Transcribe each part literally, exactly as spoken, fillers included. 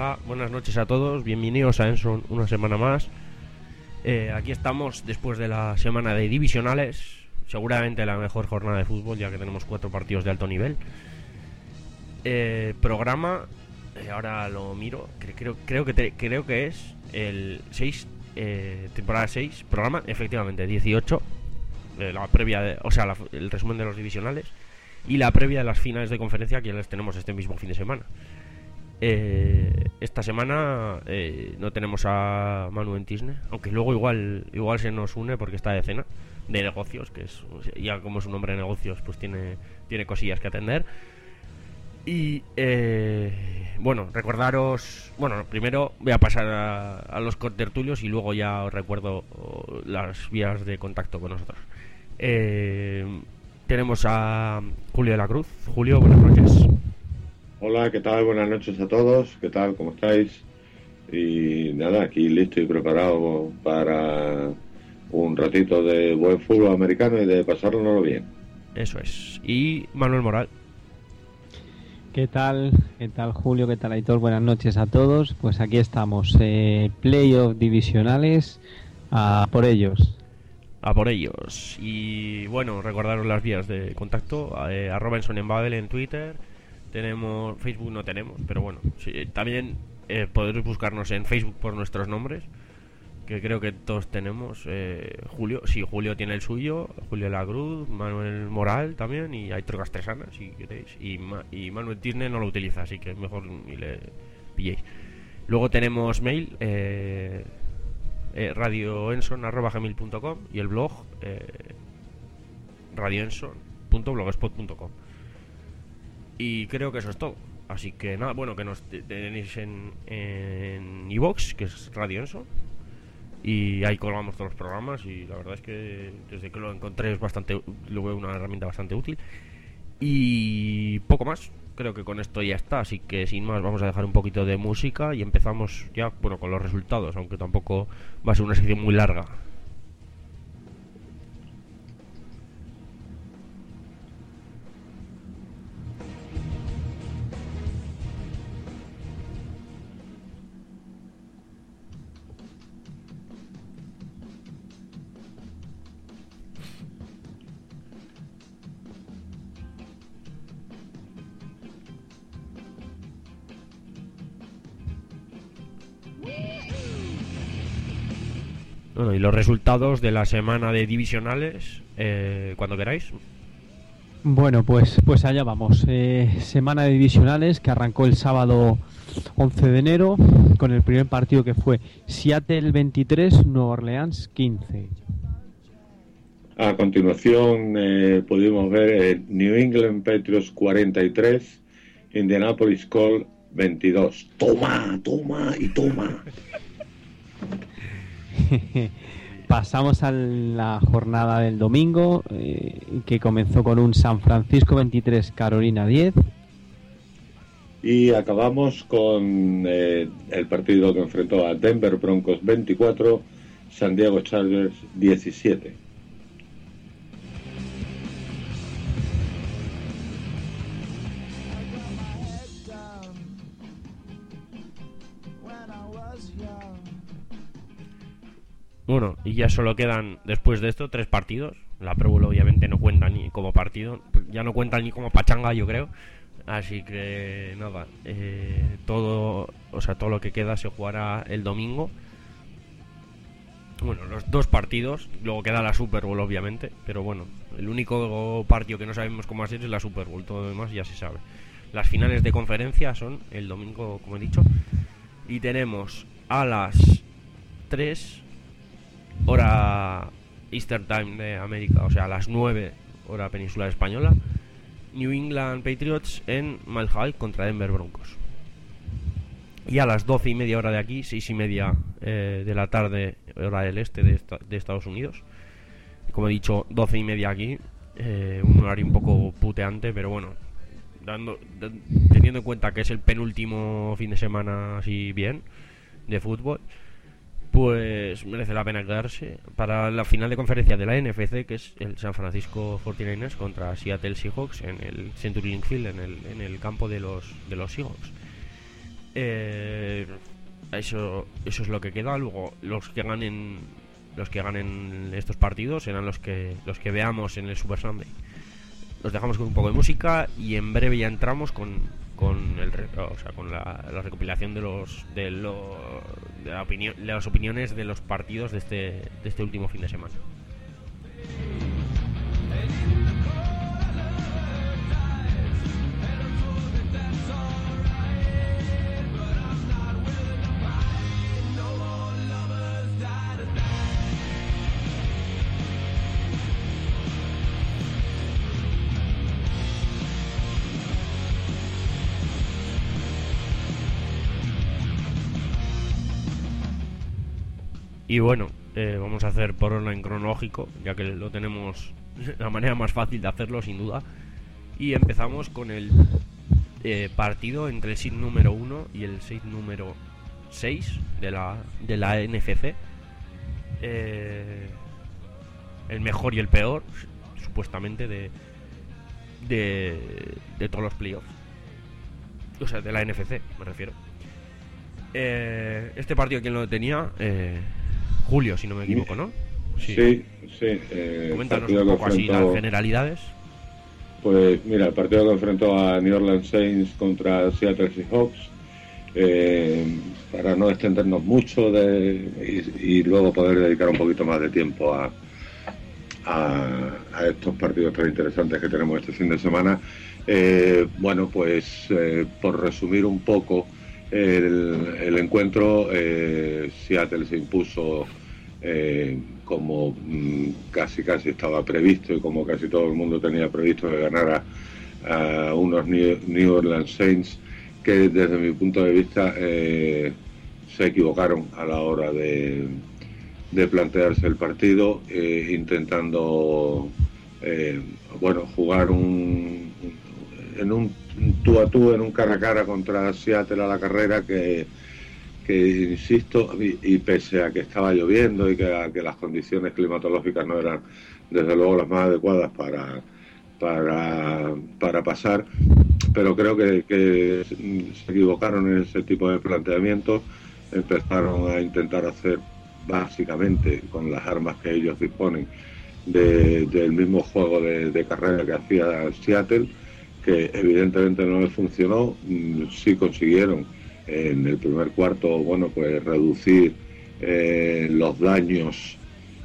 Hola, buenas noches a todos, bienvenidos a Enson una semana más. Eh, aquí estamos después de la semana de divisionales, seguramente la mejor jornada de fútbol, ya que tenemos cuatro partidos de alto nivel. Eh, programa, eh, ahora lo miro, cre- creo, creo, que te- creo que es el seis, eh, temporada seis, programa, efectivamente, dieciocho, eh, la previa, de, o sea, la- el resumen de los divisionales y la previa de las finales de conferencia que ya las tenemos este mismo fin de semana. Eh, esta semana eh, no tenemos a Manu en Tisne, aunque luego igual igual se nos une porque está de cena de negocios, que es ya como es un hombre de negocios, pues tiene tiene cosillas que atender. Y eh, bueno, recordaros, bueno, primero voy a pasar a, a los contertulios y luego ya os recuerdo oh, las vías de contacto con nosotros. Eh, tenemos a Julio de la Cruz. Julio, buenas noches. Hola, ¿qué tal? Buenas noches a todos. ¿Qué tal? ¿Cómo estáis? Y nada, aquí listo y preparado para un ratito de buen fútbol americano y de pasárnoslo bien. Eso es. Y Manuel Moral. ¿Qué tal? ¿Qué tal, Julio? ¿Qué tal, Aitor? Buenas noches a todos. Pues aquí estamos, eh, playoff divisionales, a por ellos. A por ellos. Y bueno, recordaros las vías de contacto. Eh, arroba Enson en Babel en Twitter. Tenemos Facebook, no tenemos, pero bueno, sí, también eh, podéis buscarnos en Facebook por nuestros nombres, que creo que todos tenemos. eh, Julio, sí, Julio tiene el suyo, Julio de la Cruz, Manuel Moral también, y Aitor Castresana, si queréis, y, Ma- y Manuel Tisne no lo utiliza, así que mejor ni le pilléis. Luego tenemos mail, eh, eh, radioenson arroba gmail punto com, y el blog eh, radioenson punto blogspot punto com. Y creo que eso es todo. Así que nada, bueno, que nos te- tenéis en en iVoox, que es Radio Enson. Y ahí colgamos todos los programas. Y la verdad es que desde que lo encontré es bastante, lo veo una herramienta bastante útil. Y poco más. Creo que con esto ya está. Así que sin más vamos a dejar un poquito de música y empezamos ya, bueno, con los resultados. Aunque tampoco va a ser una sección muy larga. Bueno, y los resultados de la semana de divisionales, eh, cuando queráis. Bueno, pues, pues allá vamos. Eh, semana de divisionales que arrancó el sábado once de enero con el primer partido que fue Seattle veintitrés, Nueva Orleans quince. A continuación eh, pudimos ver eh, New England Patriots cuarenta y tres, Indianapolis Colts veintidós. Toma, toma y toma. Pasamos a la jornada del domingo, eh, que comenzó con un San Francisco veintitrés, Carolina diez. Y acabamos con eh, el partido que enfrentó a Denver Broncos veinticuatro, San Diego Chargers diecisiete. Bueno, y ya solo quedan después de esto tres partidos. La Pro Bowl obviamente no cuenta ni como partido, ya no cuenta ni como pachanga, yo creo. Así que nada, eh, todo, o sea, todo lo que queda se jugará el domingo. Bueno, los dos partidos, luego queda la Super Bowl obviamente, pero bueno, el único partido que no sabemos cómo hacer es la Super Bowl, todo lo demás ya se sabe. Las finales de conferencia son el domingo, como he dicho, y tenemos a las tres hora Eastern Time de América, o sea, a las nueve hora peninsular española, New England Patriots en Mile High contra Denver Broncos. Y a las doce y media hora de aquí, seis y media eh, de la tarde, hora del este de, esta, de Estados Unidos. Como he dicho, doce y media aquí, eh, un horario un poco puteante, pero bueno, dando, de, teniendo en cuenta que es el penúltimo fin de semana así bien de fútbol, pues merece la pena quedarse para la final de conferencia de la N F C, que es el San Francisco cuarenta y nueve ers contra Seattle Seahawks en el Century Link Field, en el, en el campo de los, de los Seahawks. Eh, eso, eso es lo que queda. Luego los que ganen, los que ganen estos partidos serán los que los que veamos en el Super Sunday. Los dejamos con un poco de música y en breve ya entramos con con el o sea, con la, la recopilación de los de, lo, de, la opinión, de las opiniones de los partidos de este de este último fin de semana. Y bueno, eh, vamos a hacer por orden cronológico, ya que lo tenemos la manera más fácil de hacerlo, sin duda. Y empezamos con el eh, partido entre el seed número uno y el seed número seis de la, de la N F C. Eh, el mejor y el peor, supuestamente, de, de, de todos los playoffs. O sea, de la N F C, me refiero. Eh, este partido, ¿quién lo tenía? Eh, Julio, si no me equivoco, ¿no? Sí, sí. sí eh, Coméntanos un poco así las generalidades. Pues mira, el partido que enfrentó a New Orleans Saints contra Seattle Seahawks, eh, para no extendernos mucho de, y, y luego poder dedicar un poquito más de tiempo a, a, a estos partidos tan interesantes que tenemos este fin de semana. Eh, bueno, pues eh, por resumir un poco el, el encuentro, eh, Seattle se impuso eh, como mm, casi casi estaba previsto y como casi todo el mundo tenía previsto que ganara a unos New, New Orleans Saints que desde mi punto de vista eh, se equivocaron a la hora de, de plantearse el partido, eh, intentando eh, bueno jugar un en un tú a tú, en un cara a cara contra Seattle a la carrera que, que insisto, y, y pese a que estaba lloviendo y que, a, que las condiciones climatológicas no eran desde luego las más adecuadas para para, para pasar, pero creo que, que se equivocaron en ese tipo de planteamientos. Empezaron a intentar hacer básicamente con las armas que ellos disponen de, del mismo juego de, de carrera que hacía Seattle, que evidentemente no les funcionó. Sí consiguieron en el primer cuarto, bueno, pues reducir eh, los daños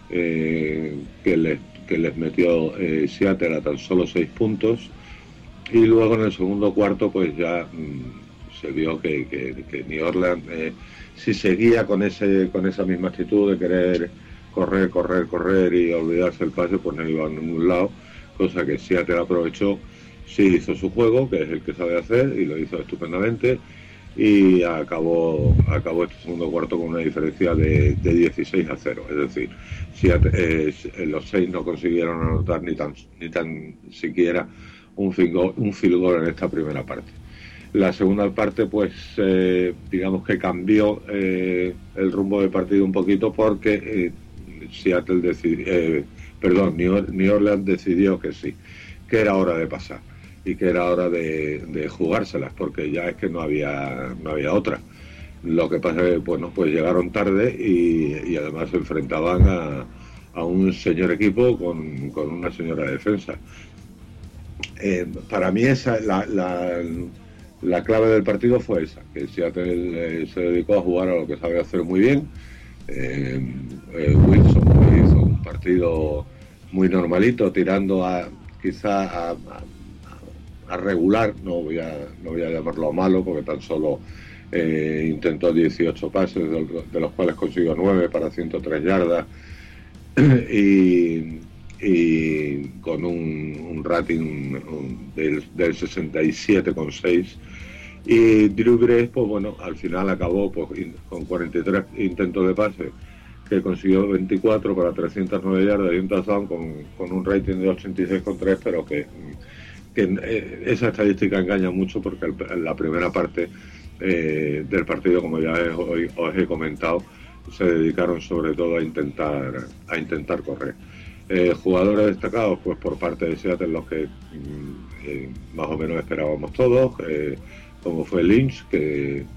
eh, que les que les metió eh, Seattle a tan solo seis puntos, y luego en el segundo cuarto pues ya mmm, se vio que, que, que New Orleans eh, si seguía con ese con esa misma actitud de querer correr, correr, correr y olvidarse el pase, pues no iba a ningún lado, cosa que Seattle aprovechó. Sí hizo su juego, que es el que sabe hacer, y lo hizo estupendamente, y acabó acabó este segundo cuarto con una diferencia de, de dieciséis a cero, es decir, si eh, los seis no consiguieron anotar ni tan ni tan siquiera un field goal, un field goal en esta primera parte. La segunda parte, pues eh, digamos que cambió eh, el rumbo del partido un poquito, porque eh, Seattle decidió, eh, perdón, New, New Orleans decidió que sí, que era hora de pasar y que era hora de, de jugárselas, porque ya es que no había no había otra. Lo que pasa es que, bueno, pues llegaron tarde y, y además se enfrentaban a, a un señor equipo con, con una señora defensa. Eh, para mí esa la, la, la clave del partido fue esa, que Seattle eh, se dedicó a jugar a lo que sabe hacer muy bien. Eh, eh, Wilson pues, hizo un partido muy normalito, tirando a quizá a, a a regular, no voy a no voy a llamarlo malo, porque tan solo eh, intentó dieciocho pases, de, de los cuales consiguió nueve para ciento tres yardas y, y con un, un rating un, del, del sesenta y siete coma seis. Y Drew Brees, pues bueno, al final acabó pues, in, con cuarenta y tres intentos de pase, que consiguió veinticuatro para trescientas nueve yardas y un touchdown, con, con un rating de ochenta y seis coma tres, pero que que eh, esa estadística engaña mucho, porque el, en la primera parte eh, del partido, como ya os, os he comentado, se dedicaron sobre todo a intentar a intentar correr. Eh, jugadores destacados, pues por parte de Seattle, los que mm, eh, más o menos esperábamos todos, eh, como fue Lynch, que,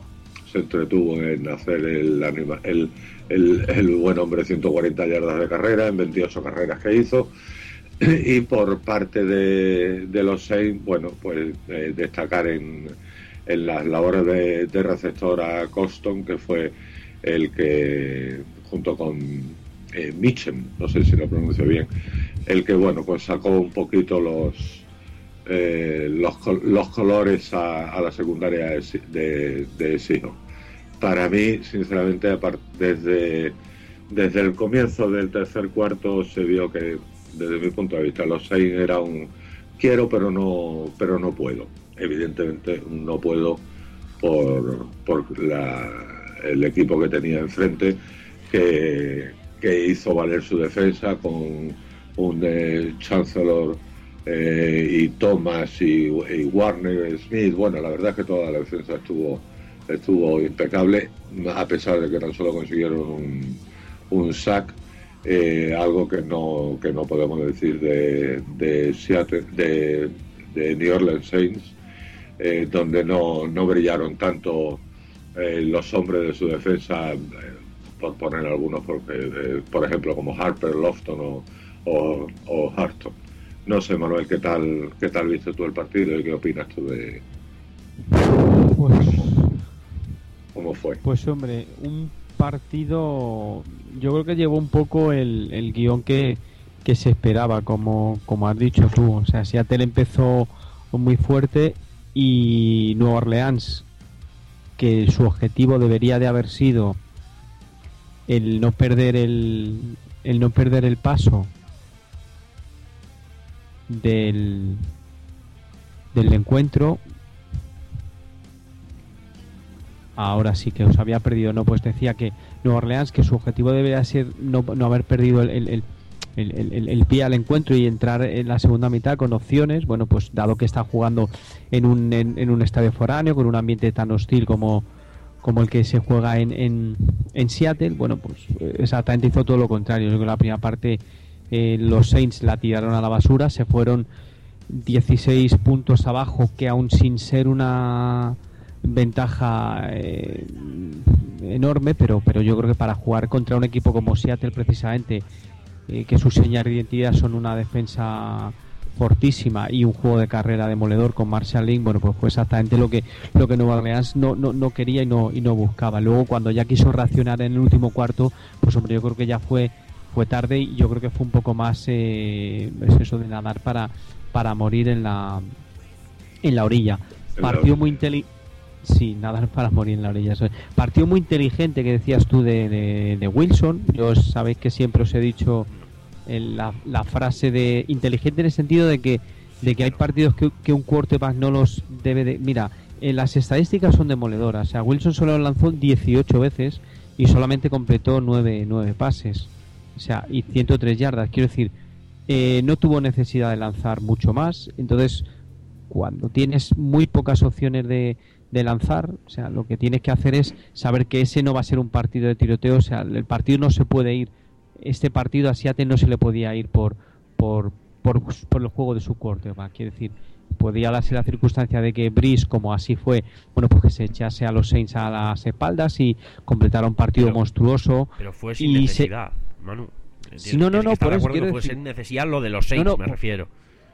se entretuvo en hacer el, anima, el, el, el buen hombre ciento cuarenta yardas de carrera en veintiocho carreras que hizo. Y por parte de, de los Saints, bueno, pues eh, destacar en, en las labores de, de receptor a Coston, que fue el que, junto con eh, Mitchell, no sé si lo pronuncio bien, el que, bueno, pues sacó un poquito los eh, los, los colores a, a la secundaria de, de, de Seahawks. Para mí, sinceramente, desde, desde el comienzo del tercer cuarto se vio que, desde mi punto de vista, los Saints era un quiero pero no pero no puedo. Evidentemente no puedo por, por la, el equipo que tenía enfrente, que, que hizo valer su defensa con un eh, Chancellor eh, y Thomas y, y Warner Smith. Bueno, la verdad es que toda la defensa estuvo estuvo impecable, a pesar de que tan solo consiguieron un, un sack. Eh, algo que no que no podemos decir de de Seattle, de, de New Orleans Saints, eh, donde no, no brillaron tanto eh, los hombres de su defensa, eh, por poner algunos, porque eh, por ejemplo como Harper, Lofton o, o, o Harton. No sé, Manuel, qué tal qué tal viste tú el partido y qué opinas tú de pues, cómo fue. Pues hombre, un partido, yo creo que llevó un poco el, el guión que, que se esperaba, como, como has dicho tú. O sea, Seattle empezó muy fuerte y Nueva Orleans, que su objetivo debería de haber sido el no perder el, el no perder el paso del, del encuentro. Ahora sí que os había perdido, no, pues decía que Nueva Orleans, que su objetivo debería ser no, no haber perdido el, el, el, el, el, el pie al encuentro y entrar en la segunda mitad con opciones. Bueno, pues dado que está jugando en un, en, en un estadio foráneo, con un ambiente tan hostil como, como el que se juega en, en, en Seattle, bueno, pues exactamente hizo todo lo contrario. Yo creo que la primera parte eh, los Saints la tiraron a la basura, se fueron dieciséis puntos abajo, que aún sin ser una ventaja eh, enorme, pero pero yo creo que para jugar contra un equipo como Seattle, precisamente, eh, que sus señas de identidad son una defensa fortísima y un juego de carrera demoledor con Marshall Lynch, bueno, pues fue exactamente lo que lo que Nueva Orleans no, no, no quería y no y no buscaba. Luego, cuando ya quiso reaccionar en el último cuarto, pues hombre, yo creo que ya fue fue tarde, y yo creo que fue un poco más eh, es eso de nadar para para morir en la en la orilla. Partido muy inteligente. Sí, nadar para morir en la orilla. Partido muy inteligente, que decías tú, de, de, de Wilson. Yo sabéis que siempre os he dicho el, la, la frase de inteligente, en el sentido de que de que hay partidos que, que un quarterback no los debe de... Mira, eh, las estadísticas son demoledoras. O sea, Wilson solo lanzó dieciocho veces y solamente completó nueve, nueve pases. O sea, y ciento tres yardas. Quiero decir, eh, no tuvo necesidad de lanzar mucho más. Entonces, cuando tienes muy pocas opciones de de lanzar, o sea, lo que tienes que hacer es saber que ese no va a ser un partido de tiroteo. O sea, el partido no se puede ir, este partido a Seattle no se le podía ir por por por, por el juego de su quarterback. Quiere decir, podía darse la circunstancia de que Breeze, como así fue, bueno, pues que se echase a los Saints a las espaldas y completara un partido pero, monstruoso. Pero fue sin necesidad, se... Manu. Si no, no, no, por eso quiero decir... Fue sin necesidad lo de los Saints, no, no, me refiero.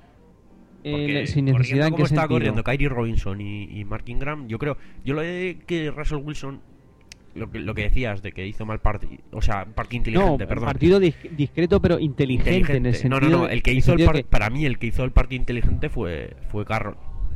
Porque, eh, sin necesidad, ¿cómo estaba corriendo Kyrie Robinson y, y Mark Ingram? Yo creo, yo lo de que Russell Wilson, lo que, lo que decías de que hizo mal partido, o sea, partido inteligente, no, perdón. Partido discreto pero inteligente, inteligente. En el sentido. No, no, no, el que hizo el par- que... para mí el que hizo el partido inteligente fue fue Carroll.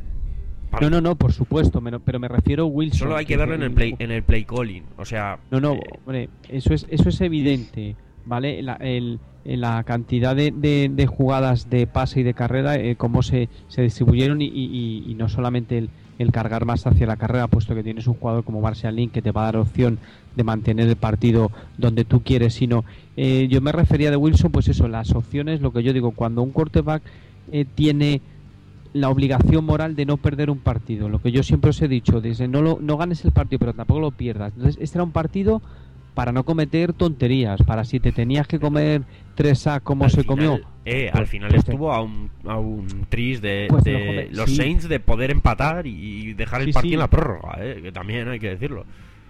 No, no, no, por supuesto, pero me refiero a Wilson. Solo hay que verlo en el play, en el play calling, o sea. No, no, eh... hombre, eso es eso es evidente, ¿vale? La, el la cantidad de, de, de jugadas de pase y de carrera, eh, cómo se, se distribuyeron y, y, y no solamente el, el cargar más hacia la carrera, puesto que tienes un jugador como Marshall Lynch que te va a dar opción de mantener el partido donde tú quieres, sino eh, yo me refería de Wilson, pues eso, las opciones, lo que yo digo, cuando un quarterback eh, tiene la obligación moral de no perder un partido, lo que yo siempre os he dicho, desde no, lo, no ganes el partido pero tampoco lo pierdas. Entonces este era un partido para no cometer tonterías, para si te tenías que comer tres sacks como al se final, comió. Eh, pues, al final pues estuvo te... a un, a un tris de, pues de los sí. Saints de poder empatar y dejar el sí, partido sí. en la prórroga, eh, que también hay que decirlo.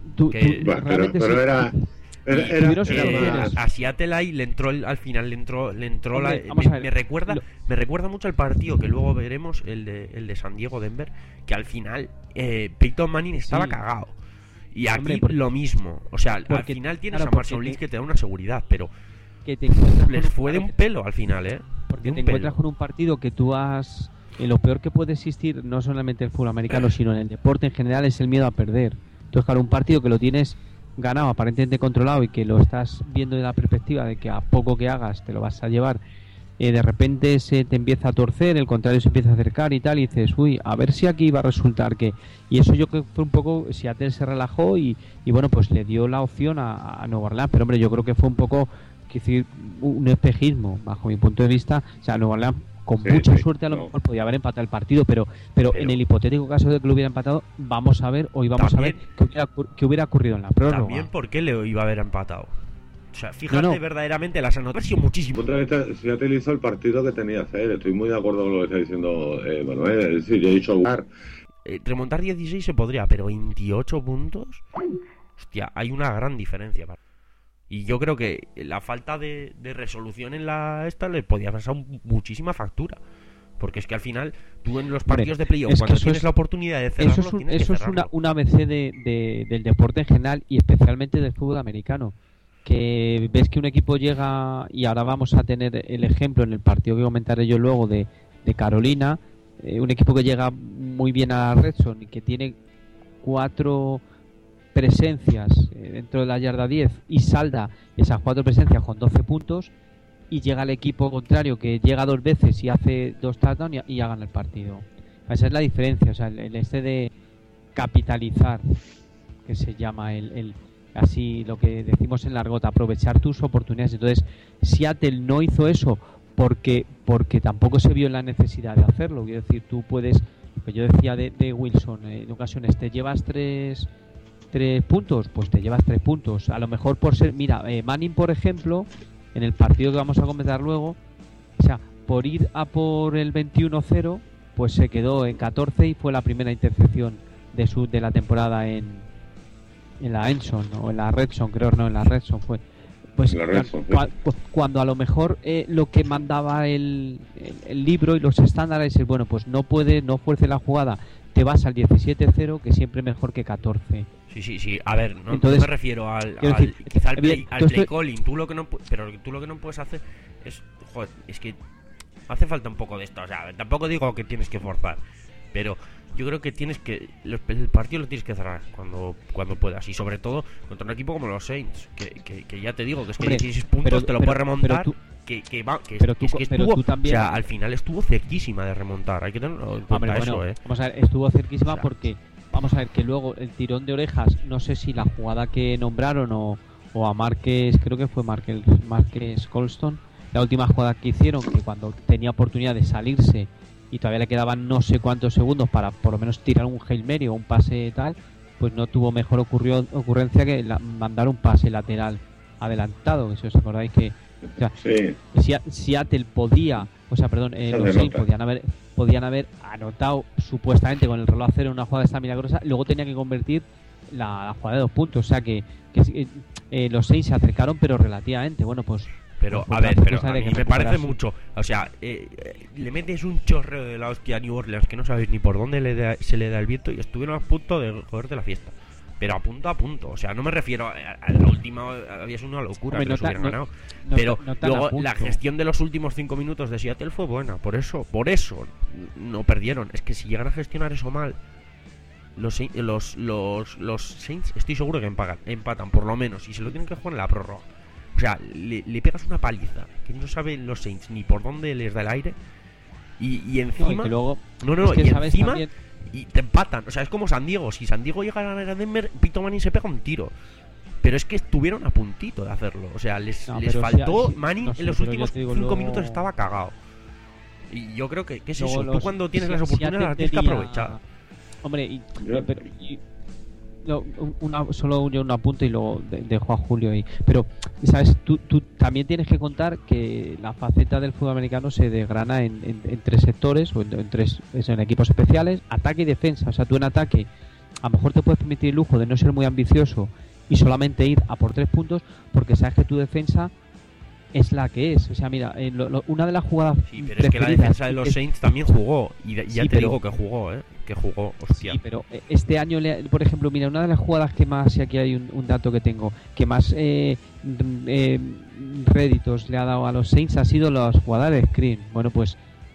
tú, que, tú, bueno, pero, pero sí, era... Era, y, era, eh, era más... a Seattle ahí le entró el, al final le entró le entró Hombre, la, vamos me, a ver, me recuerda lo... me recuerda mucho al partido que luego veremos, el de el de San Diego Denver, que al final eh, Peyton Manning estaba sí. cagado. Y aquí Hombre, porque, lo mismo, o sea, porque, al final tienes claro, a Marshawn Lynch te... que te da una seguridad, pero que te les fue de un pelo al final, ¿eh? Porque te pelo. encuentras con un partido que tú has... Eh, lo peor que puede existir, no solamente el fútbol americano, sino en el deporte en general, es el miedo a perder. Entonces, claro, un partido que lo tienes ganado, aparentemente controlado, y que lo estás viendo de la perspectiva de que a poco que hagas te lo vas a llevar, eh, de repente se te empieza a torcer, el contrario se empieza a acercar y tal, y dices, uy, a ver si aquí va a resultar que... Y eso yo creo que fue un poco, Seattle se relajó y, y bueno, pues le dio la opción a, a Nueva Orleans, pero hombre, yo creo que fue un poco, quiero decir, un espejismo, bajo mi punto de vista. O sea, Nueva Orleans con sí, mucha sí, suerte a lo no. mejor podía haber empatado el partido, pero, pero pero en el hipotético caso de que lo hubiera empatado, vamos a ver, hoy vamos también, a ver qué hubiera, qué hubiera ocurrido en la prórroga. También por qué le iba a haber empatado. O sea, fíjate, no, no. verdaderamente las anotaciones muchísimo. Otra vez Seattle hizo el partido que tenía que hacer. Estoy muy de acuerdo con lo que está diciendo eh, Manuel. Es decir, yo he dicho jugar. Eh, remontar dieciséis se podría, pero veintiocho puntos. Hostia, hay una gran diferencia. Y yo creo que la falta de, de resolución en la esta le podía pasar muchísima factura. Porque es que al final, tú en los partidos Hombre, de playoff, cuando tienes es, la oportunidad de cerrarlo, eso es, un, tienes eso que es una, una A B C de, de, del deporte en general y especialmente del fútbol americano. Que ves que un equipo llega, y ahora vamos a tener el ejemplo en el partido que comentaré yo luego de, de Carolina, eh, un equipo que llega muy bien a la red zone y que tiene cuatro presencias eh, dentro de la yarda diez y salda esas cuatro presencias con doce puntos, y llega el equipo contrario que llega dos veces y hace dos touchdowns y, y ya gana el partido. Esa es la diferencia, o sea, el, el este de capitalizar, que se llama el, el así lo que decimos en la argot, aprovechar tus oportunidades. Entonces Seattle no hizo eso porque porque tampoco se vio la necesidad de hacerlo. Quiero decir, tú puedes, lo que yo decía de, de Wilson, eh, en ocasiones te llevas tres tres puntos, pues te llevas tres puntos. A lo mejor por ser, mira, eh, Manning, por ejemplo, en el partido que vamos a comentar luego, o sea, por ir a por el veintiuno cero, pues se quedó en catorce y fue la primera intercepción de su de la temporada en en la Enson o en la Redson, creo, no, en la Redson fue. Pues Redson, cu- cu- cuando a lo mejor eh, lo que mandaba el, el, el libro y los estándares es, bueno, pues no puede, no fuerce la jugada, te vas al diecisiete cero, que siempre mejor que catorce. Sí, sí, sí. A ver, no, Entonces, no me refiero al, al decir, quizá al play, bien, al play estoy... calling. Tú lo que no, pero tú lo que no puedes hacer es, joder, es que hace falta un poco de esto. O sea, tampoco digo que tienes que forzar, pero yo creo que tienes que el partido lo tienes que cerrar cuando cuando puedas, y sobre todo contra un equipo como los Saints, que, que, que ya te digo que es que Hombre, dieciséis puntos pero, te lo pero, puedes remontar. Tú, que, que va que, pero tú, es que pero estuvo, tú también, o sea, al final estuvo cerquísima de remontar. Hay que tener en cuenta Hombre, eso, bueno, eh. Vamos a ver, estuvo cerquísima, o sea, porque vamos a ver que luego el tirón de orejas, no sé si la jugada que nombraron o, o a Márquez, creo que fue Márquez, Márquez Colston, la última jugada que hicieron, que cuando tenía oportunidad de salirse y todavía le quedaban no sé cuántos segundos para por lo menos tirar un Hail Mary o un pase tal, pues no tuvo mejor ocurrió, ocurrencia que la, mandar un pase lateral adelantado. Si os acordáis que, o sea, sí. Seattle podía, o sea, perdón, eh, los Saints podían haber podían haber anotado supuestamente con el reloj a cero una jugada esta milagrosa, luego tenía que convertir la, la jugada de dos puntos, o sea que, que eh, los Saints se acercaron, pero relativamente, bueno, pues pero a ver, pero a mí me parece mucho, o sea, eh, eh, le metes un chorreo de la hostia a New Orleans que no sabes ni por dónde le da, se le da el viento, y estuvieron a punto de joderte la fiesta. Pero a punto a punto, o sea, no me refiero a, a la última, había sido una locura. Hombre, que no los hubieran no, ganado. No, pero no luego la gestión de los últimos cinco minutos de Seattle fue buena, por eso, por eso no perdieron. Es que si llegan a gestionar eso mal, los los los, los Saints estoy seguro que empatan, empatan por lo menos, y se lo tienen que jugar en la prórroga. O sea, le, le pegas una paliza que no saben los Saints ni por dónde les da el aire, y, y encima no, y luego, no, no, es que y encima también... y te empatan. O sea, es como San Diego. Si San Diego llega a ganar a Denver, Peyton Manning se pega un tiro. Pero es que estuvieron a puntito de hacerlo. O sea, les, no, les faltó si, si, Manning no sé, en los últimos cinco luego... minutos estaba cagado. Y yo creo que, que es luego eso. Los, Tú cuando tienes si, las oportunidades las tienes que aprovechar. Hombre, y, pero, y no, una, solo yo un apunte y luego dejo a Julio ahí. Pero, ¿sabes? Tú, tú también tienes que contar que la faceta del fútbol americano se desgrana en, en, en tres sectores, o en, en tres en equipos especiales, ataque y defensa. O sea, tú en ataque a lo mejor te puedes permitir el lujo de no ser muy ambicioso y solamente ir a por tres puntos porque sabes que tu defensa es la que es. O sea, mira, en lo, lo, una de las jugadas sí, pero es que la defensa de los es... Saints también jugó y de, ya sí, te pero... digo que jugó, ¿eh? Que jugó, hostia. Sí, pero este año, por ejemplo, mira, una de las jugadas que más, y aquí hay un, un dato que tengo, que más eh, eh, réditos le ha dado a los Saints ha sido las jugadas de screen. Bueno, pues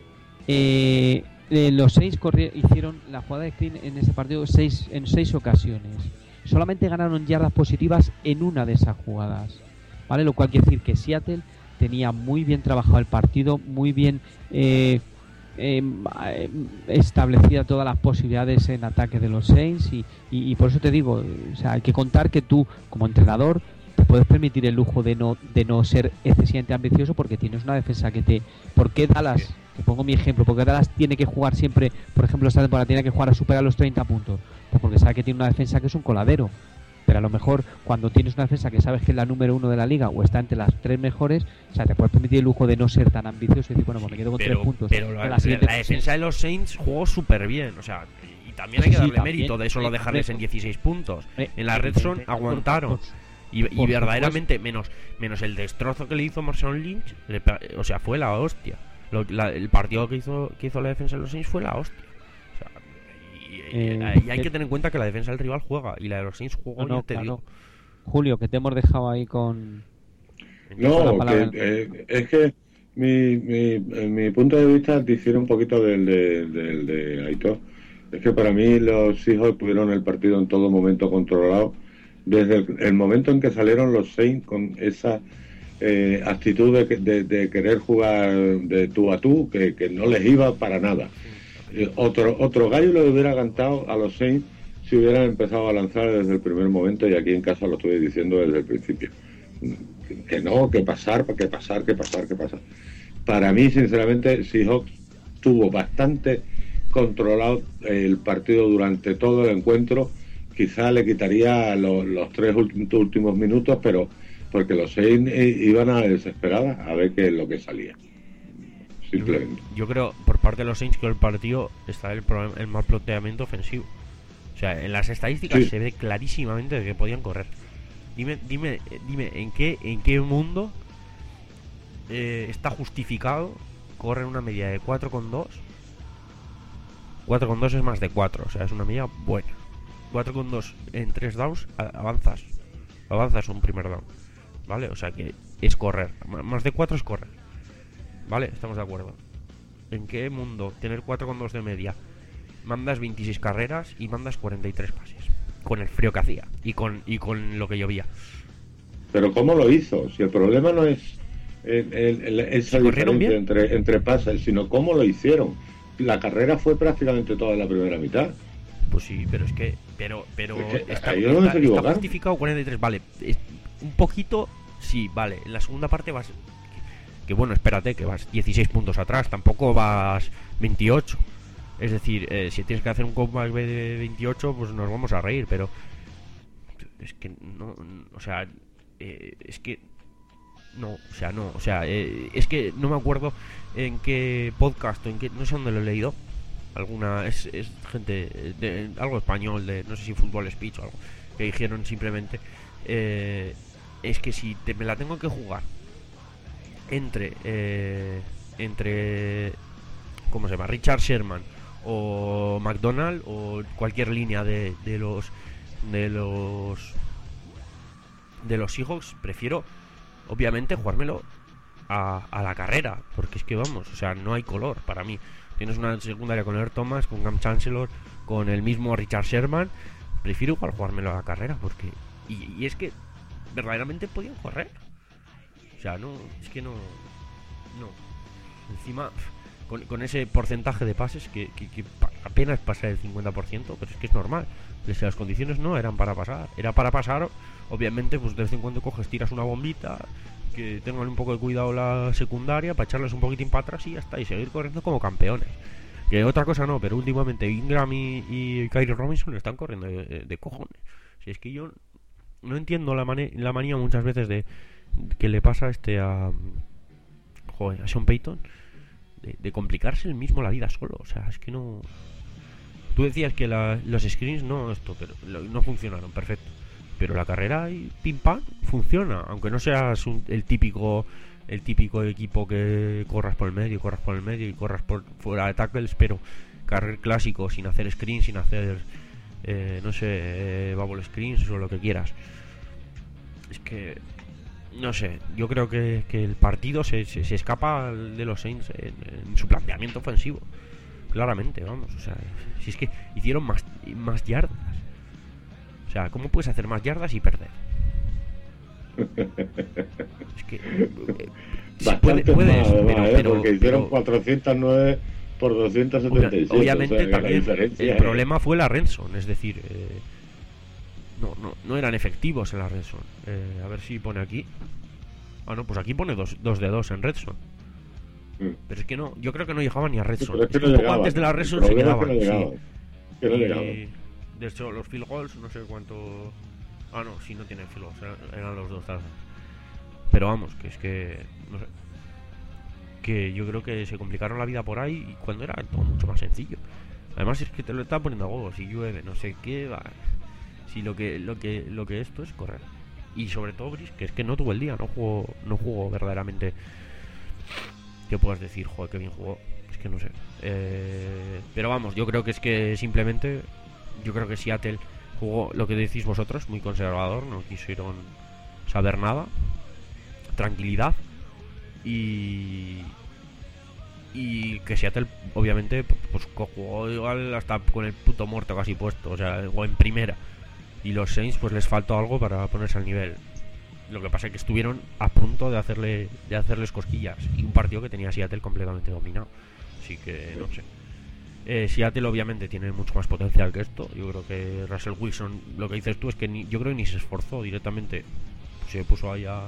eh, eh, los Saints hicieron la jugada de screen en ese partido seis, en seis ocasiones. Solamente ganaron yardas positivas en una de esas jugadas, ¿vale? Lo cual quiere decir que Seattle tenía muy bien trabajado el partido, muy bien eh, eh, establecida todas las posibilidades en ataque de los Saints y, y, y por eso te digo, o sea, hay que contar que tú como entrenador te puedes permitir el lujo de no de no ser excesivamente ambicioso porque tienes una defensa que te... ¿Por qué Dallas? Te pongo mi ejemplo, porque Dallas tiene que jugar siempre, por ejemplo, esta temporada tiene que jugar a superar los treinta puntos, pues porque sabe que tiene una defensa que es un coladero. Pero a lo mejor cuando tienes una defensa que sabes que es la número uno de la liga o está entre las tres mejores, o sea, te puedes permitir el lujo de no ser tan ambicioso y decir, bueno, pues me quedo con pero, tres puntos. Pero la, la, la defensa de los Saints jugó súper bien, o sea, y también hay que darle sí, mérito de solo dejarles en dieciséis puntos. En la red zone aguantaron. Y, y verdaderamente, menos menos el destrozo que le hizo Marshawn Lynch, le, o sea, fue la hostia. Lo, la, el partido que hizo que hizo la defensa de los Saints fue la hostia. O sea, y, eh, y hay que tener en cuenta que la defensa del rival juega y la de los Saints jugó, no, no, te claro. digo. Julio, que te hemos dejado ahí con... No, que, eh, es que mi, mi, mi punto de vista difiere un poquito del de, del de Aitor. Es que para mí los Seahawks tuvieron el partido en todo momento controlado. Desde el, el momento en que salieron los Saints con esa eh, actitud de, de, de querer jugar de tú a tú, que, que no les iba para nada. Eh, otro otro gallo le hubiera cantado a los Saints si hubieran empezado a lanzar desde el primer momento, y aquí en casa lo estuve diciendo desde el principio. Que, que no, que pasar, que pasar, que pasar, que pasar. Para mí, sinceramente, Seahawks tuvo bastante controlado el partido durante todo el encuentro. Quizá le quitaría los, los tres últimos minutos, pero porque los seis iban a desesperada a ver qué es lo que salía. Simplemente. Yo, yo creo, por parte de los Saints, que el partido está el, problema, el mal planteamiento ofensivo. O sea, en las estadísticas sí. Se ve clarísimamente de que podían correr. Dime, dime, dime, ¿en qué, en qué mundo eh, está justificado correr una media de cuatro coma dos? cuatro coma dos es más de cuatro, o sea, es una media buena. cuatro coma dos en tres downs, avanzas. Avanzas un primer down, ¿vale? O sea que es correr. Más de cuatro es correr, ¿vale? Estamos de acuerdo. ¿En qué mundo tener cuatro coma dos de media mandas veintiséis carreras y mandas cuarenta y tres pases? Con el frío que hacía y con y con lo que llovía. Pero ¿cómo lo hizo? Si el problema no es el, el, el, esa diferencia entre, entre pases, sino cómo lo hicieron. La carrera fue prácticamente toda la primera mitad. Pues sí, pero es que pero pero es que está, no está, está justificado cuarenta y tres, vale, es, un poquito sí, vale, en la segunda parte vas que, que bueno, espérate, que vas dieciséis puntos atrás, tampoco vas veintiocho. Es decir, eh, si tienes que hacer un comeback de veintiocho, pues nos vamos a reír, pero es que no, o sea, eh, es que no, o sea, no, o sea, eh, es que no me acuerdo en qué podcast o en qué, no sé dónde lo he leído. Alguna es, es gente de algo español, de no sé si Fútbol Speech o algo, que dijeron simplemente eh, es que si te, me la tengo que jugar entre eh, entre ¿cómo se llama? Richard Sherman o McDonald o cualquier línea de, de los de los de los Seahawks, prefiero obviamente jugármelo a, a la carrera, porque es que vamos, o sea, no hay color para mí. Tienes una secundaria con Earl Thomas, con Cam Chancellor, con el mismo Richard Sherman. Prefiero igual jugármelo a la carrera, porque y, y es que verdaderamente podían correr. O sea, no, es que no no. Encima con, con ese porcentaje de pases que, que, que apenas pasa el cincuenta por ciento, pero es que es normal. Las condiciones no eran para pasar, era para pasar. Obviamente, pues de vez en cuando coges, tiras una bombita, que tengan un poco de cuidado la secundaria para echarles un poquitín para atrás y ya está, y seguir corriendo como campeones. Que otra cosa no, pero últimamente Ingram y, y Kyrie Robinson están corriendo de, de cojones. Si es que yo no entiendo la, mane- la manía muchas veces de que le pasa a este a joder, a Sean Payton de, de complicarse el mismo la vida solo. O sea, es que no Tú decías que la, los screens no esto, pero lo, no funcionaron, perfecto. Pero la carrera y pim pam funciona, aunque no seas un, el típico el típico equipo que corras por el medio, corras por el medio y corras por fuera de tackles, pero carrer clásico sin hacer screens, sin hacer eh, no sé, eh, bubble screens o lo que quieras. Es que no sé, yo creo que, que el partido se, se, se escapa de los Saints en, en su planteamiento ofensivo. Claramente, vamos, o sea, si es que hicieron más, más yardas. O sea, ¿cómo puedes hacer más yardas y perder? Es que eh, bastante puede, puedes, más, además, pero, ¿eh? pero, porque hicieron pero, cuatrocientos nueve por doscientos setenta y seis. obviamente o sea, también el ¿eh? problema fue la red zone, es decir, eh, no, no, no eran efectivos en la red zone. Eh, a ver si pone aquí. Ah, no, pues aquí pone dos de dos en red zone. Mm. Pero es que no, yo creo que no llegaban ni a red zone. Sí, es que es no que un poco llegaban. antes de la red zone se quedaban. Es que no llegaban. Sí. Que no y, llegaban. de hecho, los field goals, no sé cuánto. Ah, no, sí, no tienen field goals, eran, eran los dos tazas. Pero vamos, que es que. No sé. Que yo creo que se complicaron la vida por ahí y cuando era todo mucho más sencillo. Además, es que te lo estaba poniendo a huevo. Si llueve, no sé qué, va. Si lo que, lo que, lo que esto es correr. Y sobre todo, Brice, que es que no tuvo el día, no jugó, no jugó verdaderamente. Que puedas decir, joder, qué bien jugó. Es que no sé. Eh, pero vamos, yo creo que es que simplemente. Yo creo que Seattle jugó lo que decís vosotros, muy conservador. No quisieron saber nada. Tranquilidad. Y. Y que Seattle, obviamente, pues jugó igual hasta con el puto muerto casi puesto. O sea, o en primera. Y los Saints, pues les faltó algo para ponerse al nivel. Lo que pasa es que estuvieron a punto de hacerle de hacerles cosquillas. Y un partido que tenía Seattle completamente dominado. Así que no sé. Eh, Seattle obviamente tiene mucho más potencial que esto. Yo creo que Russell Wilson, lo que dices tú es que ni, yo creo que ni se esforzó directamente. Se puso ahí a,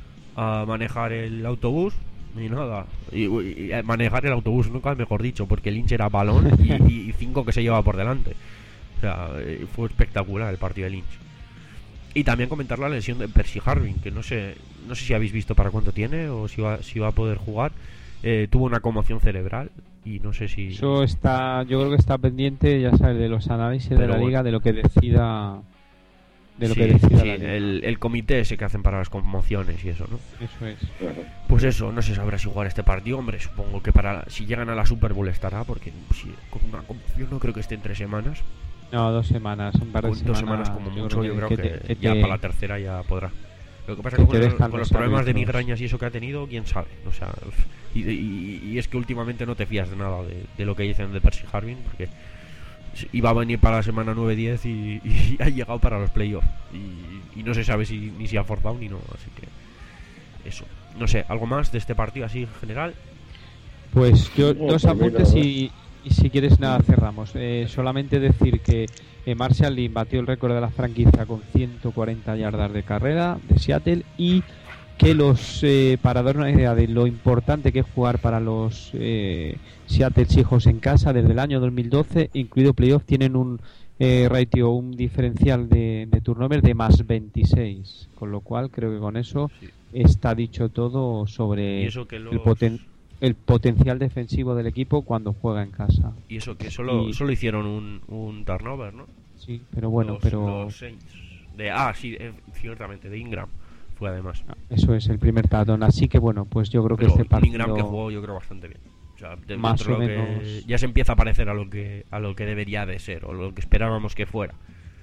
a manejar el autobús ni nada. Y, y, y a manejar el autobús, nunca mejor dicho, porque Lynch era balón y, y, y cinco que se llevaba por delante. O sea, eh, fue espectacular el partido de Lynch. Y también comentar la lesión de Percy Harvin, que no sé no sé si habéis visto para cuánto tiene o si va, si va a poder jugar. Eh, tuvo una conmoción cerebral y no sé si... Eso está, yo creo que está pendiente, ya sabes, de los análisis Pero de la bueno. liga, de lo que decida... De lo sí, que decida sí, la liga. El, el comité ese que hacen para las conmociones y eso, ¿no? Eso es. Pues eso, no se sabrá si jugar este partido, hombre, supongo que para si llegan a la Super Bowl estará, porque si con una conmoción no creo que esté en tres semanas. No, dos semanas, un par de dos semanas, semanas como yo mucho, creo yo creo que, que, que, te, que ya te... para la tercera ya podrá. Lo que pasa es que, que con, el, con los problemas de migrañas y eso que ha tenido, quién sabe. O sea, y, y, y es que últimamente no te fías de nada de, de lo que dicen de Percy Harvin, porque iba a venir para la semana nueve diez y, y ha llegado para los playoffs. Y, y no se sabe si ni si ha forzado ni no, así que eso. No sé, ¿algo más de este partido así en general? Pues yo dos apuntes y, y si quieres nada cerramos. Eh, solamente decir que eh, Marshall Lynch batió el récord de la franquicia con ciento cuarenta yardas de carrera de Seattle y que los, eh, para dar una idea de lo importante que es jugar para los eh, Seattle Seahawks en casa desde el año dos mil doce, incluido playoff, tienen un eh, ratio, un diferencial de, de turnover de más veintiséis, con lo cual creo que con eso sí. está dicho todo sobre eso que los... el potencial el potencial defensivo del equipo cuando juega en casa. Y eso que solo, y... solo hicieron un, un turnover, ¿no? Sí, pero bueno, los, pero... Los Saints. De, ah, sí, eh, ciertamente, de Ingram fue además. Eso es, el primer touchdown. Así que bueno, pues yo creo pero que este partido... Ingram que jugó yo creo bastante bien. O sea, de, más o lo menos... que ya se empieza a parecer a lo que a lo que debería de ser, o lo que esperábamos que fuera.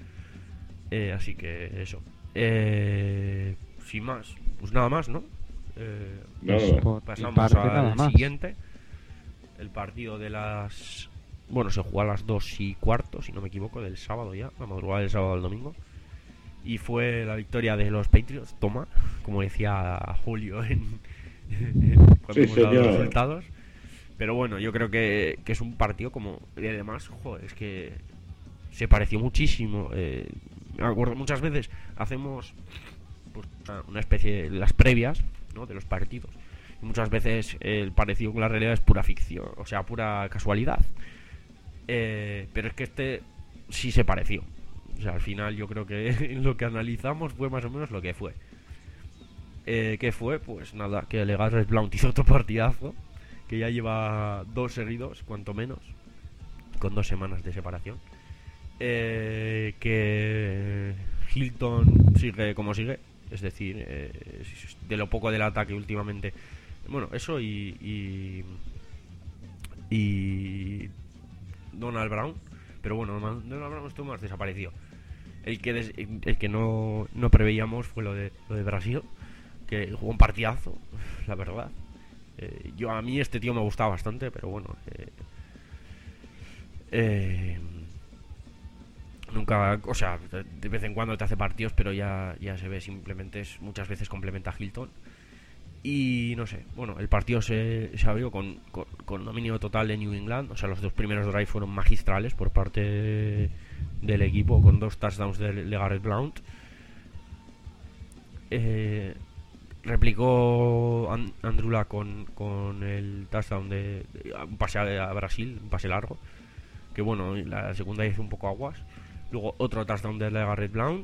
Eh, así que eso. Eh, sin más, pues nada más, ¿no? Eh, no, pues pasamos al siguiente. El partido de las... Bueno, se jugó a las dos y cuarto, si no me equivoco, del sábado ya, la madrugada del sábado al domingo. Y fue la victoria de los Patriots, toma, como decía Julio en, en cuando sí, hemos dado señor. los resultados. Pero bueno, yo creo que, que es un partido como... Y además, joder, es que se pareció muchísimo. Eh, me acuerdo, muchas veces hacemos pues, una especie de las previas, ¿no?, de los partidos. Y muchas veces el parecido con la realidad es pura ficción, o sea, pura casualidad. Eh, pero es que este sí se pareció. O sea, al final yo creo que lo que analizamos fue más o menos lo que fue. Eh, ¿Qué fue? Pues nada, que Legarrette Blount hizo otro partidazo, que ya lleva dos seguidos, cuanto menos. con dos semanas de separación. Eh, que Hilton sigue como sigue, es decir, eh, de lo poco del ataque últimamente. Bueno, eso y y, y Donald Brown, pero bueno, Donald Brown estuvo más desaparecido. El que des, el que no, no preveíamos fue lo de lo de Brasil, que jugó un partidazo, la verdad. Eh, yo a mí este tío me gustaba bastante, pero bueno, eh, eh, nunca, o sea, de vez en cuando te hace partidos, pero ya, ya se ve, simplemente es, muchas veces complementa a Hilton. Y no sé, bueno, el partido se, se abrió con, con, con dominio total de New England. O sea, los dos primeros drives fueron magistrales por parte de, del equipo, con dos touchdowns de, de Garrett Blount. Eh, replicó And, Andrew Luck con, con el touchdown de, de un pase a, a Brasil, un pase largo, que bueno, la segunda hizo un poco aguas. Luego otro touchdown de Garrett Blount.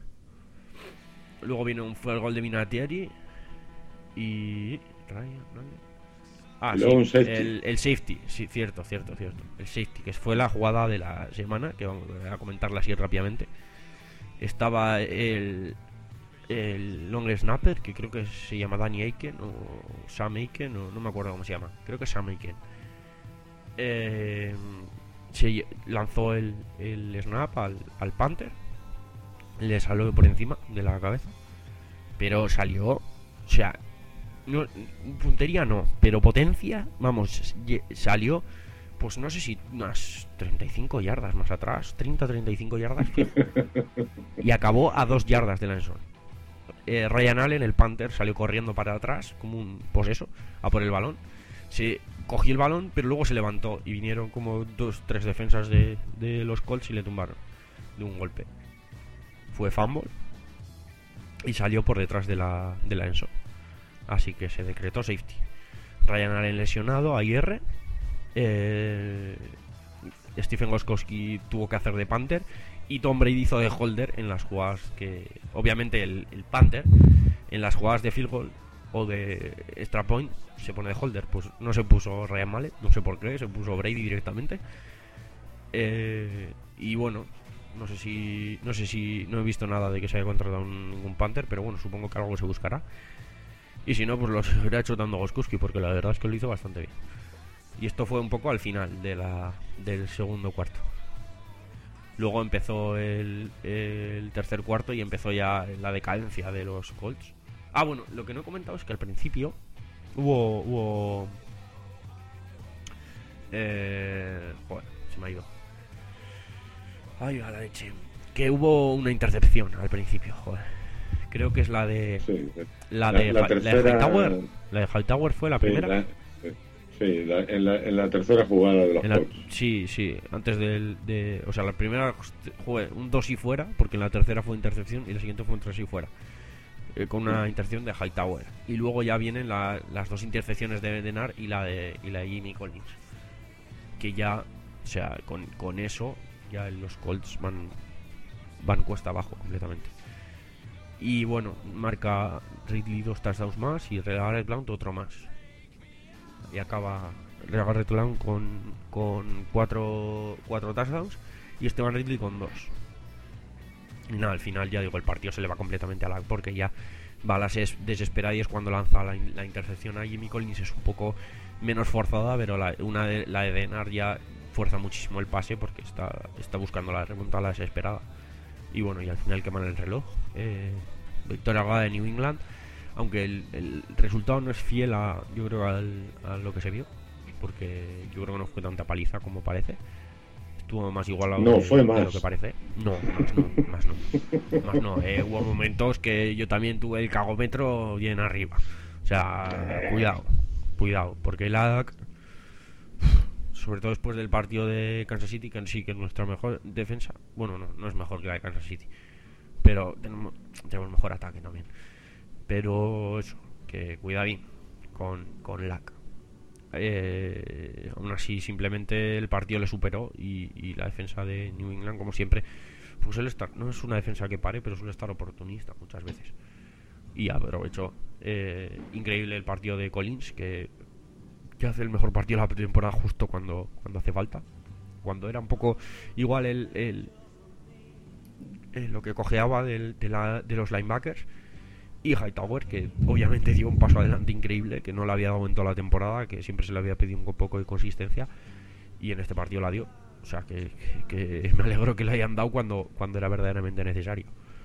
Luego vino un fue el gol de Vinatieri. Y Ryan, ah, sí, un safety. El, el safety, sí, cierto, cierto, cierto. El safety, que fue la jugada de la semana, que vamos a comentarla así rápidamente. Estaba el el long snapper, que creo que se llama Danny Aiken o Sam Aiken, o no me acuerdo cómo se llama. Creo que es Sam Aiken. Eh, se lanzó el, el snap al, al Panther, le salió por encima de la cabeza, pero salió, o sea, no, puntería no, pero potencia, vamos, salió, pues no sé si unas treinta y cinco yardas más atrás, treinta a treinta y cinco yardas, y acabó a dos yardas de la endzone. Eh, Ryan Allen, el Panther, salió corriendo para atrás, como un poseso, a por el balón. Se cogió el balón, pero luego se levantó y vinieron como dos, tres defensas de, de los Colts y le tumbaron de un golpe. Fue fumble y salió por detrás de la, de la endzone. Así que se decretó safety. Ryan Allen lesionado, A I R. Eh, Stephen Gostkowski tuvo que hacer de Panther. Y Tom Brady hizo de holder en las jugadas que... Obviamente el, el Panther, en las jugadas de field goal o de extra point, se pone de holder. Pues no se puso Ryan Mallet, no sé por qué, se puso Brady directamente. Eh, y bueno, no sé si... No sé si... No he visto nada de que se haya contratado ningún Panther, pero bueno, supongo que algo se buscará. Y si no, pues lo seguirá hecho dando Gostkowski, porque la verdad es que lo hizo bastante bien. Y esto fue un poco al final de la, del segundo cuarto. Luego empezó el, el tercer cuarto y empezó ya la decadencia de los Colts. Ah, bueno, lo que no he comentado es que al principio hubo... hubo eh, joder, se me ha ido. Ay, a la leche. Que hubo una intercepción al principio, joder. Creo que es la de... Sí, la, de la, la, tercera, la de Hightower. La de Hightower fue la sí, primera. La, sí, la, en, la, en la tercera jugada de los la, Colts. Sí, sí, antes del, de... O sea, la primera jugué un dos y fuera, porque en la tercera fue intercepción y la siguiente fue un tres y fuera. Eh, con una intercepción de Hightower. Y luego ya vienen la, las dos intercepciones de Denar y la de, y la de Jimmy Collins. Que ya, o sea, con, con eso, ya los Colts van, van cuesta abajo completamente. Y bueno, marca Ridley dos touchdowns más y Garrett Blount otro más. Y acaba Garrett Blount con, con cuatro, cuatro touchdowns y Esteban Ridley con dos. Y nada, al final ya digo, el partido se le va completamente a la... Porque ya va a la desesperada y es cuando lanza la, la intercepción a Jimmy Collins. Es un poco menos forzada, pero la, una de, la de Denar ya fuerza muchísimo el pase porque está, está buscando la remontada a la desesperada. Y bueno, y al final queman el reloj. Eh, victoria ganada de New England. Aunque el, el resultado no es fiel a, yo creo, al, a lo que se vio. Porque yo creo que no fue tanta paliza como parece. Estuvo más igualado no, de, fue más. de lo que parece. No, más no, más no. Más no. Eh, hubo momentos que yo también tuve el cagómetro bien arriba. O sea, cuidado, cuidado. Porque el A D A C, sobre todo después del partido de Kansas City, que sí que es nuestra mejor defensa. Bueno, no, no es mejor que la de Kansas City, pero tenemos, tenemos mejor ataque también. Pero eso, que cuida bien con, con Luck. Eh, aún así, simplemente el partido le superó y, y la defensa de New England, como siempre, pues suele estar, no es una defensa que pare, pero suele estar oportunista muchas veces. Y aprovechó. Eh, increíble el partido de Collins, que que hace el mejor partido de la temporada justo cuando, cuando hace falta. cuando era un poco igual el, el, el lo que cojeaba del, de, la, de los linebackers. Y Hightower, que obviamente dio un paso adelante increíble, que no le había dado en toda la temporada, que siempre se le había pedido un poco de consistencia, y en este partido la dio. O sea, que, que, que me alegro que le hayan dado cuando, cuando era verdaderamente necesario.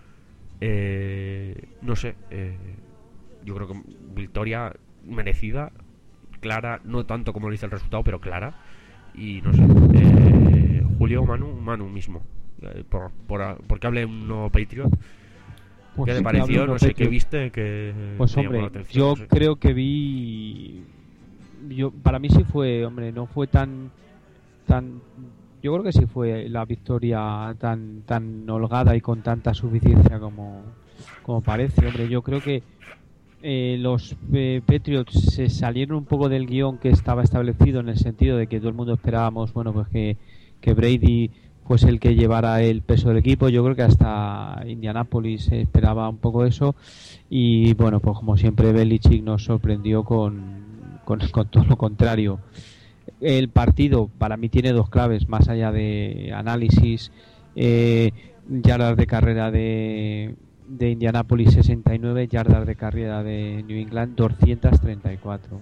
Eh, no sé, eh, yo creo que victoria merecida, clara, no tanto como lo dice el resultado, pero clara. Y no sé, eh, Julio, Manu, Manu mismo, eh, por, por, porque hable un nuevo Patriot. Pues ¿Qué sí, te pareció? No sé qué Patriot. viste. Que pues me llamó hombre, la atención, yo no sé. creo que vi. Yo, para mí sí fue, hombre, no fue tan. tan Yo creo que sí fue la victoria tan tan holgada y con tanta suficiencia como, como parece. Hombre, yo creo que eh, los eh, Patriots se salieron un poco del guión que estaba establecido, en el sentido de que todo el mundo esperábamos, bueno, pues que, que Brady fuese el que llevara el peso del equipo. Yo creo que hasta Indianapolis esperaba un poco eso, y bueno, pues como siempre Belichick nos sorprendió con, con, con todo lo contrario. El partido para mí tiene dos claves, más allá de análisis. eh, yardas de carrera de, de Indianapolis sesenta y nueve, yardas de carrera de New England doscientas treinta y cuatro.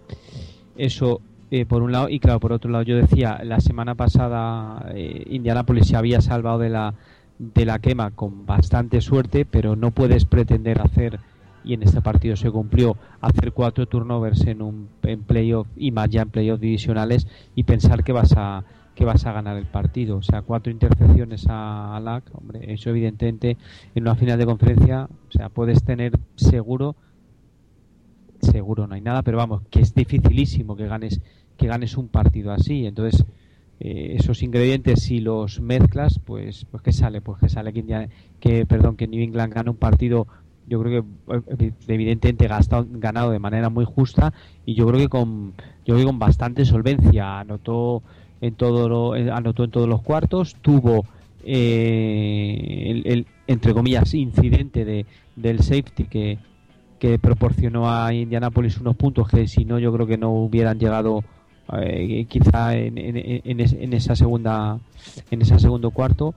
Eso eh, por un lado, y claro, por otro lado yo decía, la semana pasada eh, Indianapolis se había salvado de la, de la quema con bastante suerte, pero no puedes pretender hacer, y en este partido se cumplió, hacer cuatro turnovers en un en playoff, y más ya en playoff divisionales, y pensar que vas a que vas a ganar el partido. O sea, cuatro intercepciones a, a Luck, hombre, eso evidentemente en una final de conferencia, o sea, puedes tener seguro seguro no hay nada, pero vamos, que es dificilísimo que ganes que ganes un partido así. Entonces eh, esos ingredientes, si los mezclas, pues pues que sale pues que sale que, Indiana, que perdón que New England gana un partido, yo creo que evidentemente gastado, ganado de manera muy justa, y yo creo que con yo creo que con bastante solvencia. Anotó en todo lo, anotó en todos los cuartos, tuvo eh, el, el entre comillas incidente de del safety que que proporcionó a Indianapolis unos puntos que si no yo creo que no hubieran llegado eh, quizá en, en, en, en esa segunda en ese segundo cuarto.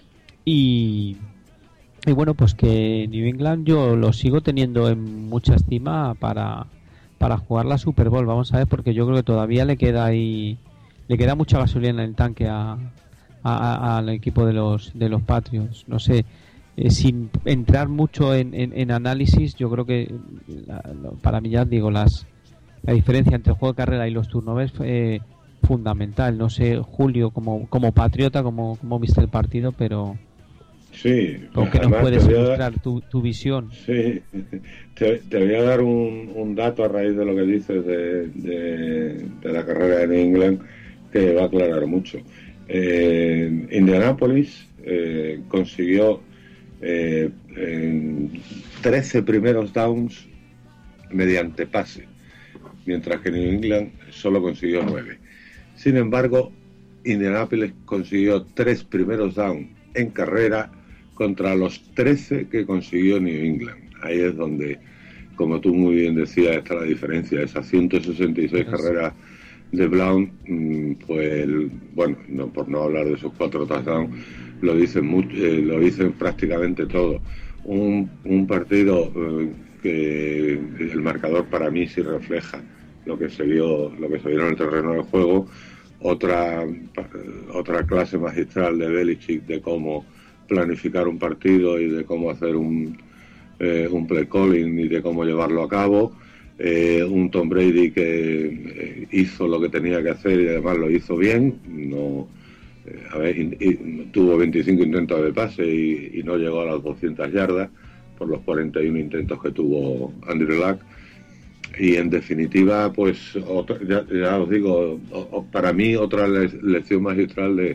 Y Y bueno, pues que New England yo lo sigo teniendo en mucha estima para, para jugar la Super Bowl. Vamos a ver, porque yo creo que todavía le queda ahí, le queda mucha gasolina en el tanque a, a, a, al equipo de los de los Patriots. No sé, eh, sin entrar mucho en, en, en análisis, yo creo que la, lo, para mí ya digo, las la diferencia entre el juego de carrera y los turnovers fue fundamental. No sé, Julio, como, como patriota, como, como viste el partido, pero... Sí, ¿con qué nos puedes ilustrar tu, tu visión? Sí, te, te voy a dar un, un dato a raíz de lo que dices de, de, de la carrera de New England que va a aclarar mucho. Eh, Indianapolis eh, consiguió eh, en trece primeros downs mediante pase, mientras que New England solo consiguió nueve. Sin embargo, Indianapolis consiguió tres primeros downs en carrera contra los trece que consiguió New England. Ahí es donde, como tú muy bien decías, está la diferencia. Esas ciento sesenta y seis Gracias. Carreras de Brown, pues, bueno, no, por no hablar de esos cuatro touchdowns, lo dicen mucho, eh, lo dicen prácticamente todo. Un, un partido eh, que el marcador para mí sí refleja lo que se vio, lo que se vio en el terreno del juego. Otra otra clase magistral de Belichick de cómo planificar un partido y de cómo hacer un eh, un play calling y de cómo llevarlo a cabo. Eh, un Tom Brady que eh, hizo lo que tenía que hacer y además lo hizo bien. No, eh, a ver, y, y, tuvo veinticinco intentos de pase y, y no llegó a las doscientas yardas por los cuarenta y uno intentos que tuvo Andrew Luck. Y en definitiva, pues otra, ya, ya os digo, o, para mí otra le, lección magistral de,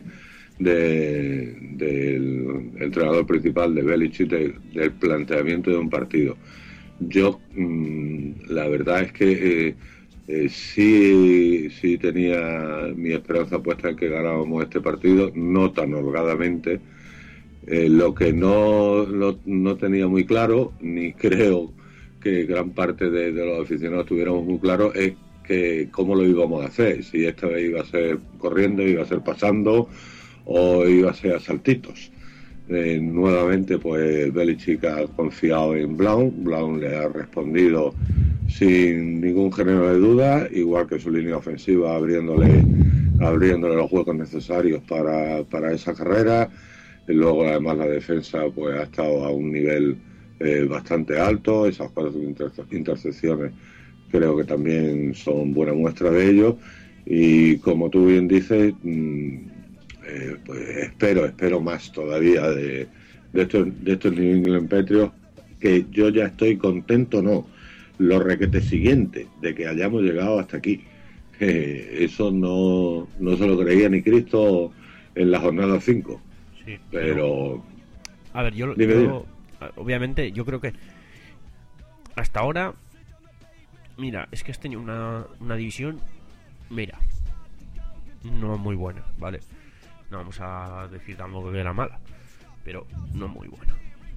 de del entrenador principal de Belichick, de, del planteamiento de un partido. Yo mmm, la verdad es que eh, eh, sí, sí tenía mi esperanza puesta en que ganábamos este partido, no tan holgadamente. Eh, lo que no, no, no tenía muy claro, ni creo que gran parte de, de los aficionados tuviéramos muy claro, es que cómo lo íbamos a hacer, si esta vez iba a ser corriendo, iba a ser pasando o iba a ser a saltitos. Eh, nuevamente pues Belichick ha confiado en Blount, Blount le ha respondido sin ningún género de duda, igual que su línea ofensiva abriéndole abriéndole los huecos necesarios para, para esa carrera, y luego además la defensa pues ha estado a un nivel eh, bastante alto, esas cuatro inter- intercepciones creo que también son buena muestra de ello, y como tú bien dices, mmm, Eh, pues espero, espero más todavía de, de estos de estos New England Patriots, que yo ya estoy contento, no, lo requete siguiente, de que hayamos llegado hasta aquí. Eh, eso no, no se lo creía ni Cristo en la jornada cinco. Sí, pero... A ver, yo, dime, yo dime. obviamente, yo creo que hasta ahora, mira, es que has tenido una, una división, mira, no muy buena, ¿vale? No vamos a decir tampoco que era mala, pero no muy buena.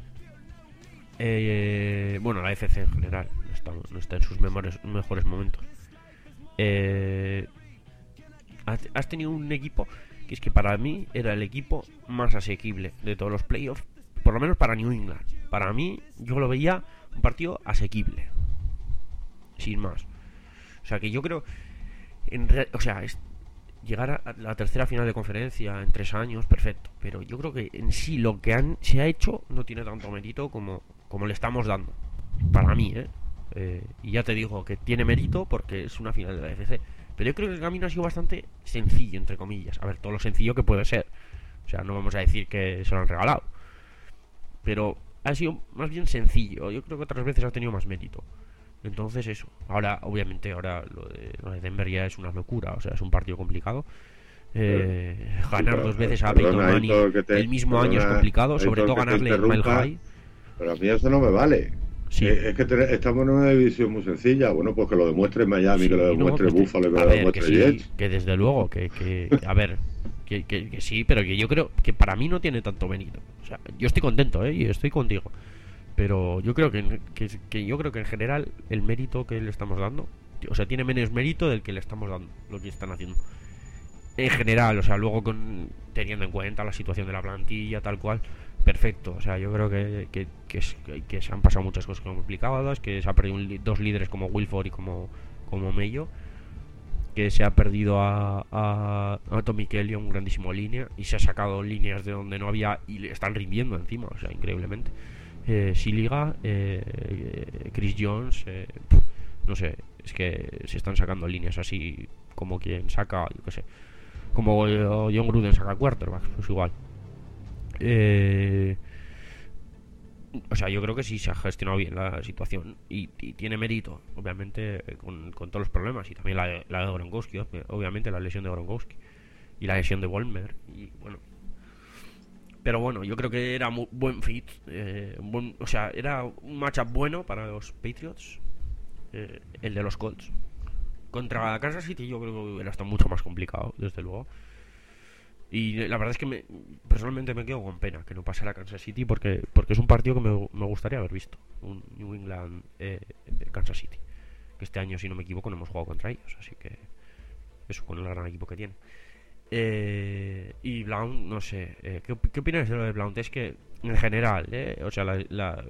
Eh, bueno, la F C en general no está, no está en sus mejores, mejores momentos. Eh, has, has tenido un equipo que es que para mí era el equipo más asequible de todos los playoffs, por lo menos para New England. Para mí, yo lo veía un partido asequible, sin más. O sea que yo creo, en re, o sea, es, llegar a la tercera final de conferencia en tres años, perfecto. Pero yo creo que en sí lo que han, se ha hecho no tiene tanto mérito como, como le estamos dando. Para mí, ¿eh? ¿eh? Y ya te digo que tiene mérito porque es una final de la A F C. Pero yo creo que el camino ha sido bastante sencillo, entre comillas. A ver, todo lo sencillo que puede ser. O sea, no vamos a decir que se lo han regalado. Pero ha sido más bien sencillo. Yo creo que otras veces ha tenido más mérito. Entonces eso, ahora obviamente ahora lo de, lo de Denver ya es una locura, o sea, es un partido complicado. Eh, pero, ganar pero, dos veces a Peyton Manning el mismo perdona, año es complicado, sobre todo ganarle en Mile High. Pero a mí eso no me vale. Sí. Eh, es que te, estamos en una división muy sencilla. Bueno, pues que lo demuestre Miami, sí, que lo demuestre no, Buffalo, que, que lo demuestre que Jets. Sí, que desde luego, que, que, que a ver, que, que, que sí, pero que yo creo que para mí no tiene tanto mérito. O sea, yo estoy contento, ¿eh? Y estoy contigo. Pero yo creo que, que, que yo creo que en general el mérito que le estamos dando, o sea, tiene menos mérito del que le estamos dando, lo que están haciendo. En general, o sea, luego con, teniendo en cuenta la situación de la plantilla, tal cual, perfecto. O sea, yo creo que, que, que, es, que, que se han pasado muchas cosas complicadas, que se ha perdido un, dos líderes como Wilford y como, como Mello, que se ha perdido a, a, a Tommy Kelly, un grandísimo línea, y se ha sacado líneas de donde no había y le están rindiendo encima, o sea, increíblemente. Eh, Siliga, eh, Chris Jones, eh, no sé, es que se están sacando líneas así como quien saca, yo qué sé, como John Gruden saca quarterbacks, pues igual. Eh, o sea, yo creo que sí se ha gestionado bien la situación y, y tiene mérito, obviamente, con, con todos los problemas, y también la, la de Gronkowski, obviamente la lesión de Gronkowski y la lesión de Vollmer, y bueno. Pero bueno, yo creo que era muy buen fit, eh, buen, o sea, era un matchup bueno para los Patriots, eh, el de los Colts. Contra Kansas City yo creo que hubiera estado mucho más complicado, desde luego. Y la verdad es que me, personalmente me quedo con pena que no pasara Kansas City, porque porque es un partido que me, me gustaría haber visto, un New England eh, Kansas City, que este año, si no me equivoco, no hemos jugado contra ellos, así que eso, con el gran equipo que tiene. Eh, y Blount, no sé, eh, ¿qué, ¿qué opinas de lo de Blount? Es que en general, eh, o sea, la, la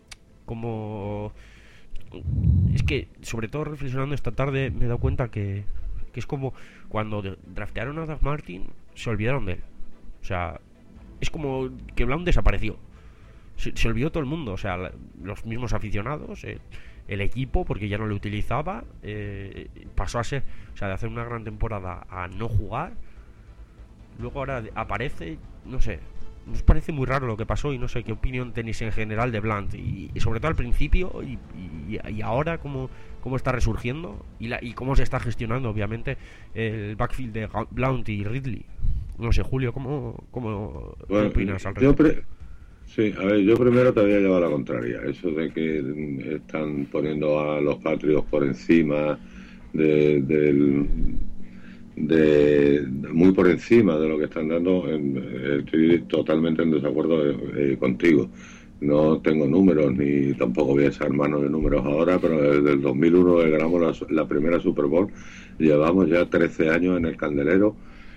como es que sobre todo reflexionando esta tarde me he dado cuenta que, que es como cuando draftearon a Doug Martin, se olvidaron de él. O sea, es como que Blount desapareció, se, se olvidó todo el mundo, o sea, la, los mismos aficionados, eh, el equipo, porque ya no lo utilizaba, eh, pasó a ser, o sea, de hacer una gran temporada a no jugar. Luego ahora aparece, no sé, nos parece muy raro lo que pasó y no sé qué opinión tenéis en general de Blount y, y sobre todo al principio y, y, y ahora cómo, cómo está resurgiendo y, la, y cómo se está gestionando obviamente el backfield de Blount y Ridley. No sé, Julio, ¿cómo, cómo bueno, ¿qué opinas al respecto? Pre- sí, a ver, yo primero te voy a llevar a la contraria, eso de que están poniendo a los Patriots por encima de, del... De, muy por encima de lo que están dando, en, estoy totalmente en desacuerdo eh, contigo. no tengo números ni tampoco voy a ser hermano de números ahora, pero desde el dos mil uno que ganamos la, la primera Super Bowl, llevamos ya trece años en el candelero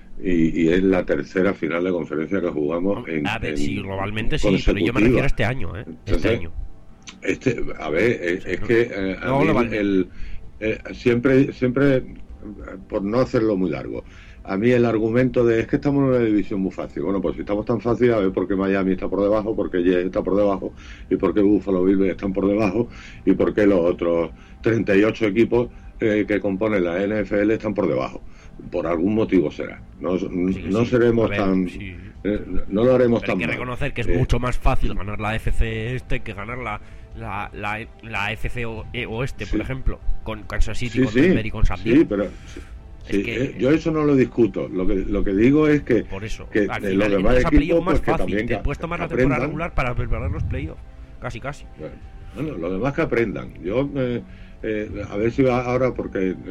y, y es la tercera final de conferencia que jugamos en, a ver, en sí, globalmente sí, pero yo me refiero a este año, ¿eh? Este Entonces, año. Este, a ver, es, es que eh, a No, mí globalmente. el, eh, siempre, siempre, por no hacerlo muy largo, a mí el argumento de es que estamos en una división muy fácil. Bueno, pues si estamos tan fácil, a ver por qué Miami está por debajo, por qué Jets está por debajo, y por qué Buffalo Bills están por debajo, y por qué los otros treinta y ocho equipos eh, que componen la N F L están por debajo. Por algún motivo será. No, Sí, no sí, seremos a ver, tan... sí. eh, no lo haremos Pero tan hay que mal. reconocer que es Eh, mucho más fácil ganar la F C este que ganar la, la, la, la F C o- e- Oeste, por Sí. ejemplo, con Kansas City, Sí, con sí, Denver y con San Diego. sí, pero sí, Es sí, que- eh, yo eso no lo discuto. Lo que lo que digo es que, Por eso, que al de final los demás entras a playoff equipos más pues que fácil, también te que- puedes tomar que la temporada aprendan. regular para preparar los playoffs, casi casi. Bueno, los demás que aprendan. Yo eh, eh, a ver si va ahora porque eh,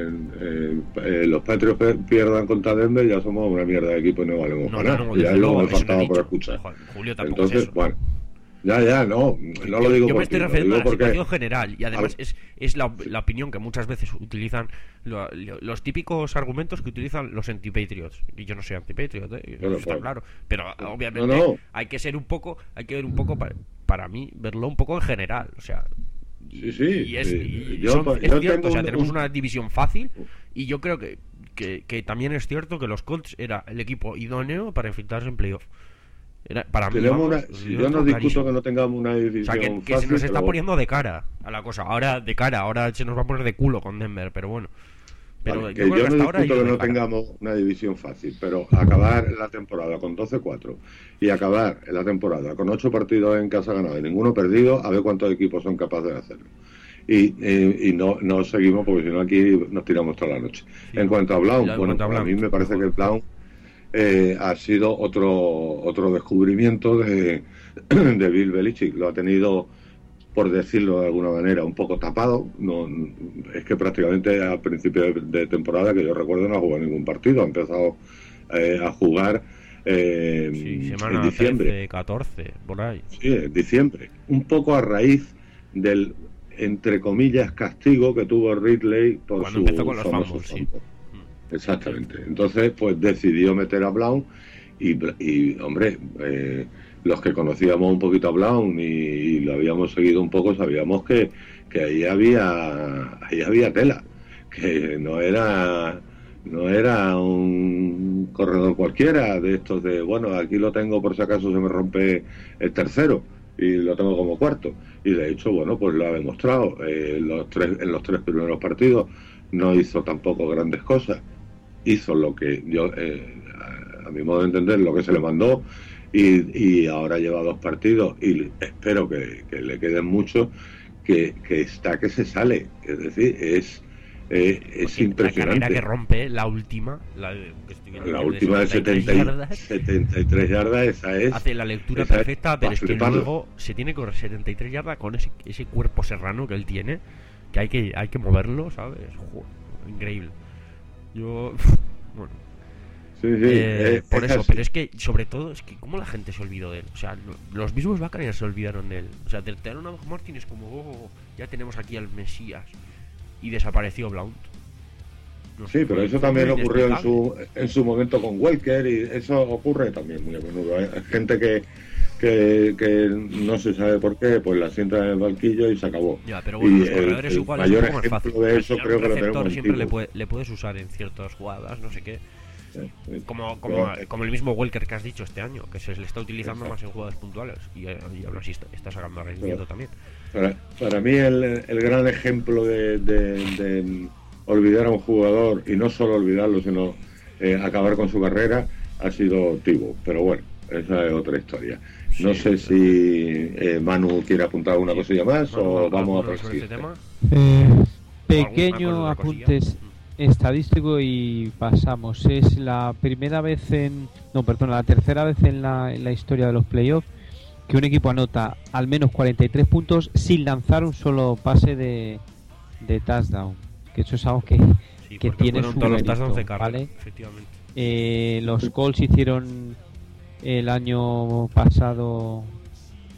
eh, eh, los Patriots per- pierdan contra Denver, ya somos una mierda de equipo y no valemos No, para no, nada. no, Ya desde es lo luego, que me eso no he faltaba por dicho. escuchar. Joder, Julio, tampoco Entonces, es eso. bueno, ya, ya, no, no lo digo yo por me estoy ti, lo refiriendo a digo la situación porque general y además Al- es, es la, la opinión que muchas veces utilizan lo- lo- los típicos argumentos que utilizan los anti-patriots. Y yo no soy anti-patriot, ¿eh? Bueno, Está pues, claro, pero obviamente no, no. hay que ser un poco, hay que ver un poco para, para mí verlo un poco en general, o sea, Sí, sí, y es, sí. y Yo, son- pues, es yo cierto, tengo o sea, un- tenemos un- una división fácil y yo creo que, que, que también es cierto que los Colts era el equipo idóneo para infiltrarse en playoff. Era, para mí, tenemos vamos, una, yo si lo yo no tengo discuto clarísimo. que no tengamos una O división sea, que, que fácil, se nos está pero- poniendo de cara a la cosa. Ahora de cara, ahora se nos va a poner de culo con Denver, pero bueno. Pero Vale, yo que creo yo que no hasta ahora ha discuto ido que de no cara. tengamos una división fácil, pero acabar la temporada con doce cuatro y acabar la temporada con ocho partidos en casa ganados y ninguno perdido, a ver cuántos equipos son capaces de hacerlo. Y, eh, y no, no seguimos porque si no aquí nos tiramos toda la noche. Sí, en cuanto a Blount, en bueno, cuanto a a Blount, mí me parece mejor. que Blount eh, ha sido otro otro descubrimiento de, de Bill Belichick. Lo ha tenido, por decirlo de alguna manera, un poco tapado. No, es que prácticamente al principio de, de temporada, que yo recuerdo, no ha jugado ningún partido. Ha empezado eh, a jugar eh, Sí, en semana diciembre. trece, catorce, por ahí. Sí, en diciembre. Un poco a raíz del, entre comillas, castigo que tuvo Ridley por Cuando su empezó con los famoso fumbles, sí. fumble. Exactamente. Entonces, pues decidió meter a Blount y, y hombre, eh, los que conocíamos un poquito a Blount y, y lo habíamos seguido un poco, sabíamos que, que ahí había ahí había tela, que no era no era un corredor cualquiera de estos de, bueno, aquí lo tengo por si acaso se me rompe el tercero y lo tengo como cuarto. Y de hecho, bueno, pues lo ha demostrado. Eh, los tres, en los tres primeros partidos no hizo tampoco grandes cosas. Hizo lo que yo, eh, a, a mi modo de entender, lo que se le mandó y, y ahora lleva dos partidos y espero que, que le queden muchos, que, que está que se sale. Es decir, es, eh, es Porque impresionante. La carrera que rompe, la última, la, de- que estoy viendo La que es última de setenta y tres setenta y, yardas, setenta y tres yardas, esa es. hace la lectura esa es perfecta, pero pa' es que fliparlo. luego se tiene que correr setenta y tres yardas con ese, ese cuerpo serrano que él tiene, que hay que, hay que moverlo, ¿sabes? Joder, increíble. Yo, bueno, Sí, sí, eh, es- por es eso, así. pero es que, sobre todo, es que cómo la gente se olvidó de él. O sea, lo- los mismos Buccaneers se olvidaron de él. O sea, te dan a Martin es como, oh, ya tenemos aquí al Mesías. Y desapareció Blount. No sé, Sí, pero fue- eso fue también muy ocurrió en inexplicable. su en su momento con Welker y eso ocurre también muy a menudo. Hay gente que, que, que no se sabe por qué, pues la sienta en el banquillo y se acabó. Ya, pero bueno, Y los el- corredores el igual mayor es un poco más ejemplo fácil. de Al eso final, creo un que lo receptor tenemos en siempre le, Tibo. puede- le puedes usar en ciertas jugadas, no sé qué. Sí, sí. Como, como, Pero, como el mismo Welker que has dicho este año, que se le está utilizando Exacto. más en jugadas puntuales. Y, eh, y aún así está, está sacando rendimiento también. Para, para mí el, el gran ejemplo de, de- de olvidar a un jugador, y no solo olvidarlo, sino eh, acabar con su carrera, ha sido Tibo. Pero bueno, esa es otra historia. No Sí, sé si eh, Manu quiere apuntar alguna Sí. cosilla más Bueno, o ¿alguna vamos a cosa sobre proseguir. este tema? Eh, ¿O pequeño alguna apunte cosilla? estadístico y pasamos. Es la primera vez en... No, perdón, la tercera vez en la, en la historia de los playoffs que un equipo anota al menos cuarenta y tres puntos sin lanzar un solo pase de, de touchdown. Que eso es algo que, Sí, que porque tiene fueron su todos los mérito, touchdowns de carrera, ¿vale? efectivamente. Eh, los Colts hicieron el año pasado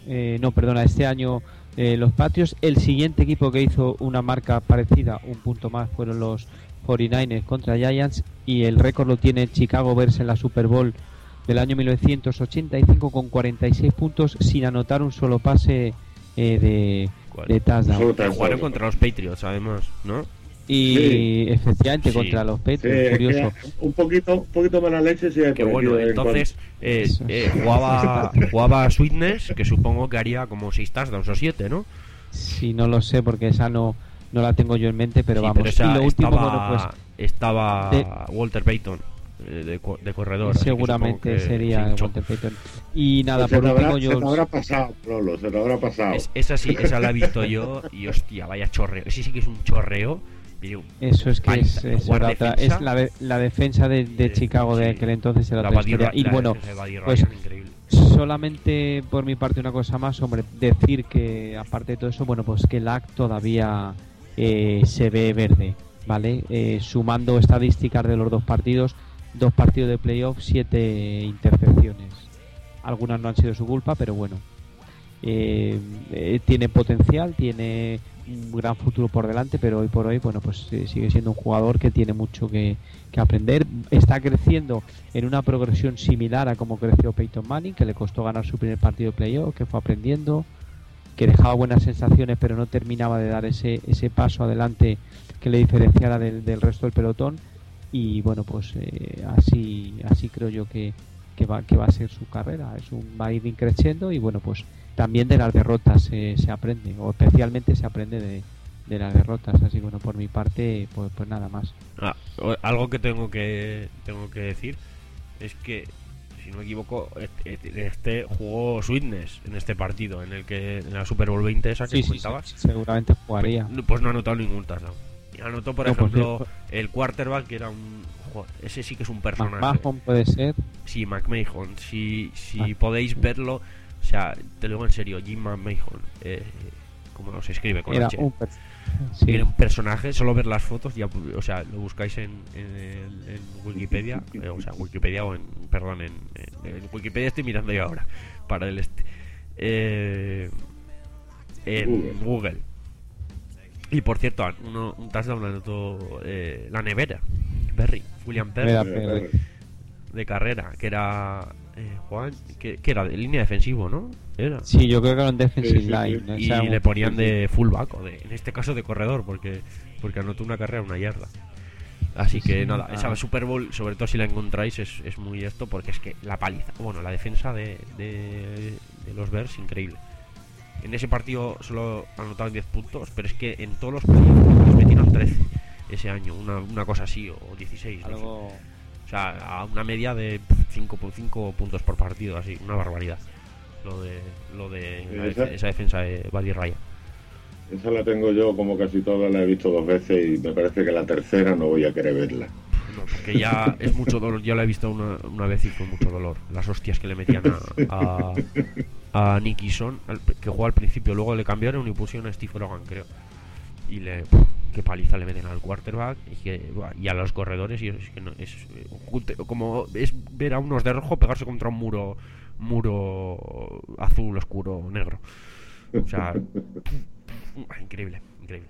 eh, no, perdona, este año eh, los Patriots. El siguiente equipo que hizo una marca parecida, un punto más, fueron los cuarenta y nueve contra Giants, y el récord lo tiene Chicago Bears en la Super Bowl del año mil novecientos ochenta y cinco con cuarenta y seis puntos sin anotar un solo pase eh, de, de touchdown. Jugaron contra los Patriots, además, ¿no? Y sí, efectivamente, sí, contra los Patriots, sí, curioso. Un poquito, un poquito mala leche, sí. Que bueno, entonces eh, eh, jugaba, jugaba Sweetness, que supongo que haría como seis touchdowns o siete, ¿no? Sí, no lo sé, porque esa no, no la tengo yo en mente, pero sí, vamos. Pero esa, y lo último, estaba, bueno, pues, estaba de, Walter Payton. De, de corredor, seguramente que sería Walter Payton. Y nada, pues por último habrá, yo se te habrá pasado, Lolo, se te habrá pasado. Es, esa sí, esa la he visto yo y hostia, vaya chorreo. Ese sí que es un chorreo. Pero eso es que paliza, es, es, la, otra, es la, de, la defensa de, de Chicago sí, de aquel entonces era la otra historia. Y bueno, pues increíble. Solamente por mi parte una cosa más, hombre, decir que aparte de todo eso, bueno, pues que el A C todavía eh, se ve verde, ¿vale? Eh, sumando estadísticas de los dos partidos, dos partidos de playoff, siete intercepciones. Algunas no han sido su culpa, pero bueno, eh, eh, tiene potencial, tiene un gran futuro por delante, pero hoy por hoy, bueno, pues eh, sigue siendo un jugador que tiene mucho que, que aprender. Está creciendo en una progresión similar a como creció Peyton Manning, que le costó ganar su primer partido de playoff, que fue aprendiendo, que dejaba buenas sensaciones, pero no terminaba de dar ese, ese paso adelante que le diferenciara del, del resto del pelotón. Y bueno, pues eh, así así creo yo que, que va que va a ser su carrera. Es un va a ir creciendo y bueno, pues también de las derrotas eh, se aprende, o especialmente se aprende de, de las derrotas. Así que bueno, por mi parte, pues, pues nada más. Ah, algo que tengo que tengo que decir es que, si no me equivoco, este, este jugó Sweetness en este partido, en el que en la Super Bowl veinte esa que sí, comentabas. Sí, sí, seguramente jugaría. Pues, pues no ha anotado ningún touchdown. Anotó, por no, ejemplo, pues, el quarterback, que era un... Joder, ese sí que es un personaje. McMahon puede ser. Sí, McMahon. Si, si ah. podéis verlo, o sea, te lo digo en serio, Jim McMahon, eh, como no se escribe con era H. Un per- sí. Era un personaje, solo ver las fotos, ya, o sea, lo buscáis en, en, el, en Wikipedia, eh, o sea, Wikipedia o en... Perdón, en, en, en Wikipedia estoy mirando yo ahora, para el este. Eh, en Google. Google. Y por cierto, uno, un touchdown lo anotó eh, la nevera, Perry, William Perry, Perry, de carrera, que era eh, Juan, que, que era de línea defensivo, ¿no? Era. Sí, yo creo que era un defensive sí, sí, line. sí. ¿no? Y o sea, le un... ponían de fullback, o de, en este caso de corredor, porque porque anotó una carrera una yarda. Así que sí, nada, ah. esa Super Bowl, sobre todo si la encontráis, es, es muy esto, porque es que la paliza, bueno, la defensa de, de, de los Bears, increíble. En ese partido solo anotaron diez puntos, pero es que en todos los playoffs les metieron trece ese año, una, una cosa así, o dieciséis. Algo... No sé. O sea, a una media de cinco puntos por partido, así, una barbaridad. Lo de lo de esa, esa defensa de Buddy Ryan. Esa la tengo yo como casi todas, la he visto dos veces y me parece que la tercera no voy a querer verla. No, porque ya es mucho dolor, ya la he visto una, una vez y fue mucho dolor. Las hostias que le metían a, a, a Nick Eason, que jugó al principio, luego le cambiaron y pusieron a Steve Rogan, creo. Y le qué paliza le meten al quarterback y, que, y a los corredores, y es que no, es como es ver a unos de rojo pegarse contra un muro muro azul oscuro negro. O sea, increíble, increíble.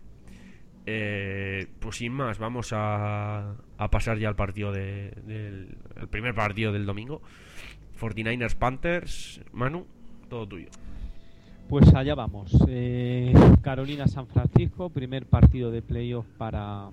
Eh, pues sin más, vamos a, a pasar ya al partido de, del el primer partido del domingo. cuarenta y nueve ers Panthers. Manu, todo tuyo. Pues allá vamos. Eh, Carolina San Francisco, primer partido de playoff para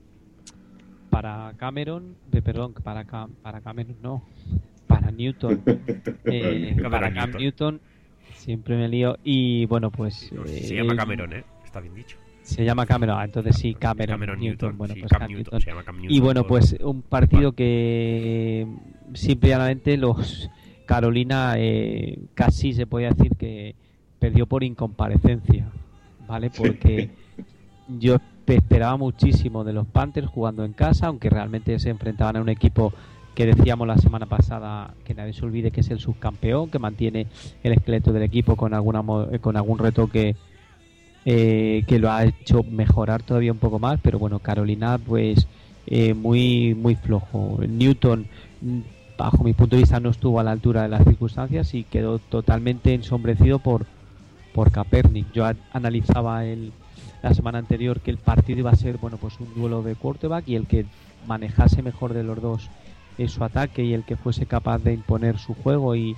para Cameron, de perdón, para para Cameron no, para Newton. Eh, para Cam Newton. Newton, siempre me lío. Y bueno, pues no, eh, se llama Cameron, eh, está bien dicho. Se llama Cameron, entonces sí, Cameron, Cameron Newton. Newton. Bueno, sí, pues Cam Cam Newton, Newton. Se llama Cam Newton. Y bueno, pues un partido bueno. que simplemente los Carolina eh, casi se podía decir que perdió por incomparecencia, ¿vale? Porque yo esperaba muchísimo de los Panthers jugando en casa, aunque realmente se enfrentaban a un equipo que decíamos la semana pasada, que nadie se olvide que es el subcampeón, que mantiene el esqueleto del equipo con alguna con algún retoque eh, que lo ha hecho mejorar todavía un poco más, pero bueno, Carolina pues eh, muy muy flojo. Newton bajo mi punto de vista no estuvo a la altura de las circunstancias y quedó totalmente ensombrecido por, por Kaepernick. Yo a, analizaba el, la semana anterior que el partido iba a ser, bueno, pues un duelo de quarterback y el que manejase mejor de los dos en su ataque y el que fuese capaz de imponer su juego y,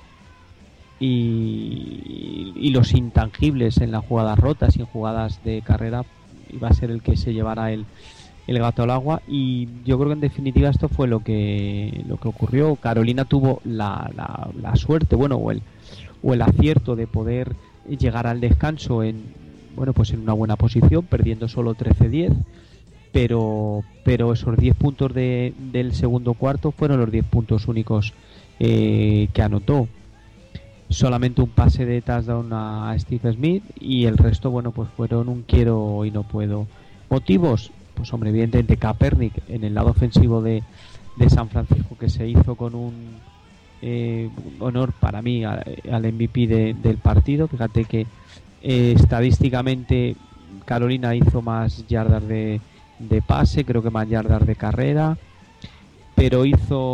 y, y los intangibles en las jugadas rotas y en jugadas de carrera iba a ser el que se llevara el, el gato al agua. Y yo creo que en definitiva esto fue lo que lo que ocurrió. Carolina tuvo la, la, la suerte, bueno, o el, o el acierto de poder llegar al descanso en, bueno, pues en una buena posición, perdiendo solo trece diez, pero pero esos diez puntos de, del segundo cuarto fueron los diez puntos únicos eh, que anotó. Solamente un pase de touchdown a Steve Smith y el resto, bueno, pues fueron un quiero y no puedo. ¿Motivos? Pues hombre, evidentemente Kaepernick en el lado ofensivo de, de San Francisco, que se hizo con un eh, honor para mí a, al M V P de, del partido. Fíjate que eh, estadísticamente Carolina hizo más yardas de, de pase, creo que más yardas de carrera, pero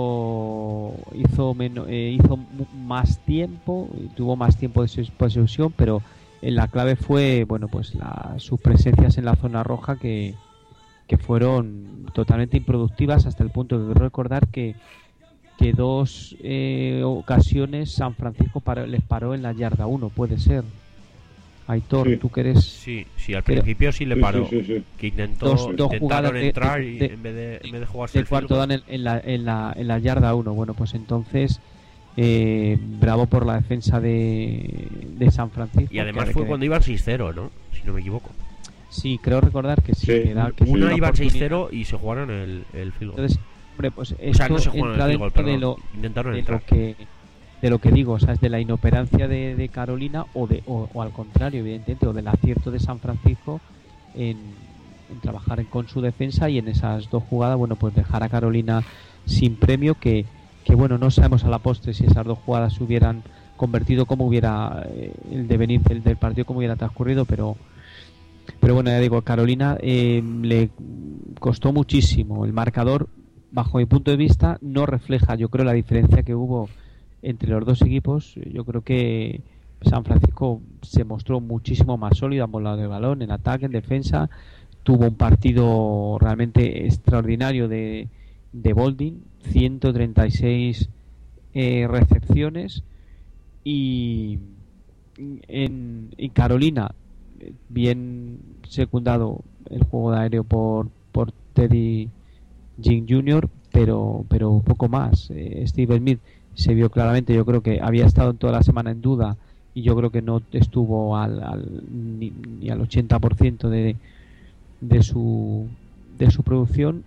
hizo hizo menos, eh, hizo más tiempo, tuvo más tiempo de posesión, pero la clave fue, bueno, pues la, sus presencias en la zona roja que, que fueron totalmente improductivas, hasta el punto de recordar que que dos eh, ocasiones San Francisco paró, les paró en la yarda uno, puede ser. Aitor, sí. Tú que eres... Sí, sí, al principio sí le paró. Sí, sí, sí, sí. Que intentó, dos, dos intentaron de, entrar de, y de, en vez de, en vez de jugarse el cuarto dan en, en, la, en, la, en la yarda uno. Bueno, pues entonces eh, bravo por la defensa de, de San Francisco. Y además fue que... cuando iban seis cero, ¿no? Si no me equivoco. Sí, creo recordar que sí. sí. Que da, que Una iban seis cero y se jugaron el, el field goal. Entonces, hombre, pues esto o sea, no se jugaron el field goal, perdón. De lo, Intentaron de entrar. Lo que, de lo que digo, o sea, es de la inoperancia de, de Carolina o, de, o, o al contrario, evidentemente, o del acierto de San Francisco en, en trabajar con su defensa y en esas dos jugadas, bueno, pues dejar a Carolina sin premio, que, que bueno, no sabemos a la postre si esas dos jugadas se hubieran convertido, cómo hubiera eh, el devenir del, del partido, cómo hubiera transcurrido, pero pero bueno, ya digo, a Carolina eh, le costó muchísimo. El marcador, bajo mi punto de vista, no refleja, yo creo, la diferencia que hubo entre los dos equipos. Yo creo que San Francisco se mostró muchísimo más sólido a ambos lados del balón, en ataque, en defensa. Tuvo un partido realmente extraordinario de, de Boldin, ciento treinta y seis eh, recepciones, y en, en Carolina, bien secundado el juego de aéreo por, por Teddy Jim junior, pero pero poco más. eh, Steve Smith se vio claramente, yo creo que había estado toda la semana en duda y yo creo que no estuvo al, al ni, ni al ochenta por ciento de, de su de su producción,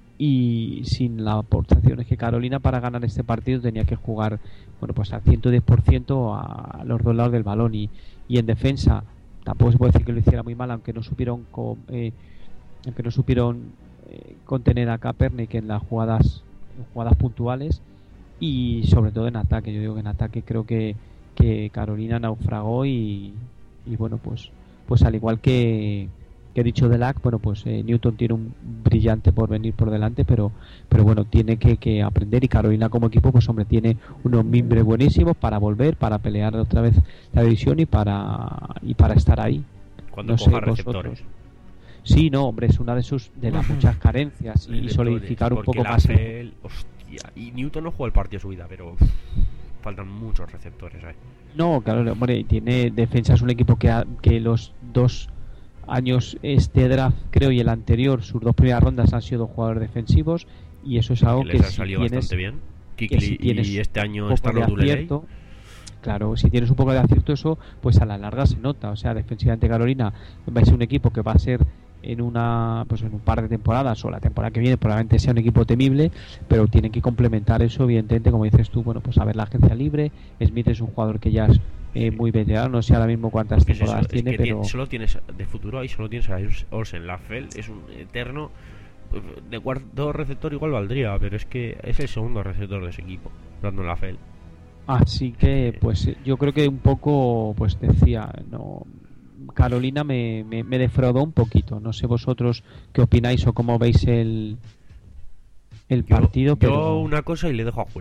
y sin las aportaciones que Carolina para ganar este partido tenía que jugar, bueno, pues al ciento diez por ciento a los dos lados del balón, y, y en defensa tampoco se puede decir que lo hiciera muy mal, aunque no supieron co, eh, aunque no supieron eh, contener a Kaepernick en las jugadas en jugadas puntuales, y sobre todo en ataque. Yo digo que en ataque creo que, que Carolina naufragó y, y bueno, pues pues al igual que, que he dicho de Lack, bueno, pues eh, Newton tiene un brillante por venir por delante, pero pero bueno, tiene que, que aprender, y Carolina como equipo, pues hombre, tiene unos mimbres buenísimos para volver, para pelear otra vez la división y para y para estar ahí. Cuando no coja sé, receptores. Vosotros. Sí, no, hombre, es una de sus de las muchas carencias, y solidificar un poco más. El... Hostia, y Newton no jugó el partido de su vida, pero uf, faltan muchos receptores ahí. No, claro, hombre, tiene defensa, es un equipo que, ha, que los dos años, este draft creo y el anterior, sus dos primeras rondas han sido jugadores defensivos, y eso es algo que que les ha si salido tienes, bastante bien. Kikli, si tienes y este año un está poco de Roduleley. acierto, claro, si tienes un poco de acierto, eso pues a la larga se nota. O sea, defensivamente Carolina va a ser un equipo que va a ser en una pues en un par de temporadas, o la temporada que viene probablemente sea un equipo temible, pero tienen que complementar eso, evidentemente, como dices tú, bueno, pues a ver la agencia libre. Smith es un jugador que ya es eh, muy veterano, no sé ahora mismo cuántas es temporadas eso, tiene, es que pero solo tienes de futuro ahí, solo tienes a Olsen. Lafell es un eterno de cuarto receptor, igual valdría, pero es que es el segundo receptor de ese equipo, Brandon Lafell. Así que pues yo creo que un poco, pues decía, no, Carolina me, me, me defraudó un poquito. No sé vosotros qué opináis o cómo veis el el yo, partido, pero yo una cosa y le dejo a Julio.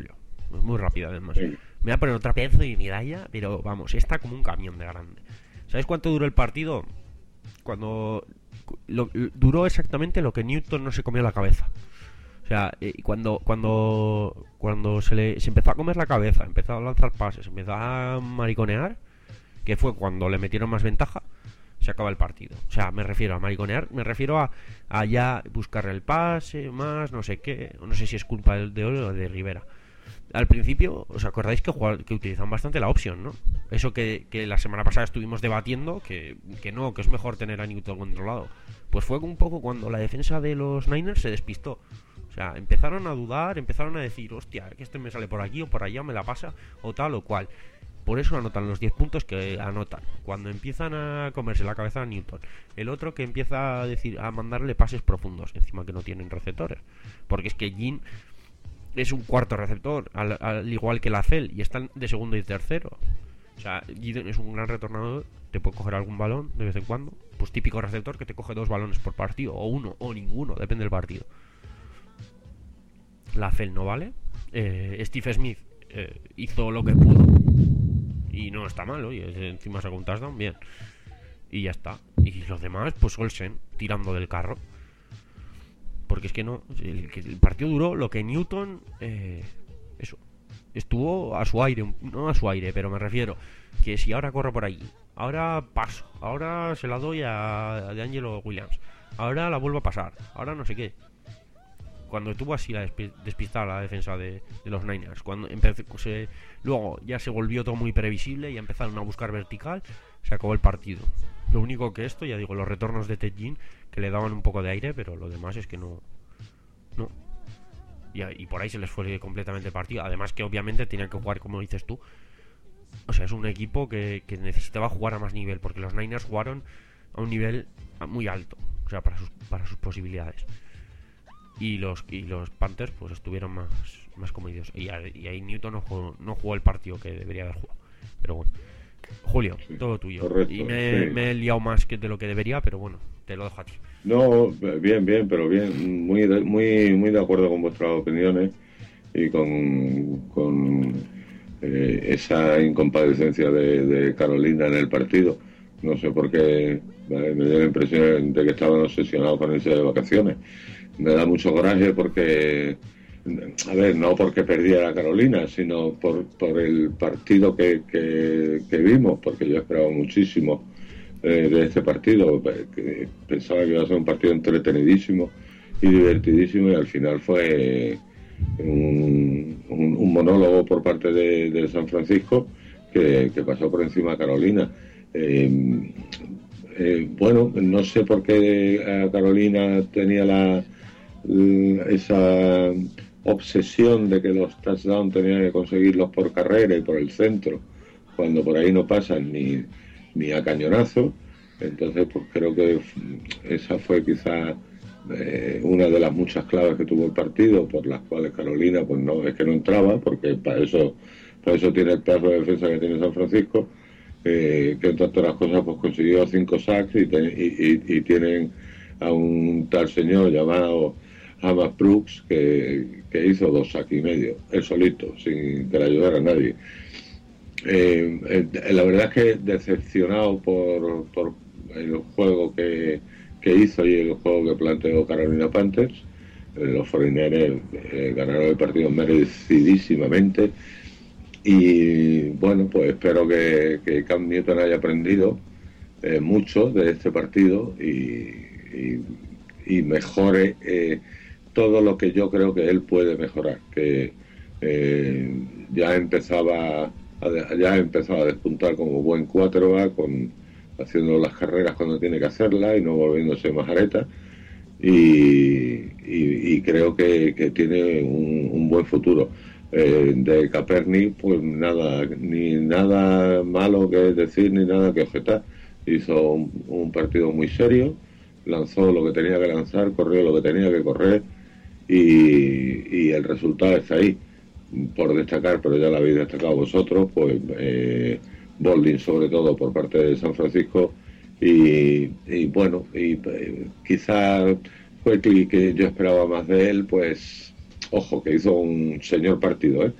muy rápida además. Sí. Me voy a poner otra pedazo de medalla, pero vamos, está como un camión de grande. ¿Sabes cuánto duró el partido? Cuando lo, duró exactamente lo que Newton no se comió la cabeza. O sea, eh, cuando cuando cuando se le se empezó a comer la cabeza, empezó a lanzar pases, empezó a mariconear, que fue cuando le metieron más ventaja, se acaba el partido. O sea, me refiero a mariconear, me refiero a, a ya buscar el pase, más, no sé qué, no sé si es culpa de, de Oro o de Rivera. Al principio, ¿os acordáis que, jugar, que utilizaban bastante la opción, no? Eso que, que la semana pasada estuvimos debatiendo, que, que no, que es mejor tener a Newton controlado. Pues fue un poco cuando la defensa de los Niners se despistó. O sea, empezaron a dudar, empezaron a decir, hostia, que este me sale por aquí o por allá, me la pasa, o tal o cual. Por eso anotan los diez puntos que anotan. Cuando empiezan a comerse la cabeza a Newton. El otro que empieza a decir, a mandarle pases profundos, encima que no tienen receptores. Porque es que Jean es un cuarto receptor, al, al igual que la Cel, y están de segundo y tercero. O sea, Jean es un gran retornador, te puede coger algún balón de vez en cuando. Pues típico receptor que te coge dos balones por partido, o uno, o ninguno, depende del partido. La Cel no vale. Eh, Steve Smith eh, hizo lo que pudo. Y no está mal, oye, encima sacó un touchdown, bien. Y ya está. Y los demás, pues Olsen tirando del carro. Porque es que no, el, el partido duró lo que Newton, eh, eso, estuvo a su aire, no a su aire, pero me refiero que si ahora corro por ahí, ahora paso, ahora se la doy a, a DeAngelo Williams, ahora la vuelvo a pasar, ahora no sé qué. Cuando tuvo así la despi- despistada la defensa de, de los Niners, cuando empecé, se, luego ya se volvió todo muy previsible y empezaron a buscar vertical, se acabó el partido. Lo único que esto, ya digo, los retornos de Ted Ginn, que le daban un poco de aire, pero lo demás es que no. No. Y, y por ahí se les fue completamente el partido. Además que obviamente tenían que jugar, como dices tú. O sea, es un equipo que, que necesitaba jugar a más nivel, porque los Niners jugaron a un nivel muy alto, o sea, para sus, para sus posibilidades. Y los y los Panthers pues estuvieron más, más comedidos. Y, y ahí Newton no jugó, no jugó el partido que debería haber jugado. Pero bueno. Julio, sí, todo tuyo. Correcto, y me, sí. me he liado más que de lo que debería, pero bueno, te lo dejo a ti. No, bien, bien, pero bien. Muy de, muy, muy de acuerdo con vuestras opiniones y con, con eh, esa incomparecencia de, de Carolina en el partido. No sé por qué, ¿vale? Me dio la impresión de que estaban obsesionados con irse de vacaciones. Me da mucho coraje porque, a ver, no porque perdiera Carolina, sino por, por el partido que, que, que vimos, porque yo esperaba muchísimo eh, de este partido, que pensaba que iba a ser un partido entretenidísimo y divertidísimo, y al final fue un, un, un monólogo por parte de, de San Francisco que, que pasó por encima a Carolina. Eh, eh, bueno, no sé por qué Carolina tenía la esa obsesión de que los touchdowns tenían que conseguirlos por carrera y por el centro, cuando por ahí no pasan ni, ni a cañonazo. Entonces pues creo que esa fue quizá eh, una de las muchas claves que tuvo el partido, por las cuales Carolina pues no, es que no entraba, porque para eso para eso tiene el pedazo de defensa que tiene San Francisco, eh, que entre otras cosas pues consiguió cinco sacks y, te, y, y, y tienen a un tal señor llamado Hamas Brooks que, que hizo dos sacks y medio, él solito, sin que le ayudara a nadie. Eh, eh, la verdad es que decepcionado por, por el juego que, que hizo y el juego que planteó Carolina Panthers. Eh, los cuarenta y nueve eh, ganaron el partido merecidísimamente y bueno, pues espero que, que Cam Newton haya aprendido eh, mucho de este partido y, y, y mejore eh, todo lo que yo creo que él puede mejorar, que eh, ya empezaba a, ya empezaba a despuntar como buen quarterback, con haciendo las carreras cuando tiene que hacerlas y no volviéndose majareta, y, y, y creo que, que tiene un, un buen futuro. Eh, de Kaepernick pues nada, ni nada malo que decir ni nada que objetar. Hizo un, un partido muy serio, lanzó lo que tenía que lanzar, corrió lo que tenía que correr y, y el resultado está ahí. Por destacar, pero ya lo habéis destacado vosotros, pues eh, Boldin sobre todo por parte de San Francisco y, y bueno, y eh, quizá fue que, que yo esperaba más de él, pues ojo, que hizo un señor partido, ¿eh?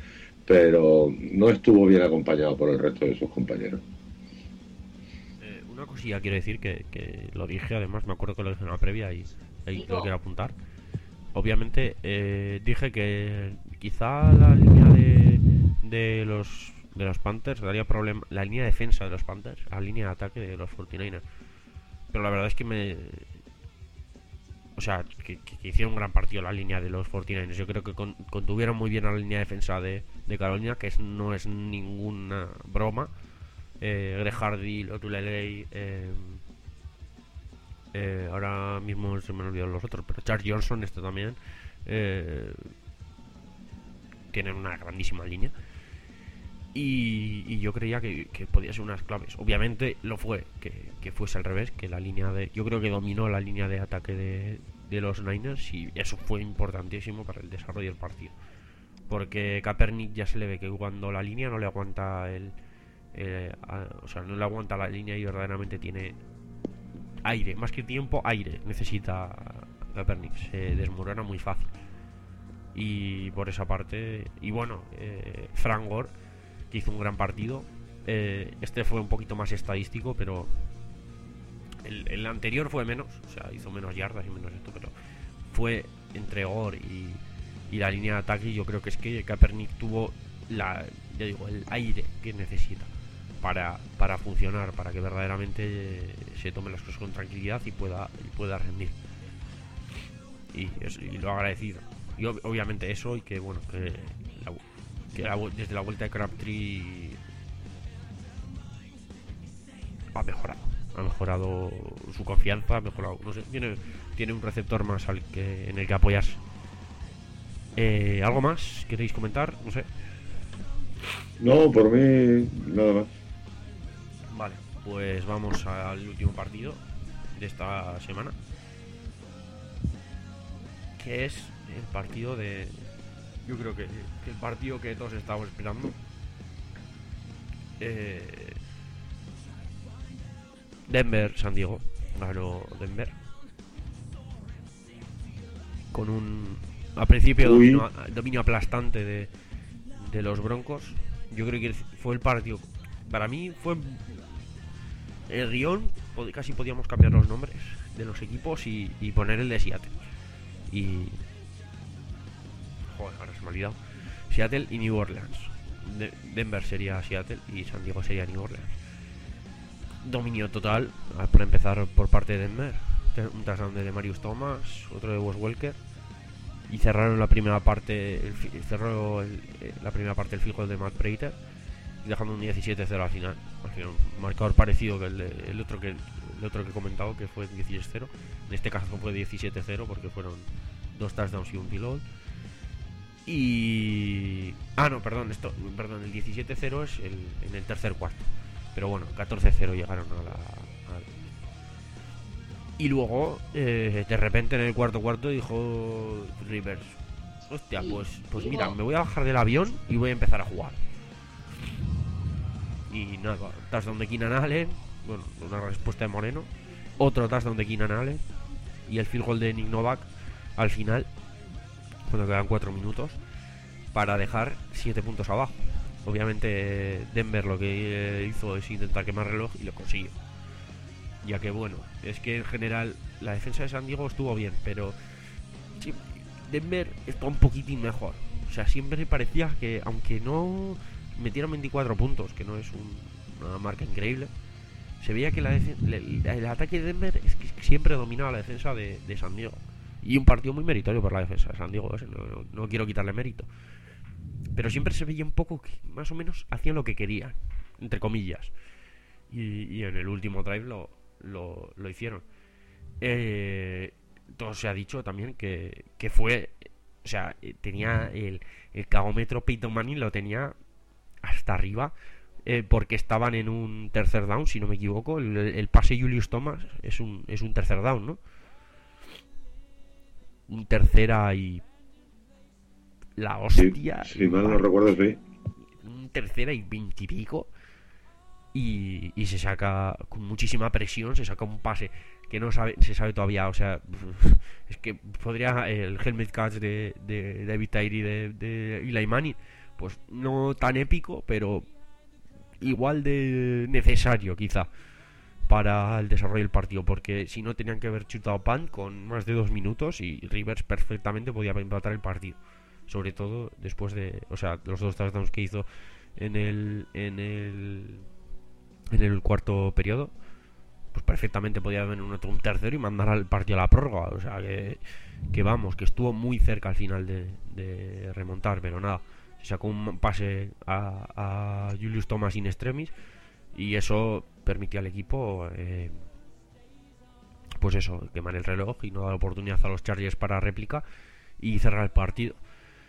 pero no estuvo bien acompañado por el resto de sus compañeros. Eh, una cosilla quiero decir que, que lo dije, además me acuerdo que lo dije en la previa y ahí lo quiero apuntar. Obviamente eh, dije que quizá la línea de, de los de los Panthers daría problema, la línea de defensa de los Panthers, la línea de ataque de los cuarenta y nueve ers. Pero la verdad es que me... O sea, que, que, que hicieron un gran partido la línea de los cuarenta y nueve ers. Yo creo que con, contuvieron muy bien a la línea de defensa de, de Carolina, que es, no es ninguna broma. Eh, Greg Hardy, Lotulelei, eh, eh, ahora mismo se me han olvidado los otros, pero Charles Johnson, este también, eh, tienen una grandísima línea. Y, y yo creía que, que podía ser unas claves. Obviamente lo fue, que, que fuese al revés, que la línea de... Yo creo que dominó la línea de ataque de, de los Niners y eso fue importantísimo para el desarrollo del partido. Porque Kaepernick ya se le ve que cuando la línea no le aguanta el... Eh, a, o sea, no le aguanta la línea y verdaderamente tiene aire, más que tiempo, aire necesita Kaepernick, se desmorona muy fácil. Y por esa parte... Y bueno, eh, Frank Gore, que hizo un gran partido. Eh, este fue un poquito más estadístico, pero el, el anterior fue menos, o sea, hizo menos yardas y menos esto, pero fue entre Gore y, y la línea de ataque. Yo creo que es que Kaepernick tuvo la, ya digo, el aire que necesita para, para funcionar, para que verdaderamente se tomen las cosas con tranquilidad y pueda, y pueda rendir. Y, es, y lo agradecido. Y ob- obviamente eso, y que bueno, que la, que la, desde la vuelta de Crabtree ha mejorado, ha mejorado su confianza, ha mejorado, no sé, tiene, tiene un receptor más al que, en el que apoyarse. Eh, ¿Algo más queréis comentar? No sé. No, por mí nada más. Vale, pues vamos al último partido de esta semana, que es el partido de... Yo creo que, que el partido que todos estábamos esperando. Eh, Denver, San Diego. Ganó Denver con un... A principio dominio, dominio aplastante de, de los Broncos. Yo creo que fue el partido... Para mí fue... El guión, casi podíamos cambiar los nombres de los equipos y, y poner el de Seattle. Y... Joder, ahora se me ha olvidado. Seattle y New Orleans. De- Denver sería Seattle y San Diego sería New Orleans. Dominio total, por empezar por parte de Denver. Un touchdown de Marius Thomas, otro de Wes Welker. Y cerraron la primera parte, el, cerró el, la primera parte el field goal de Matt Prater, dejando un diecisiete cero al final. Al final un marcador parecido que el, de, el otro que el otro que he comentado, que fue dieciséis cero. En este caso fue diecisiete cero porque fueron dos touchdowns y un field goal. Y... Ah, no, perdón, esto, perdón, el diecisiete cero es el, en el tercer cuarto. Pero bueno, catorce cero llegaron a la... A... Y luego, eh, de repente en el cuarto cuarto dijo Rivers: hostia, pues, pues mira, me voy a bajar del avión y voy a empezar a jugar. Y nada, touchdown de Keenan Allen, bueno, una respuesta de Moreno, otro touchdown de Keenan Allen y el field goal de Nick Novak al final, cuando quedan cuatro minutos, para dejar siete puntos abajo. Obviamente Denver lo que hizo es intentar quemar reloj y lo consiguió. Ya que bueno, es que en general la defensa de San Diego estuvo bien, pero sí, Denver está un poquitín mejor. O sea, siempre parecía que, aunque no metieron veinticuatro puntos, que no es un, una marca increíble, se veía que la defen- el, el ataque de Denver es que siempre dominaba la defensa de, de San Diego. Y un partido muy meritorio por la defensa de San Diego, ¿eh? no, no, no quiero quitarle mérito. Pero siempre se veía un poco que más o menos hacían lo que querían, entre comillas. Y, y en el último drive lo, lo, lo hicieron. Eh, todo se ha dicho también que, que fue... O sea, tenía el, el cagómetro Peyton Manning, lo tenía hasta arriba, eh, porque estaban en un tercer down, si no me equivoco. El, el pase Julius Thomas es un, es un tercer down, ¿no? Un tercera y... La hostia. Si sí, mal no recuerdo, sí. Un tercera y veintipico. Y, y se saca con muchísima presión. Se saca un pase que no sabe, se sabe todavía. O sea, es que podría el helmet catch de, de David Tyree de, de Eli Manning pues no tan épico, pero igual de necesario quizá para el desarrollo del partido, porque si no tenían que haber chutado pan con más de dos minutos y Rivers perfectamente podía empatar el partido, sobre todo después de, o sea, los dos touchdowns que hizo en el en el en el cuarto periodo, pues perfectamente podía haber un otro un tercero y mandar al partido a la prórroga, o sea que, que vamos, que estuvo muy cerca al final de, de remontar, pero nada, se sacó un pase a, a Julius Thomas in extremis y eso permitía al equipo eh, pues eso, quemar el reloj y no dar oportunidad a los Chargers para réplica y cerrar el partido.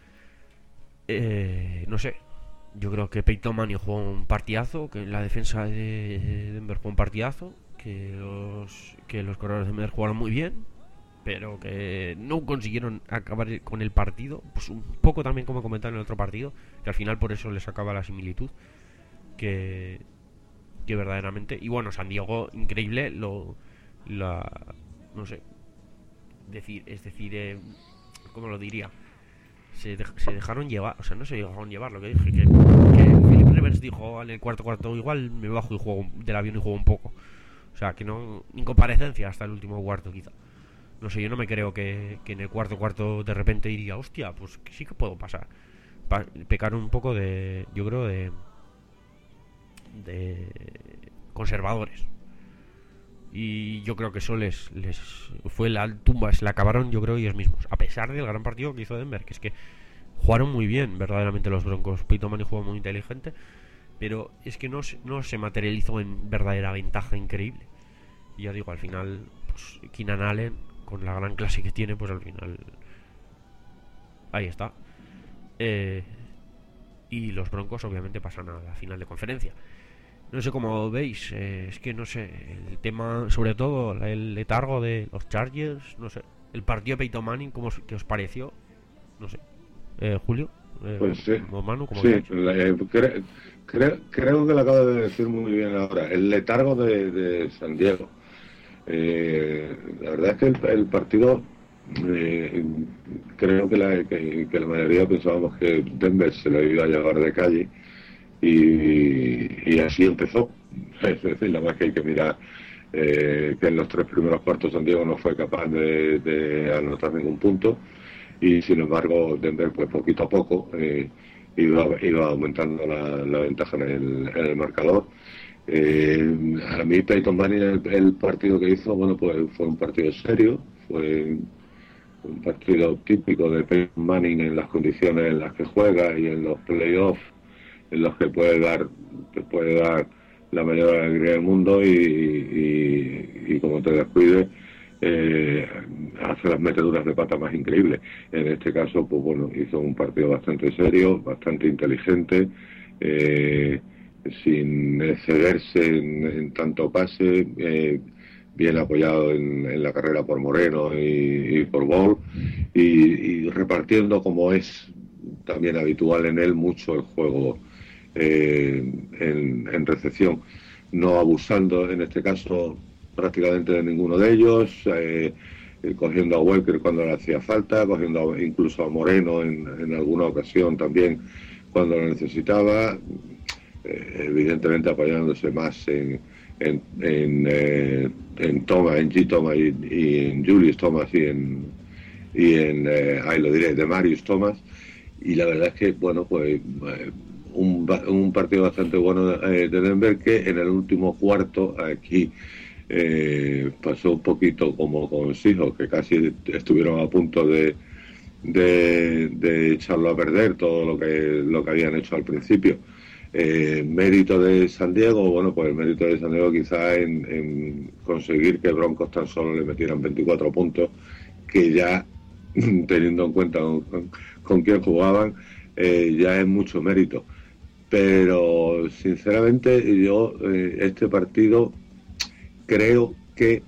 Eh, no sé, yo creo que Peyton Manning jugó un partidazo, que la defensa de Denver jugó un partidazo, que los que los corredores de Denver jugaron muy bien, pero que no consiguieron acabar con el partido, pues un poco también como comentaron en el otro partido, que al final por eso les acaba la similitud que que verdaderamente. Y bueno, San Diego, increíble, lo la no sé decir, es decir, eh, ¿cómo lo diría? Se, de, se dejaron llevar, o sea, no se dejaron llevar, lo que dije, que, que Philip Rivers dijo en el cuarto cuarto, igual me bajo y juego del avión y juego un poco. O sea, que no, ni comparecencia hasta el último cuarto quizá. No sé, yo no me creo que, que en el cuarto cuarto de repente diría, hostia, pues sí que puedo pasar. Pa pecaron un poco de, yo creo, de de conservadores, y yo creo que eso les, les fue la tumba, se la acabaron yo creo ellos mismos, a pesar del gran partido que hizo Denver, que es que jugaron muy bien verdaderamente los Broncos. Peyton Manning jugó muy inteligente, pero es que no, no se materializó en verdadera ventaja increíble. Y ya digo, al final pues, Keenan Allen, con la gran clase que tiene, pues al final ahí está. eh, y los Broncos obviamente pasan a la final de conferencia. No sé cómo veis, eh, es que no sé, el tema, sobre todo el letargo de los Chargers, no sé, el partido de Peyton Manning, ¿cómo os, qué os pareció? No sé, eh, Julio, eh, pues sí, o Manu, ¿cómo sí la, eh, cre, cre, creo que lo acabo de decir muy bien ahora, el letargo de, de San Diego. Eh, la verdad es que el, el partido, eh, creo que la, que, que la mayoría pensábamos que Denver se lo iba a llevar de calle. Y, y así empezó. Es decir, la más que hay que mirar eh, que en los tres primeros cuartos San Diego no fue capaz de, de anotar ningún punto, y sin embargo Denver pues poquito a poco eh, iba, iba aumentando la, la ventaja en el, en el marcador. Eh, a mí Peyton Manning, el, el partido que hizo, bueno, pues fue un partido serio, fue un partido típico de Peyton Manning en las condiciones en las que juega y en los playoffs en los que puede dar te puede dar la mayor alegría del mundo, y, y, y como te descuides eh, hace las meteduras de pata más increíbles. En este caso, pues bueno, hizo un partido bastante serio, bastante inteligente, eh, sin excederse en, en tanto pase, eh, bien apoyado en, en la carrera por Moreno y, y por Ball, y, y repartiendo, como es también habitual en él, mucho el juego Eh, en, en recepción, no abusando en este caso prácticamente de ninguno de ellos, eh, cogiendo a Welker cuando le hacía falta, cogiendo a, incluso a Moreno en, en alguna ocasión también cuando lo necesitaba, eh, evidentemente apoyándose más en en en, eh, en Thomas, en G. Thomas y, y en Julius Thomas y en y en eh, ahí lo diré, de Marius Thomas. Y la verdad es que bueno, pues eh, Un, un partido bastante bueno de, de Denver, que en el último cuarto aquí eh, pasó un poquito como con Seahawks, que casi estuvieron a punto de, de, de echarlo a perder todo lo que lo que habían hecho al principio. Eh, mérito de San Diego, bueno, pues el mérito de San Diego quizá en, en conseguir que Broncos tan solo le metieran veinticuatro puntos, que ya teniendo en cuenta con, con, con quién jugaban, eh, ya es mucho mérito. Pero sinceramente yo eh, este partido creo que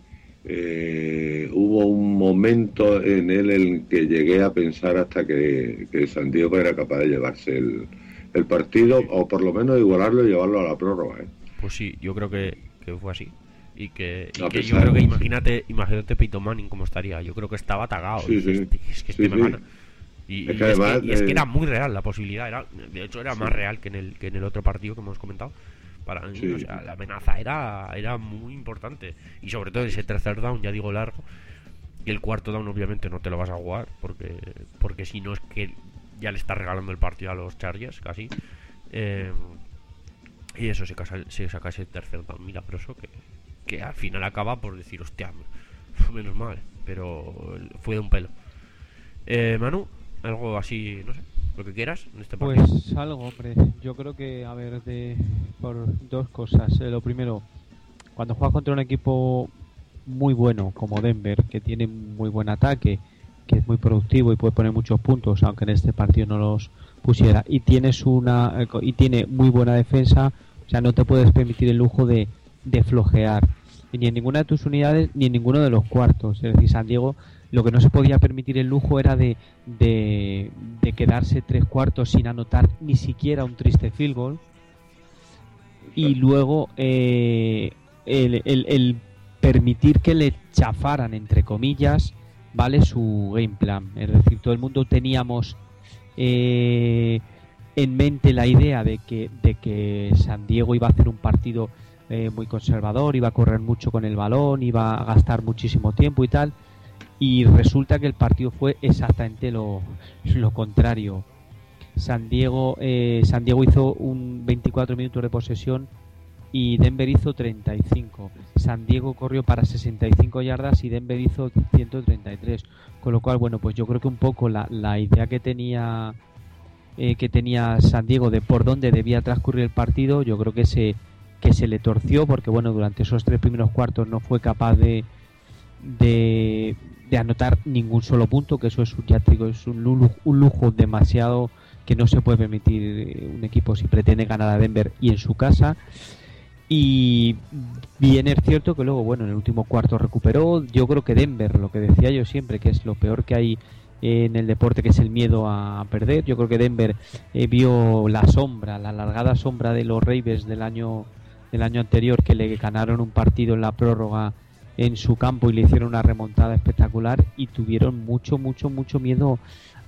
eh, hubo un momento en él en el que llegué a pensar hasta que, que San Diego era capaz de llevarse el, el partido, o por lo menos igualarlo y llevarlo a la prórroga, ¿eh? Pues sí, yo creo que, que fue así. Y que, y que yo creo que imagínate imagínate Peyton Manning cómo estaría. Yo creo que estaba tagado. Sí, sí. Es que, es que sí, este sí. me gana. Y, Es y que es, además, que, y es que eh, era muy real la posibilidad, era, de hecho era Sí. más real que en el que en el otro partido que hemos comentado. Para mí, Sí. o sea, la amenaza era, era muy importante. Y sobre todo ese tercer down, ya digo largo. Y el cuarto down obviamente no te lo vas a jugar, porque porque si no es que ya le estás regalando el partido a los Chargers, casi. Eh, y eso, se, casa, se saca ese tercer down milagroso que, que al final acaba por decir, hostia, menos mal, pero fue de un pelo. Eh, Manu, algo así, no sé, lo que quieras en este partido. Pues algo, hombre. Yo creo que, a ver, de por dos cosas. Eh, lo primero, cuando juegas contra un equipo muy bueno como Denver, que tiene muy buen ataque, que es muy productivo y puede poner muchos puntos, aunque en este partido no los pusiera, y tienes una eh, co- y tiene muy buena defensa, o sea, no te puedes permitir el lujo de, de flojear ni en ninguna de tus unidades ni en ninguno de los cuartos. Es decir, San Diego lo que no se podía permitir el lujo era de, de, de quedarse tres cuartos sin anotar ni siquiera un triste field goal, y luego eh, el, el, el permitir que le chafaran, entre comillas, vale, su game plan. Es decir, todo el mundo teníamos eh, en mente la idea de que, de que San Diego iba a hacer un partido eh, muy conservador, iba a correr mucho con el balón, iba a gastar muchísimo tiempo y tal, y resulta que el partido fue exactamente lo, lo contrario. San Diego eh, San Diego hizo un veinticuatro minutos de posesión y Denver hizo treinta y cinco. San Diego corrió para sesenta y cinco yardas y Denver hizo ciento treinta y tres. Con lo cual, bueno, pues yo creo que un poco la, la idea que tenía eh, que tenía San Diego de por dónde debía transcurrir el partido, yo creo que se que se le torció, porque bueno, durante esos tres primeros cuartos no fue capaz de de, de anotar ningún solo punto, que eso es, ya te digo, es un lujo, un lujo demasiado que no se puede permitir un equipo si pretende ganar a Denver y en su casa. Y bien es cierto que luego, bueno, en el último cuarto recuperó. Yo creo que Denver, lo que decía yo siempre, que es lo peor que hay en el deporte, que es el miedo a perder. Yo creo que Denver eh, vio la sombra, la alargada sombra de los Ravens del año del año anterior, que le ganaron un partido en la prórroga en su campo y le hicieron una remontada espectacular, y tuvieron mucho, mucho, mucho miedo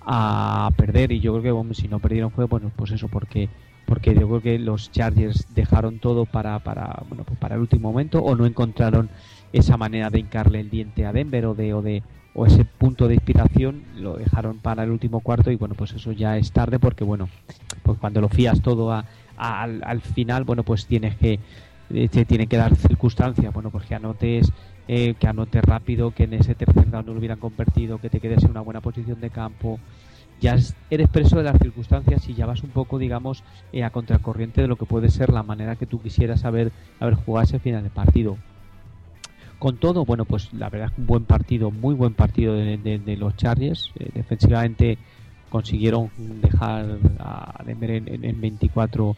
a perder. Y yo creo que, bueno, si no perdieron fue, bueno, pues eso, porque porque yo creo que los Chargers dejaron todo para para bueno, pues para el último momento, o no encontraron esa manera de hincarle el diente a Denver, o de o de o ese punto de inspiración lo dejaron para el último cuarto. Y bueno, pues eso ya es tarde, porque bueno, pues cuando lo fías todo a, a al, al final, bueno, pues tienes que te tienen que dar circunstancias, bueno, pues que anotes eh, que anotes rápido, que en ese tercer down no lo hubieran convertido, que te quedes en una buena posición de campo. Ya eres preso de las circunstancias y ya vas un poco, digamos, eh, a contracorriente de lo que puede ser la manera que tú quisieras haber, haber jugado ese final de partido. Con todo, bueno, pues la verdad es un buen partido, muy buen partido de, de, de los Chargers. Eh, defensivamente consiguieron dejar a Denver en, en, en veinticuatro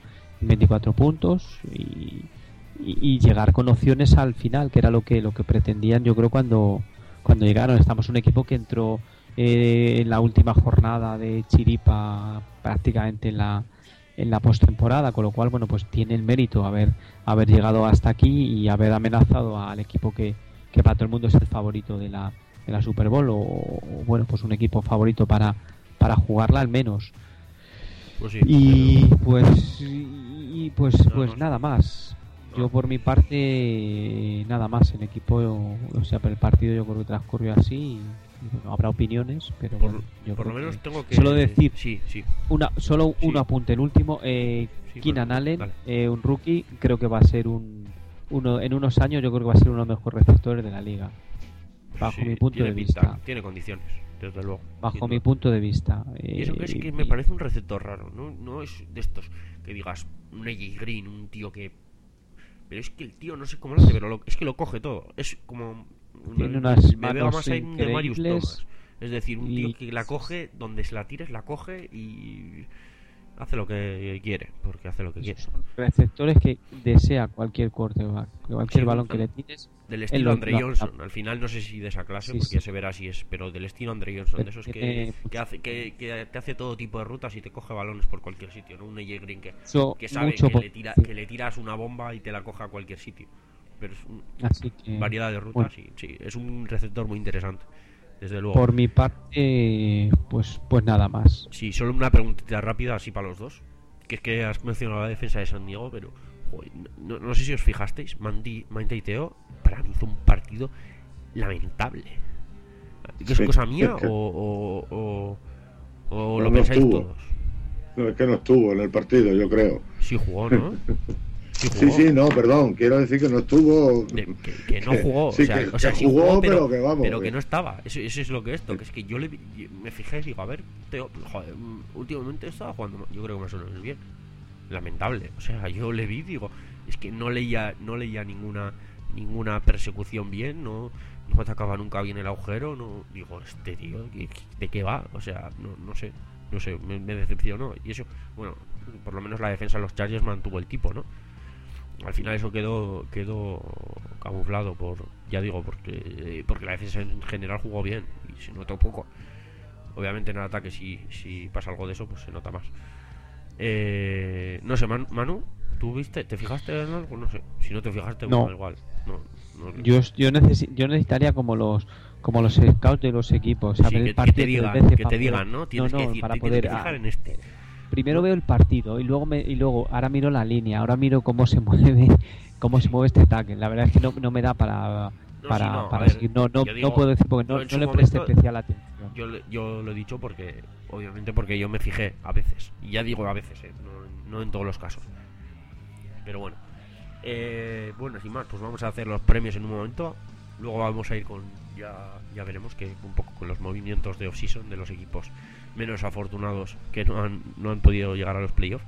puntos y, y, y llegar con opciones al final, que era lo que lo que pretendían, yo creo, cuando, cuando llegaron. Estamos un equipo que entró Eh, en la última jornada de chiripa, prácticamente en la en la postemporada, con lo cual, bueno, pues tiene el mérito haber haber llegado hasta aquí y haber amenazado al equipo que, que para todo el mundo es el favorito de la de la Super Bowl, o, o bueno, pues un equipo favorito para para jugarla al menos. Pues sí, y pero... pues y pues no, pues no, nada más. no. Yo por mi parte nada más. El equipo, o sea, el partido yo creo que transcurrió así. Y bueno, habrá opiniones, pero Por, bueno, yo por lo creo menos que tengo que solo decir sí, sí, una solo Sí. un apunte, el último. eh, sí, Keenan bueno, Allen, dale. eh, un rookie, creo que va a ser un uno en unos años, yo creo que va a ser uno de los mejores receptores de la liga, bajo Sí, mi punto tiene de pinta, vista. tiene condiciones, desde luego. Bajo sin mi duda. punto de vista. Y eso que es eh, que me y- parece un receptor raro, ¿no? No es de estos que digas un A J Green, un tío que... Pero es que el tío no sé cómo lo hace, pero lo- es que lo coge todo. Es como... Tiene unas me veo manos más ahí un de Marius increíbles. Thomas. Es decir, un y- tío que la coge, donde se la tires, la coge y hace lo que quiere, porque hace lo que quiere. Son receptores que desea cualquier quarterback, cualquier Sí, balón son que le tires. del él estilo lo- Andre lo- Johnson. Al final no sé si de esa clase, Sí, porque sí. ya se verá si es, pero del estilo Andre Johnson, Pero de esos que, tiene que, hace, que, que te hace todo tipo de rutas y te coge balones por cualquier sitio, ¿no? Un A J Green que, mucho- que sabe mucho que, le tira, potencial. que le tiras una bomba y te la coge a cualquier sitio. Pero es una Así que variedad de rutas bueno. y sí, es un receptor muy interesante, desde luego. Por mi parte, pues pues nada más. Sí, solo una preguntita rápida así para los dos. Que es que has mencionado la defensa de San Diego, pero joder, no, no sé si os fijasteis, Mandy, Mandy Teo para mí hizo un partido lamentable. ¿Es Sí, cosa mía es que- o, o, o, o No, lo no pensáis estuvo. todos? No, es que no estuvo en el partido, yo creo. Sí jugó, ¿no? Sí Sí, jugó. sí, no, perdón, quiero decir que no estuvo. De- que, que no jugó, Sí, o sea, que- o sea, que sí jugó, jugó, pero, pero que vamos, pero que que- no estaba. Eso, eso es lo que esto, que es que yo le vi- yo me fijé y digo, a ver, Teo, pues, joder, mm, últimamente estaba jugando, ma- yo creo que más o menos bien. Lamentable, o sea, yo le vi, digo, es que no leía, no leía ninguna, ninguna persecución bien, no, no atacaba nunca bien el agujero, no, digo, este tío, ¿qué- qué- ¿de qué va? O sea, no, no sé, no sé, me, me decepcionó. Y eso, bueno, por lo menos la defensa de los Chargers mantuvo el tipo, ¿no? Al final eso quedó quedó camuflado por, ya digo, porque porque la defensa en general jugó bien y se notó poco. Obviamente en el ataque si, si pasa algo de eso pues se nota más. Eh, no sé, Man- Manu, ¿tú viste? ¿Te fijaste en algo? No sé. Si no te fijaste, No. bueno, igual. No, no- Yo yo, necesi- yo necesitaría como los como los scouts de los equipos, Sí, saber que, el que partido te tres digan, veces que para te poder- digan, ¿no? Tienes no, que no, decir, para te tienes poder que fijar ah, en este. primero veo el partido y luego me y luego ahora miro la línea, ahora miro cómo se mueve cómo se mueve este tackle. La verdad es que no, no me da para No, para, sí, no, a para ver, seguir. No, no, yo digo, no puedo decir porque yo no, en no su le presté momento- especial atención. Yo, le- yo lo he dicho porque, obviamente, porque yo me fijé a veces. Y ya digo a veces, ¿eh? no, no en todos los casos. Pero bueno. Eh, bueno, sin más, pues vamos a hacer los premios en un momento. Luego vamos a ir con, ya, ya veremos que un poco con los movimientos de off-season de los equipos menos afortunados que no han, no han podido llegar a los playoffs.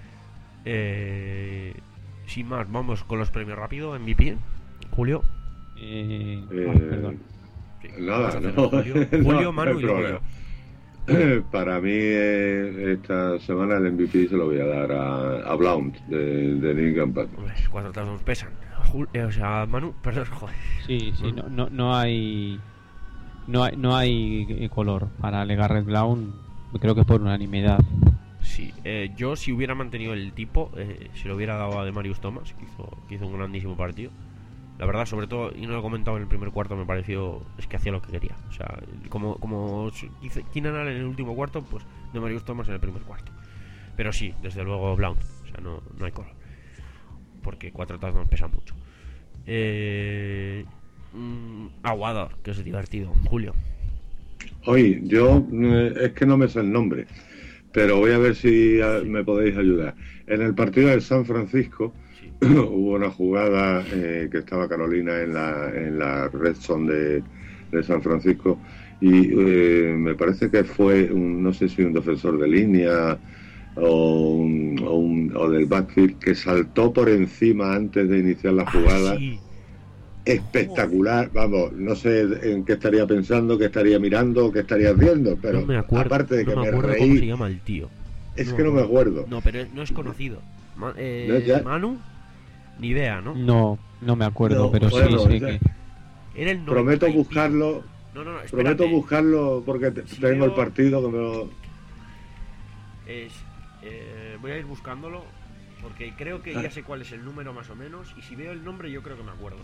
Eh, sin más, vamos con los premios rápido. M V P, Julio. Eh, Eh, ah, perdón. Sí, Nada, vamos a hacer no. Julio, No, Julio, no Manu hay y luego problema. yo. Para mí, eh, esta semana el M V P se lo voy a dar a, a Blount de, de New England Patriots. Hombre, cuatro touchdowns pesan. Jul- eh, o sea, Manu, perdón, joder. Sí, sí, no, no, no hay no hay no hay eh, color para Legarrette Blount, creo que por unanimidad. Sí, eh, yo si hubiera mantenido el tipo, eh, se lo hubiera dado a Demarius Thomas, que hizo, que hizo un grandísimo partido. La verdad, sobre todo, y no lo he comentado en el primer cuarto, me pareció, es que hacía lo que quería. O sea, como, como hizo Keenan Allen en el último cuarto, pues Demarius Thomas en el primer cuarto. Pero sí, desde luego Blount, o sea, no, no hay color. Porque cuatro touchdowns pesa mucho. Eh, mm, Aguador, que es divertido. Julio. Oye, yo eh, es que no me sé el nombre, pero voy a ver si eh, me podéis ayudar. En el partido de San Francisco Sí. hubo una jugada eh, que estaba Carolina en la, en la red zone de, de San Francisco y eh, me parece que fue, un, no sé si un defensor de línea o, un, o, un- o del backfield que saltó por encima antes de iniciar la jugada. Ah, sí. Espectacular, vamos, no sé en qué estaría pensando, qué estaría mirando, qué estaría haciendo, pero no me acuerdo, aparte de que no me me, acuerdo cómo se reí, llama el tío. es no que me no me acuerdo. No, pero no es conocido. Ma- eh, No, ya- Manu, ni idea, ¿no? No, no me acuerdo, No, pero bueno, sí, sí ya- que Era el noventa Prometo y pico. buscarlo, No, no, no, espérate. prometo buscarlo porque te- Si tengo el veo- partido que me lo... Es, eh, voy a ir buscándolo porque creo que ya sé cuál es el número más o menos y si veo el nombre yo creo que me acuerdo.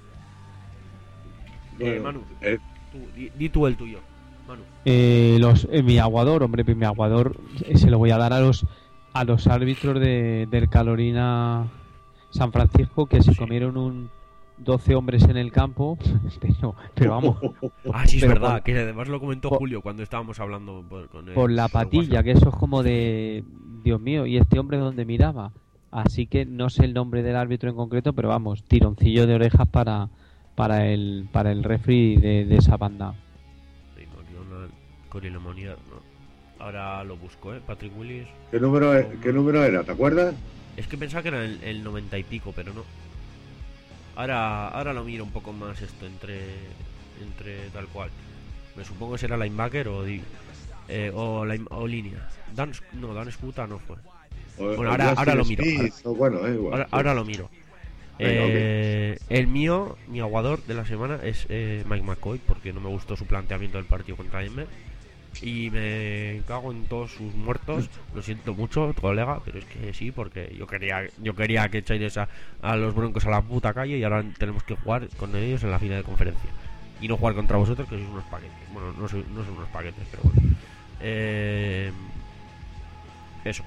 Eh, Bueno, Manu, eh, tú, di, di tú el tuyo, Manu. eh, los eh, mi aguador, hombre, mi aguador eh, se lo voy a dar a los a los árbitros de del Carolina San Francisco que se Sí. comieron un doce hombres en el campo, pero, pero vamos, Ah, sí, es Pero verdad, por- que además lo comentó por- Julio cuando estábamos hablando por, con él, por la por patilla, WhatsApp. que eso es como de Dios mío, ¿y este hombre dónde miraba? Así que no sé el nombre del árbitro en concreto, pero vamos, tironcillo de orejas para para el para el referee de, de esa banda. Sí, McDonald, Corey Lemonier, no. Ahora lo busco, ¿eh? Patrick Willis. ¿qué, número, e- ¿Qué número era? ¿Te acuerdas? Es que pensaba que era el, el noventa y pico, pero no. Ahora ahora lo miro un poco más esto, entre entre tal cual. Me supongo que será linebacker o di- eh, o, line- o línea. Dan, no, Dan Scuta no fue. O- Bueno, o ahora- Justin ahora lo miro, Smith, o bueno, eh, igual, Ahora, sí. ahora lo miro. Venga, Eh, El mío, mi aguador de la semana es eh, Mike McCoy, porque no me gustó su planteamiento del partido contra Denver. Y me cago en todos sus muertos. Lo siento mucho, colega, pero es que sí, porque yo quería yo quería que echáis a, a los Broncos a la puta calle y ahora tenemos que jugar con ellos en la final de conferencia. y no jugar contra vosotros, que sois unos paquetes. Bueno, no, soy, no son unos paquetes, pero bueno. Eh, eso.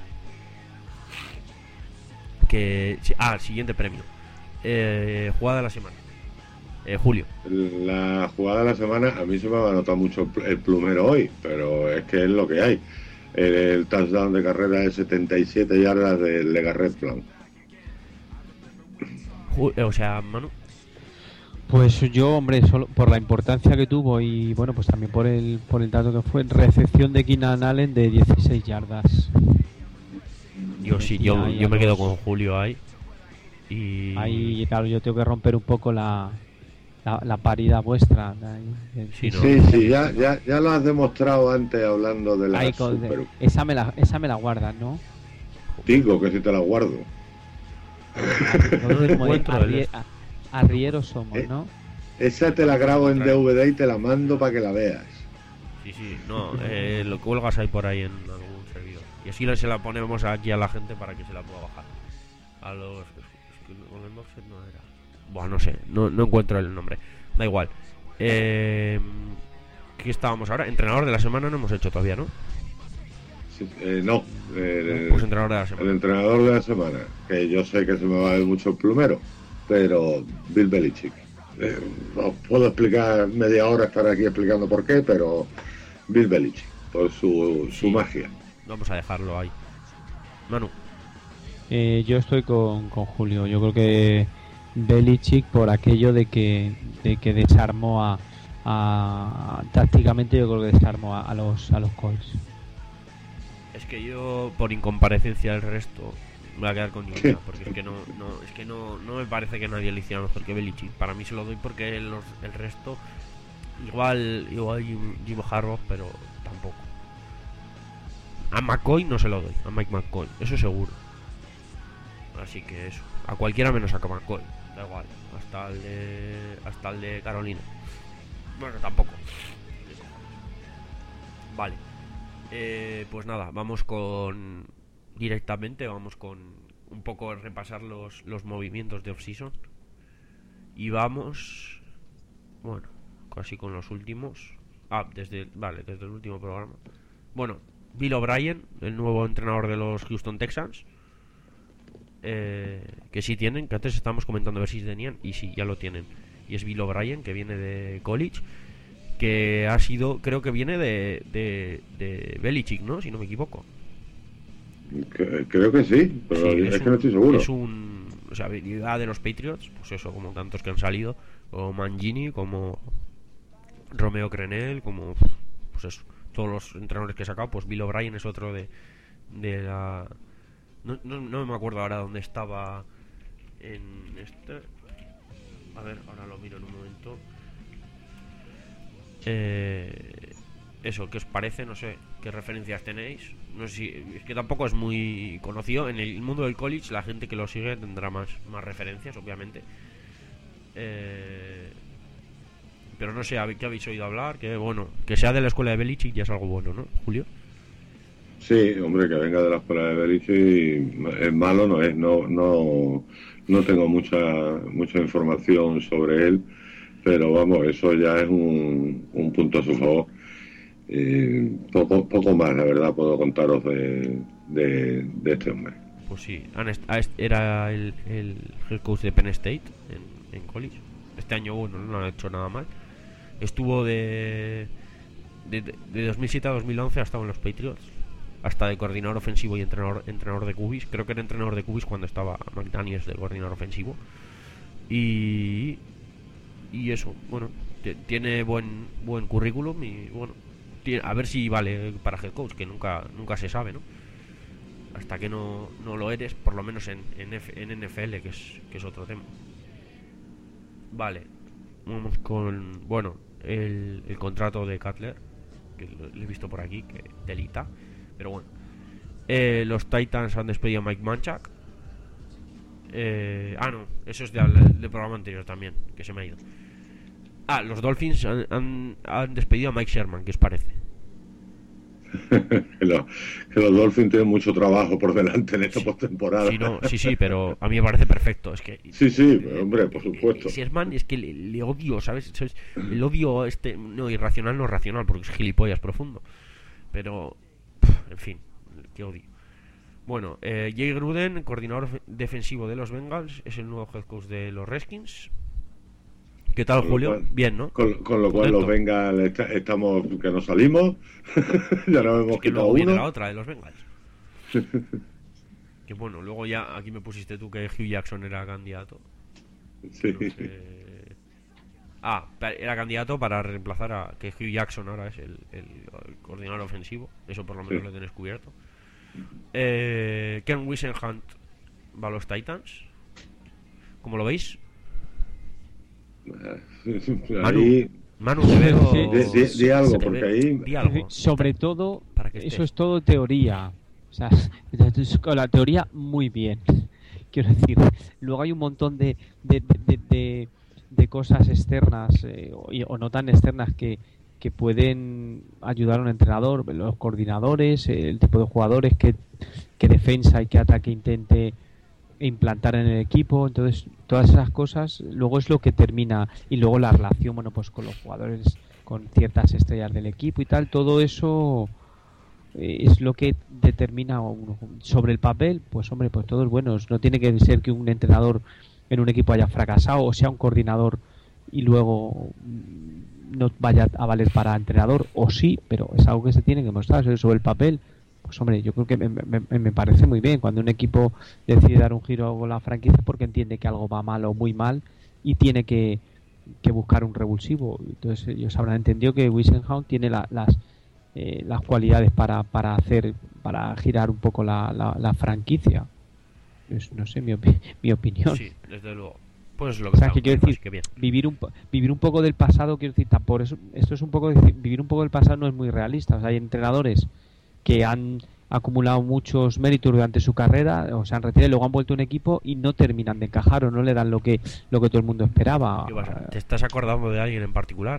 Que, ah, siguiente premio. Eh, jugada de la semana. Eh, Julio. La jugada de la semana, a mí se me va a notar mucho el plumero hoy, pero es que es lo que hay. El, el touchdown de carrera de setenta y siete yardas de Legarrette Blanc. O sea, Manu. Pues yo, hombre, solo por la importancia que tuvo y bueno, pues también por el por el dato que fue, recepción de Keenan Allen de dieciséis yardas. Yo sí, yo, yo me quedo con Julio ahí. Y ahí, claro, yo tengo que romper un poco la la, la paridad vuestra. Ahí, sí, ¿no? sí, sí, ya, ya, ya lo has demostrado antes hablando de la ahí, super... de, esa me la esa me la guardas, ¿no? Digo que si te la guardo. Arrieros somos, ¿no? Esa te la grabo en D V D y te la mando para que la veas. Sí, sí, no, eh, lo cuelgas ahí por ahí en algún servidor. Y así se la ponemos aquí a la gente para que se la pueda bajar. A los... Es que con el Moxet no era... Buah, no sé, no, no encuentro el nombre. Da igual. Eh, ¿Qué estábamos ahora? Entrenador de la semana no hemos hecho todavía, ¿no? Sí, eh, no. Eh, pues entrenador de la semana. El entrenador de la semana, que yo sé que se me va a ver mucho el plumero, pero Bill Belichick. Eh, os puedo explicar media hora, estar aquí explicando por qué, pero Bill Belichick, por su, su sí, magia. Vamos a dejarlo ahí. Manu. Eh, yo estoy con, con Julio. Yo creo que Belichick, por aquello de que de que desarmó a, a, a tácticamente, yo creo que desarmó a, a los a los Colts. Es que yo, por incomparecencia del resto, me voy a quedar con Jimmy, porque es que no, no, es que no, no me parece que nadie le hiciera mejor que Belichick. Para mí se lo doy porque los, el resto, igual, igual Jim, Jim Harbaugh, pero tampoco. A McCoy no se lo doy, a Mike McCoy, eso seguro. Así que eso, a cualquiera menos a McCoy, da igual, hasta el de, hasta el de Carolina. Bueno, tampoco. Vale. Eh, pues nada, vamos con... Directamente vamos con un poco repasar los, los movimientos de off-season. Y vamos... Bueno, casi con los últimos. Ah, desde, vale, desde el último programa. Bueno, Bill O'Brien, el nuevo entrenador de los Houston Texans. Eh, que sí tienen, que antes estábamos comentando a ver si tenían. Y sí, ya lo tienen. Y es Bill O'Brien, que viene de college, que ha sido, creo que viene de, de, de Belichick, ¿no? Si no me equivoco. Creo que sí, pero sí, es, es un, que no estoy seguro. Es un... O sea, habilidad de los Patriots, pues eso, como tantos que han salido, como Mangini, como Romeo Crennel, como... Pues eso, todos los entrenadores que he sacado, pues Bill O'Brien es otro de, de la... No, no, no me acuerdo ahora dónde estaba en este... A ver, ahora lo miro en un momento. Eh, eso, ¿qué os parece? No sé, ¿qué referencias tenéis? No sé si, es que tampoco es muy conocido. En el mundo del college la gente que lo sigue tendrá más, más referencias, obviamente. Eh, pero no sé, ¿qué habéis oído hablar? Que bueno, que sea de la escuela de Belichick ya es algo bueno, ¿no, Julio? Sí, hombre, que venga de la escuela de Belichick es malo, no es, no, no, no tengo mucha, mucha información sobre él. Pero vamos, eso ya es un, un punto a su favor. Eh, poco, poco más, la verdad, puedo contaros de, de, de este hombre. Pues sí, era el, el head coach de Penn State en, en college. Este año, bueno, no ha hecho nada mal. Estuvo de, de, de dos mil siete a dos mil once, ha estado en los Patriots. Hasta de coordinador ofensivo y entrenador, entrenador de Q Bs. Creo que era entrenador de Q Bs cuando estaba McDaniels de coordinador ofensivo. Y... Y eso, bueno, t- tiene buen buen currículum y bueno, tiene, a ver si vale para head coach, que nunca nunca se sabe, ¿no? Hasta que no, no lo eres, por lo menos en, en, F, en N F L, que es que es otro tema. Vale, vamos con, bueno, el, el contrato de Cutler, que lo, lo he visto por aquí, que delita, pero bueno. Eh, los Titans han despedido a Mike Munchak. Eh, ah, no, eso es del, del programa anterior también, que se me ha ido. Ah, los Dolphins han, han, han despedido a Mike Sherman, ¿qué os parece? que, los, que los Dolphins tienen mucho trabajo por delante en esta Sí, postemporada. sí, no, sí, sí, pero a mí me parece perfecto. Es que, Sí, sí, eh, hombre, por supuesto. si es man, es que le, le odio, ¿sabes? Eso es- el odio este, no irracional, no racional, porque es gilipollas profundo. Pero, pf, en fin, qué odio. Bueno, eh, Jay Gruden, coordinador fe- defensivo de los Bengals, es el nuevo head coach de los Redskins. ¿Qué tal, Con lo Julio? cual, Bien, ¿no? con, con lo cual los Contento. Bengals esta- estamos que nos salimos. Ya nos Y hemos que quitado luego viene la uno. otra de los Bengals. Que bueno, luego ya aquí me pusiste tú que Hugh Jackson era candidato. Sí. No sé. Ah, pa- era candidato para reemplazar a que Hugh Jackson ahora es el, el- el coordinador ofensivo. Eso por lo menos Sí. lo tienes cubierto. Eh, Ken Whisenhunt va a los Titans. ¿Cómo lo veis? Manu, Ahí, Manu, te veo. Sí, di, di- di algo, se te porque ve. ahí Di algo. Sobre todo, Para que eso estés. es todo teoría. O sea, es con la teoría muy bien. Quiero decir, luego hay un montón de, de, de, de- de- de cosas externas eh, o, y- o no tan externas que, que pueden ayudar a un entrenador, los coordinadores, el tipo de jugadores que, que defensa y que ataque intente implantar en el equipo. Entonces, todas esas cosas luego es lo que termina, y luego la relación, bueno, pues con los jugadores, con ciertas estrellas del equipo y tal, todo eso eh, es lo que determina a uno. Sobre el papel, pues hombre, pues todo es bueno. No tiene que ser que un entrenador en un equipo haya fracasado o sea un coordinador y luego mm, no vaya a valer para entrenador, o sí, pero es algo que se tiene que mostrar. Sobre el papel, pues hombre, yo creo que me, me- me parece muy bien cuando un equipo decide dar un giro a la franquicia porque entiende que algo va mal o muy mal y tiene que, que buscar un revulsivo. Entonces ellos habrán entendido que Whisenhunt tiene la- las eh, las cualidades para, para hacer para girar un poco la, la, la franquicia. Es, no sé, mi, opi- mi opinión. Sí, desde luego. Pues lo que O sea, estamos que quiero viendo, decir, así que bien. vivir un po- vivir un poco del pasado, quiero decir, por eso esto es un poco decir, vivir un poco del pasado no es muy realista. O sea, hay entrenadores que han acumulado muchos méritos durante su carrera, o se han retirado y luego han vuelto a un equipo y no terminan de encajar o no le dan lo que lo que todo el mundo esperaba. ¿Qué pasa? ¿Te estás acordando de alguien en particular?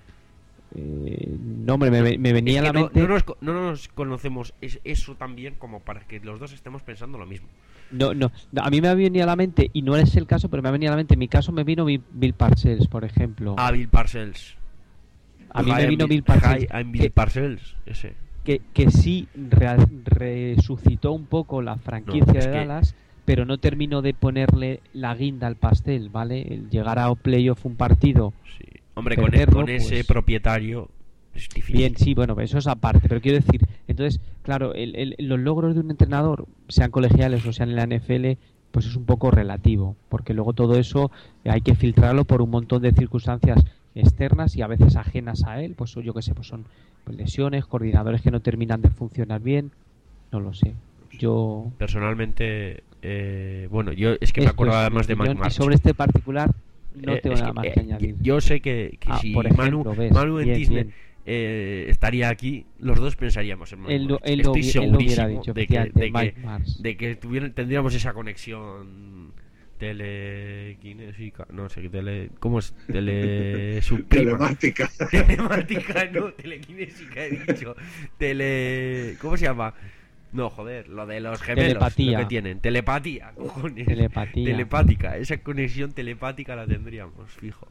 Eh, no, hombre, me, me venía Es a que la no, mente. no nos, co- no nos conocemos es, eso tan bien como para que los dos estemos pensando lo mismo. No, no, no, a mí me ha venido a la mente, y no es el caso, pero me ha venido a la mente, en mi caso me vino Bill, Bill Parcells, por ejemplo. Ah, Bill Parcells. A mí Hi, me I'm vino Bill- Bill Parcells, Hi, I'm Bill que, Parcells. Ese. que, que sí rea- resucitó un poco la franquicia No, es de que- Dallas, pero no terminó de ponerle la guinda al pastel, ¿vale? El llegar a playoff un partido, Sí. Hombre, con, e- perderlo, con ese pues, propietario es difícil. bien, sí, bueno, eso es aparte, pero quiero decir, entonces, claro, el- el- los logros de un entrenador, sean colegiales o sean en la N F L, pues es un poco relativo, porque luego todo eso hay que filtrarlo por un montón de circunstancias externas y a veces ajenas a él, pues yo qué sé, pues son pues, lesiones, coordinadores que no terminan de funcionar bien, no lo sé. Yo Personalmente, eh, bueno, yo es que me esto acordaba es mi más de Mike opinión, y March. sobre este particular no Eh, tengo es nada que, más eh, que añadir. Yo sé que, que Ah, si por ejemplo, Manu, ¿ves? Manu en Bien, Disney bien. eh, estaría aquí, los dos pensaríamos en Mike Él, lo- March. él lo Estoy hubi- él lo hubiera segurísimo dicho, de que, efectivamente, de que, Mike Marsh. de que tuviera- tendríamos esa conexión telequinésica, no sé, tele, ¿cómo es? Tele subprima. telemática. Telemática, no, telequinésica he dicho. Tele, ¿cómo se llama? No, joder, lo de los gemelos, Telepatía. lo que tienen, telepatía, cojones. Telepatía. Telepática, esa conexión telepática la tendríamos, fijo.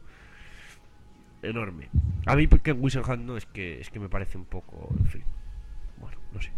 Enorme. A mí porque Whisenhunt no es que es que me parece un poco, en fin. Bueno, no sé.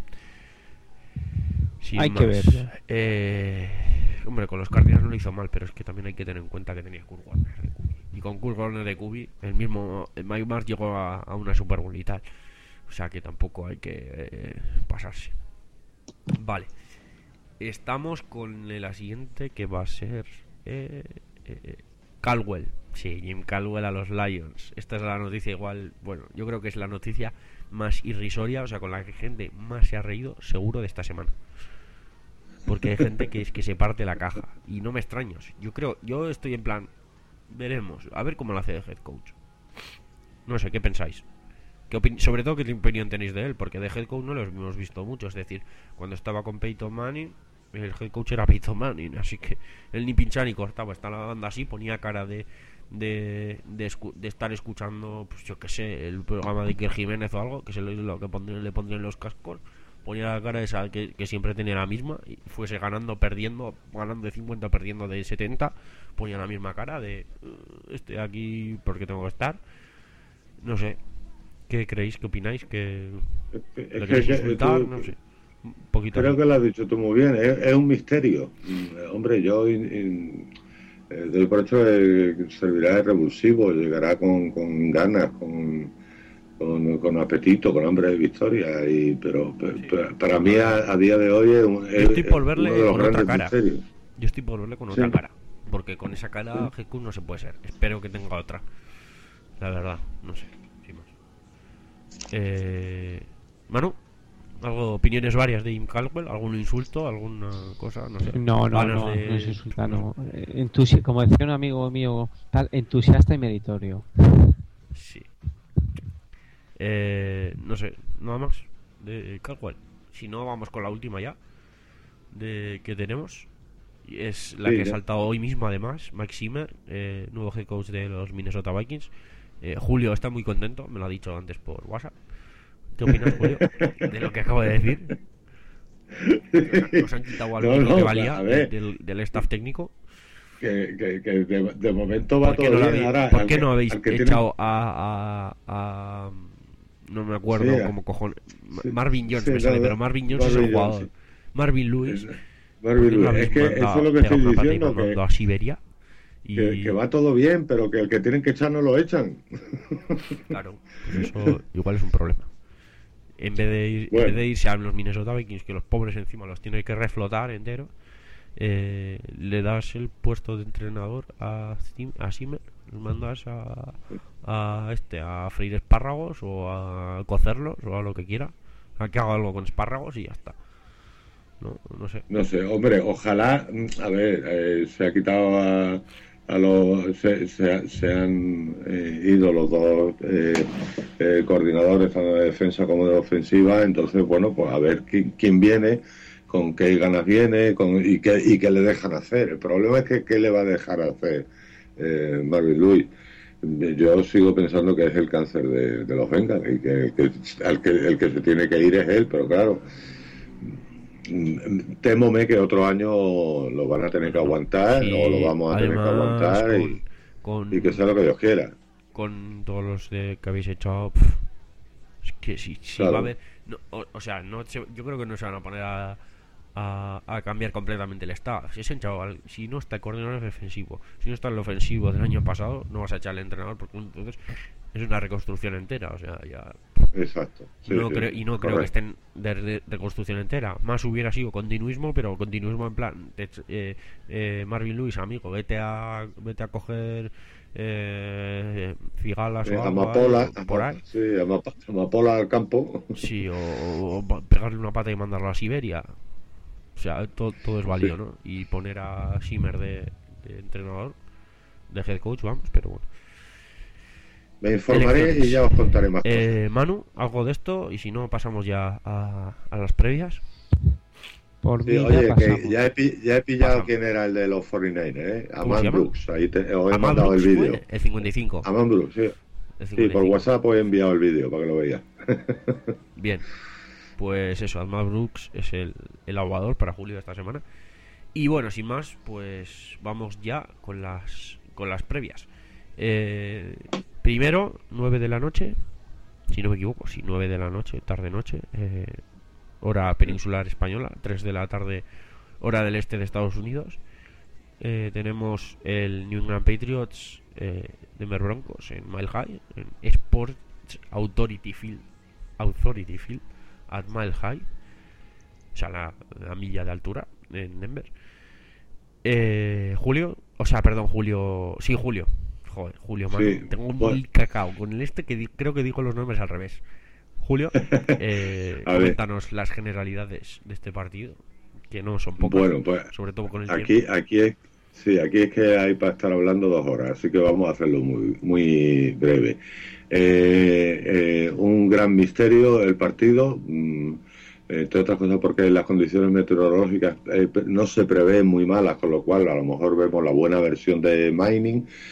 Sin Hay que más. ver. Eh, hombre, con los Cardinals no lo hizo mal, pero es que también hay que tener en cuenta que tenía Kurt Warner de Q B. Y con Kurt Warner de Q B, el mismo el Mike Marsh llegó a, a una Super Bowl y tal. O sea que tampoco hay que eh, pasarse. Vale. Estamos con la siguiente que va a ser eh, eh, Caldwell. Sí, Jim Caldwell a los Lions. Esta es la noticia igual, bueno, yo creo que es la noticia más irrisoria, o sea, con la que gente más se ha reído seguro de esta semana. Porque hay gente que es que se parte la caja y no me extraño. Yo creo, yo estoy en plan, veremos, a ver cómo lo hace de head coach. No sé, ¿qué pensáis? ¿Qué opin- sobre todo, ¿qué opinión tenéis de él? Porque de head coach no lo hemos visto mucho. Es decir, cuando estaba con Peyton Manning, el head coach era Peyton Manning. Así que él ni pinchaba ni cortaba. Estaba la banda así, ponía cara de, de, de, escu- de estar escuchando, pues yo qué sé, el programa de Iker Jiménez o algo, que se lo, lo que pondré, le pondré en los cascos, ponía la cara esa que, que siempre tenía la misma, y fuese ganando, perdiendo, ganando de cincuenta, perdiendo de setenta, ponía la misma cara de "Uh, estoy aquí porque tengo que estar". No sé, ¿qué creéis? ¿Qué opináis? ¿Que Es le que- queréis que insultar? tú- No sé, un poquito Creo así. que lo has dicho tú muy bien, es, es un misterio. Mm, Hombre, yo in- in- eh, doy por hecho que servirá de revulsivo, llegará con, con ganas, con, con, con apetito, con hambre de victoria, y, pero, pero- Sí, pero para mí a, a día de hoy es, un- yo es- estoy por es uno de verle los con otra grandes cara. misterios. Yo estoy por verle con Sí. otra cara. Porque con esa cara Sí. G Q no se puede ser. Espero que tenga otra. La verdad, no sé. Sin más. Eh, Manu, ¿algo, opiniones varias de Jim Caldwell? ¿Algún insulto? ¿Alguna cosa? No sé. No, no, Ganas no, de- no es insultar, no. Eh, entusi- como decía un amigo mío, tal, entusiasta y meritorio. Sí. Eh, no sé, nada más de Caldwell. Si no, vamos con la última ya. De que tenemos. Y es la Sí, que he ya. saltado hoy mismo, además. Mike Zimmer, eh, nuevo head coach de los Minnesota Vikings. Eh, Julio está muy contento, me lo ha dicho antes por WhatsApp. ¿Qué opinas, Julio, de lo que acabo de decir? Nos han quitado algo No, no, que valía a ver. del, del staff técnico. Que, que, que de, de momento va ¿Por qué todo no, lo bien. habéis, Ahora, ¿por al qué que- no habéis al que tiene- echado a, a, a- no me acuerdo Sí, a- cómo cojones, sí, Marvin Jones sí, me sale, no, pero no, Marvin Jones es Marvin el jugador. Jones, sí. Marvin Lewis, Es- ¿por Marvin qué no Lewis, habéis es que mandado- eso es lo que pegado estoy una pata y diciendo, que, mandado a Siberia? Y que, que va todo bien, pero que el que tienen que echar no lo echan. claro, pues eso igual es un problema. En vez de ir, Bueno. en vez de irse a los Minnesota Vikings, que los pobres encima los tiene que reflotar entero, eh, le das el puesto de entrenador a, Sim- a Zimmer, los mandas a, a este a freír espárragos o a cocerlos o a lo que quiera, a que haga algo con espárragos y ya está. No, no sé. No sé, hombre, ojalá, mm, a ver, eh, se ha quitado a, a los, se, se, se han eh, ido los dos eh, eh, coordinadores, tanto de defensa como de ofensiva, entonces, bueno, pues a ver quién, quién viene, con qué ganas viene con, y, qué, y qué le dejan hacer. El problema es que qué le va a dejar hacer eh, Marvin Lewis. Yo sigo pensando que es el cáncer de, de los Bengals y que, que, al que el que se tiene que ir es él, pero claro, témome que otro año lo van a tener que aguantar Sí, o lo vamos a tener que además, aguantar con, y, con, y que sea lo que Dios quiera. con todos los de, que habéis echado, pf, es que si, si Claro. va a haber, no, o, o sea, no se- yo creo que no se van a poner a, a, a cambiar completamente el staff. Si es en chaval, si no está el coordinador defensivo, si no está el ofensivo del año pasado, no vas a echar al entrenador porque entonces es una reconstrucción entera, o sea, ya Exacto. Sí, no sí, creo, y no creo que correcto. estén de, de reconstrucción entera. Más hubiera sido continuismo, pero continuismo en plan te- eh, eh, Marvin Lewis, amigo, vete a vete a coger eh, cigalas Eh, o algo amapola, ahí, por ahí. sí, amapa- amapola al campo. Sí, o, o pa- pegarle una pata y mandarlo a Siberia. O sea, to- todo es válido, Sí. ¿no? Y poner a Zimmer de, de entrenador, de head coach, vamos, pero bueno. Me informaré Elecciones. y ya os contaré más cosas. Eh, Manu, algo de esto, y si no, pasamos ya a, a las previas. Por Sí, mí oye, ya que pasamos. ya he, pi- ya he pillado Pasamos. quién era el de los cuarenta y nueve, ¿eh? ¿Cómo se Aman llama? Brooks. Ahí te, os he Ahmad mandado el Brooks vídeo. fue el cincuenta y cinco. Aman Brooks, sí. El Sí, cincuenta y por cinco. WhatsApp os he enviado el vídeo para que lo veáis. Bien, pues eso, Ahmad Brooks es el, el aguador para Julio de esta semana. Y bueno, sin más, pues vamos ya con las con las previas. Eh, primero, nueve de la noche, si no me equivoco, sí, nueve de la noche, tarde-noche, eh, hora peninsular española, tres de la tarde, hora del este de Estados Unidos. Eh, tenemos el New England Patriots, eh, Denver Broncos en Mile High, en Sports Authority Field, Authority Field at Mile High, o sea, la, la milla de altura en Denver. Eh, Julio, o sea, perdón, Julio, sí, Julio. Joder, Julio, mano, Sí, tengo un bueno. mil cacao con el este que di- creo que digo los nombres al revés. Julio, eh, A ver. coméntanos las generalidades de este partido, que no son pocas, Bueno, pues sobre todo con el aquí, tiempo. aquí es, sí, aquí es que hay para estar hablando dos horas, así que vamos a hacerlo muy, muy breve. Eh, eh, un gran misterio el partido, mm, entre otras cosas porque las condiciones meteorológicas eh, no se prevén muy malas, con lo cual a lo mejor vemos la buena versión de Mining,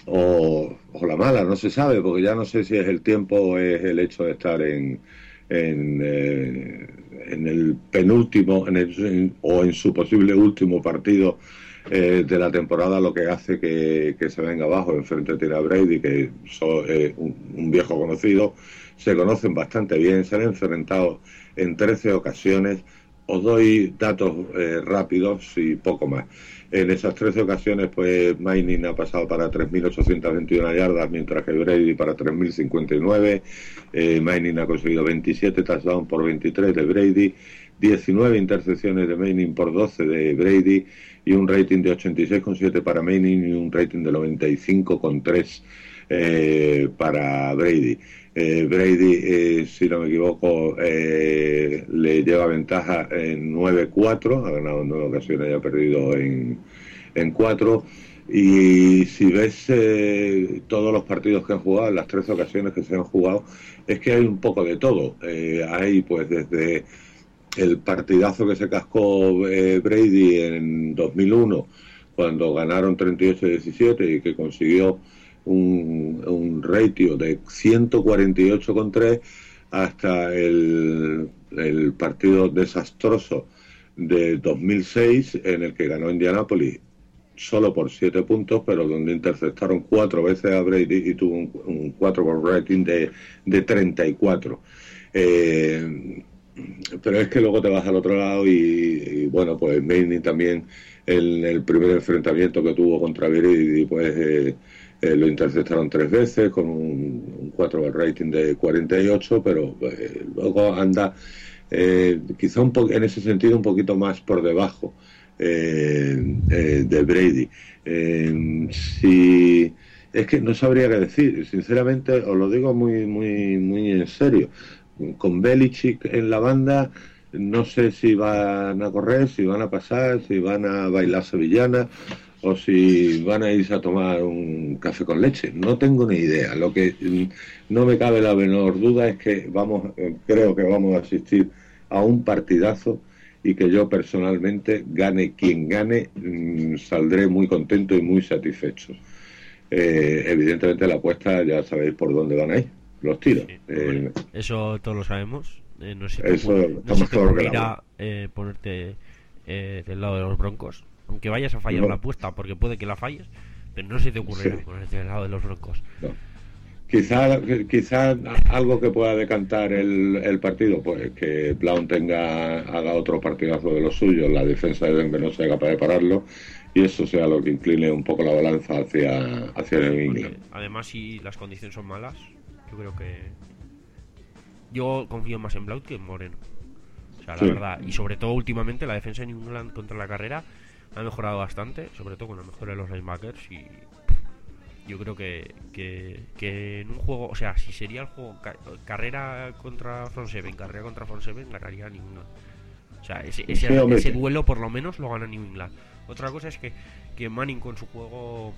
o, o la mala, no se sabe, porque ya no sé si es el tiempo o es el hecho de estar en, en, eh, en el penúltimo en el, en, o en su posible último partido eh, de la temporada, lo que hace que, que se venga abajo. Enfrente tiene a Brady, que es eh, un, un viejo conocido, se conocen bastante bien, se han enfrentado en trece ocasiones. Os doy datos eh, rápidos y poco más. En esas trece ocasiones, pues Manning ha pasado para tres mil ochocientas veintiuna yardas, mientras que Brady para tres mil cincuenta y nueve. Eh, Manning ha conseguido veintisiete touchdowns por veintitrés de Brady, diecinueve intercepciones de Manning por doce de Brady, y un rating de ochenta y seis coma siete para Manning y un rating de noventa y cinco coma tres eh, para Brady. Eh, Brady, eh, si no me equivoco, eh, le lleva ventaja en nueve cuatro, ha ganado en nueve ocasiones y ha perdido en, en cuatro. Y si ves eh, todos los partidos que han jugado, las trece ocasiones que se han jugado, es que hay un poco de todo. Eh, hay pues desde el partidazo que se cascó eh, Brady en dos mil uno, cuando ganaron treinta y ocho a diecisiete y que consiguió Un, un ratio de ciento cuarenta y ocho coma tres, hasta el, el partido desastroso de dos mil seis, en el que ganó Indianapolis solo por siete puntos, pero donde interceptaron cuatro veces a Brady y tuvo un, un cuatro por rating de, de treinta y cuatro. Eh, pero es que luego te vas al otro lado y, y bueno, pues Manning también, el, el primer enfrentamiento que tuvo contra Brady, pues eh, Eh, lo interceptaron tres veces con un, un cuatro rating de cuarenta y ocho, pero eh, luego anda eh, quizá un po- en ese sentido un poquito más por debajo eh, eh, de Brady. Eh, si es que no sabría qué decir, sinceramente, os lo digo muy muy muy en serio. Con Belichick en la banda, no sé si van a correr, si van a pasar, si van a bailar sevillana o si van a irse a tomar un café con leche. No tengo ni idea. Lo que no me cabe la menor duda es que vamos, creo que vamos a asistir a un partidazo, y que yo personalmente, gane quien gane, saldré muy contento y muy satisfecho. Eh, evidentemente la apuesta ya sabéis por dónde van a ir los tiros. Sí, eh, eso todos lo sabemos. Eh, no sé si eso te, no se te claro ocurrirá eh, ponerte eh, del lado de los Broncos, aunque vayas a fallar no. la apuesta, porque puede que la falles, pero no se te ocurrirá Sí. ponerte del lado de los Broncos. No. Quizá, quizá algo que pueda decantar el, el partido, pues que Blount tenga, haga otro partidazo de los suyos, la defensa de Denver no sea capaz de pararlo, y eso sea lo que incline un poco la balanza hacia, hacia New England. Porque, además, si las condiciones son malas, yo creo que yo confío más en Blount que en Moreno. O sea, la Sí. verdad. Y sobre todo últimamente la defensa de New England contra la carrera ha mejorado bastante, sobre todo con la mejora de los linebackers, y yo creo que, que, que en un juego, o sea, si sería el juego ca- carrera contra front seven, carrera contra front seven, ganaría New England. O sea, ese, ese, Sí, hombre, ese sí. duelo por lo menos lo gana New England. Otra cosa es que, que Manning, con su juego,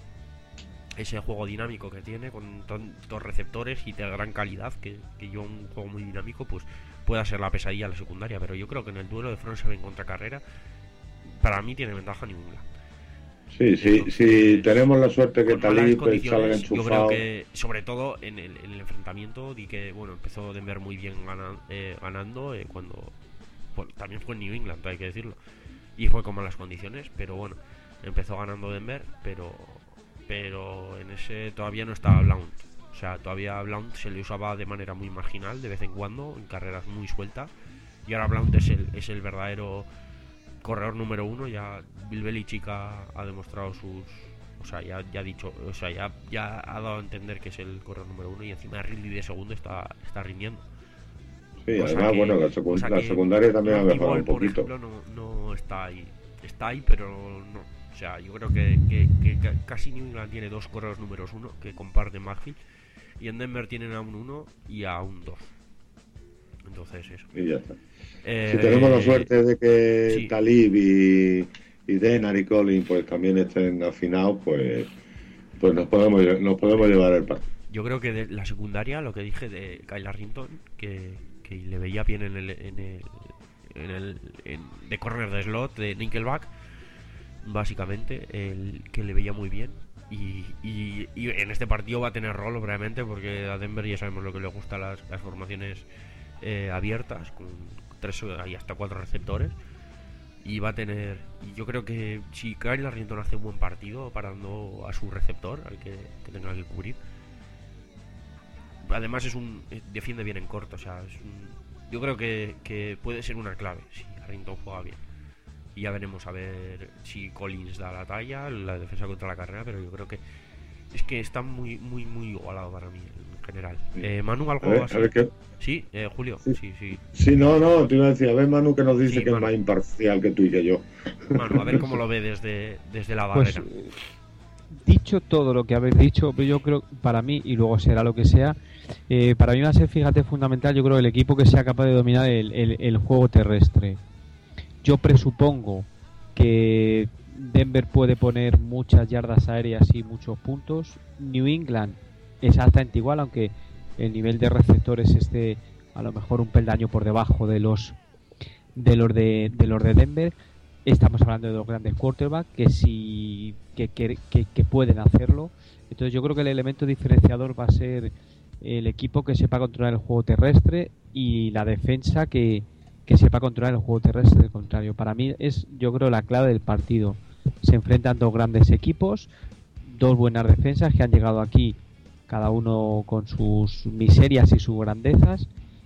ese juego dinámico que tiene, con tantos receptores y de gran calidad, que, que yo un juego muy dinámico, pues pueda ser la pesadilla a la secundaria. Pero yo creo que en el duelo de front seven contra carrera, para mí tiene ventaja New England. Sí, sí, Entonces, sí, tenemos la suerte que con malas Talib pues, salga condiciones, yo creo enchufado. que, sobre todo en el, en el enfrentamiento, di que bueno, empezó Denver muy bien gana- eh, ganando eh, cuando pues, también fue en New England, hay que decirlo, y fue con malas condiciones, pero bueno, empezó ganando Denver, pero pero en ese todavía no estaba Blount. O sea, todavía Blount se le usaba de manera muy marginal, de vez en cuando, en carreras muy sueltas, y ahora Blount es el, es el verdadero corredor número uno. Ya Bill Belichick ha, ha demostrado sus, o sea, ya, ya ha dicho, o sea, ya, ya ha dado a entender que es el corredor número uno, y encima Ridley de segundo está, está rindiendo. Sí, Cosa además, que- bueno, la, secu- cosa la que secundaria también ha Monty mejorado Ball, un por poquito. ejemplo, no, no está ahí. Está ahí, pero no. O sea, yo creo que, que, que ca- casi New England tiene dos corredores números uno que comparten backfield, y en Denver tienen a un uno y a un dos. Entonces, eso. Y ya está. Eh, Si tenemos la suerte de que sí. Talib y, y Denard y Collins pues también estén afinados, pues pues nos podemos nos podemos llevar el partido. Yo creo que de la secundaria, lo que dije de Kyle Arrington, que, que le veía bien en el, en el, en el en- de corner de slot, de nickelback, básicamente, el que le veía muy bien. Y, y, y en este partido va a tener rol, obviamente, porque a Denver ya sabemos lo que le gusta las, las formaciones eh, abiertas, con tres y hasta cuatro receptores. Y va a tener. Y yo creo que si Kyle Arrington hace un buen partido parando a su receptor, al que, que tenga que cubrir. Además, es un defiende bien en corto, o sea, es un, yo creo que, que puede ser una clave si Arrington juega bien. Y ya veremos a ver si Collins da la talla, la defensa contra la carrera, pero yo creo que es que está muy muy muy igualado para mí en general. Eh, Manu, algo a ver, así. A ver qué... Sí, eh, Julio. Sí. sí, sí. Sí, no, no, te iba a decir, a ver Manu que nos dice Sí, que Manu. es más imparcial que tú y que yo. Manu, a ver cómo lo ve desde, desde la Pues barrera. eh, dicho todo lo que habéis dicho, pero yo creo para mí, y luego será lo que sea, eh, para mí va a ser, fíjate, fundamental, yo creo, el equipo que sea capaz de dominar el, el, el juego terrestre. Yo presupongo que Denver puede poner muchas yardas aéreas y muchos puntos. New England exactamente igual, aunque el nivel de receptores esté a lo mejor un peldaño por debajo de los de los de, de los de Denver. Estamos hablando de dos grandes quarterbacks que sí que, que, que, que pueden hacerlo. Entonces yo creo que el elemento diferenciador va a ser el equipo que sepa controlar el juego terrestre y la defensa que, que sepa controlar el juego terrestre del contrario. Para mí es, yo creo, la clave del partido. Se enfrentan dos grandes equipos, dos buenas defensas que han llegado aquí, cada uno con sus miserias y sus grandezas,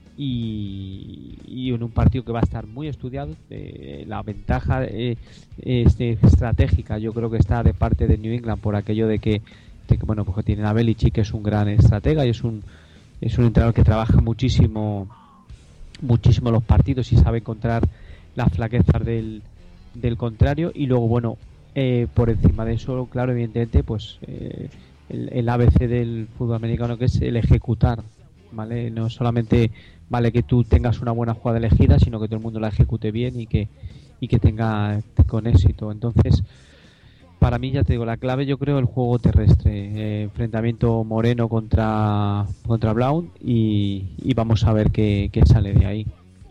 y, y en un partido que va a estar muy estudiado. Eh, la ventaja eh, este, estratégica yo creo que está de parte de New England por aquello de que, de que bueno, porque tienen a Belichick, que es un gran estratega y es un es un entrenador que trabaja muchísimo muchísimo los partidos y sabe encontrar las flaquezas del, del contrario. Y luego, bueno, eh, por encima de eso, claro, evidentemente, pues eh, el, el A B C del fútbol americano, que es el ejecutar, ¿vale? No solamente vale que tú tengas una buena jugada elegida, sino que todo el mundo la ejecute bien y que y que tenga con éxito. Entonces, para mí, ya te digo, la clave, yo creo, el juego terrestre, eh, enfrentamiento Moreno contra contra Brown, y, y vamos a ver qué, qué sale de ahí.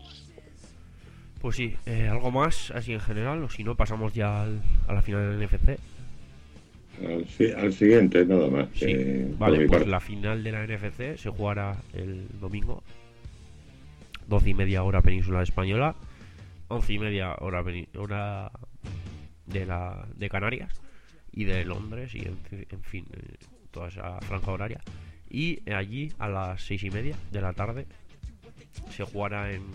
Pues sí, eh, algo más así en general, o si no pasamos ya al, a la final del N F C. Al, si- al siguiente, nada más. Sí, que por vale, mi pues parte. la final de la N F C se jugará el domingo, doce y media hora península española, once y media hora, peni- hora de la de Canarias y de Londres y en, fi- en fin, eh, toda esa franja horaria. Y allí a las seis y media de la tarde se jugará en,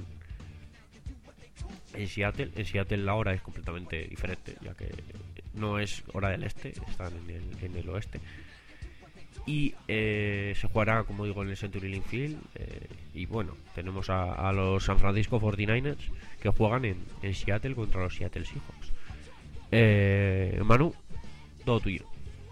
en Seattle. En Seattle la hora es completamente diferente, ya que no es hora del este, están en el, en el oeste. Y eh, se jugará, como digo, en el Century Link Field. eh, y bueno, tenemos a, a los San Francisco cuarenta y nueve ers que juegan en, en Seattle contra los Seattle Seahawks. Eh, Manu, todo tuyo.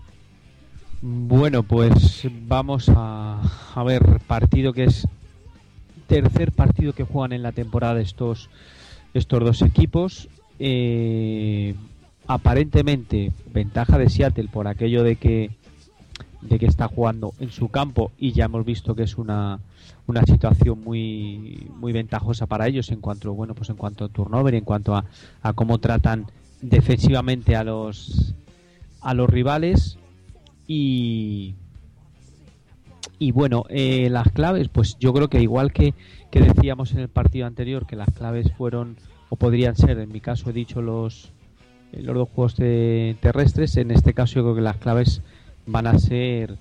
Bueno, pues vamos a, a ver, partido que es tercer partido que juegan en la temporada estos estos dos equipos. Eh, aparentemente ventaja de Seattle por aquello de que de que está jugando en su campo, y ya hemos visto que es una una situación muy muy ventajosa para ellos en cuanto, bueno, pues en cuanto a turnover y en cuanto a, a cómo tratan defensivamente a los a los rivales. Y y bueno, eh, las claves, pues yo creo que igual que, que decíamos en el partido anterior, que las claves fueron o podrían ser, en mi caso he dicho los los dos juegos de, terrestres, en este caso yo creo que las claves van a ser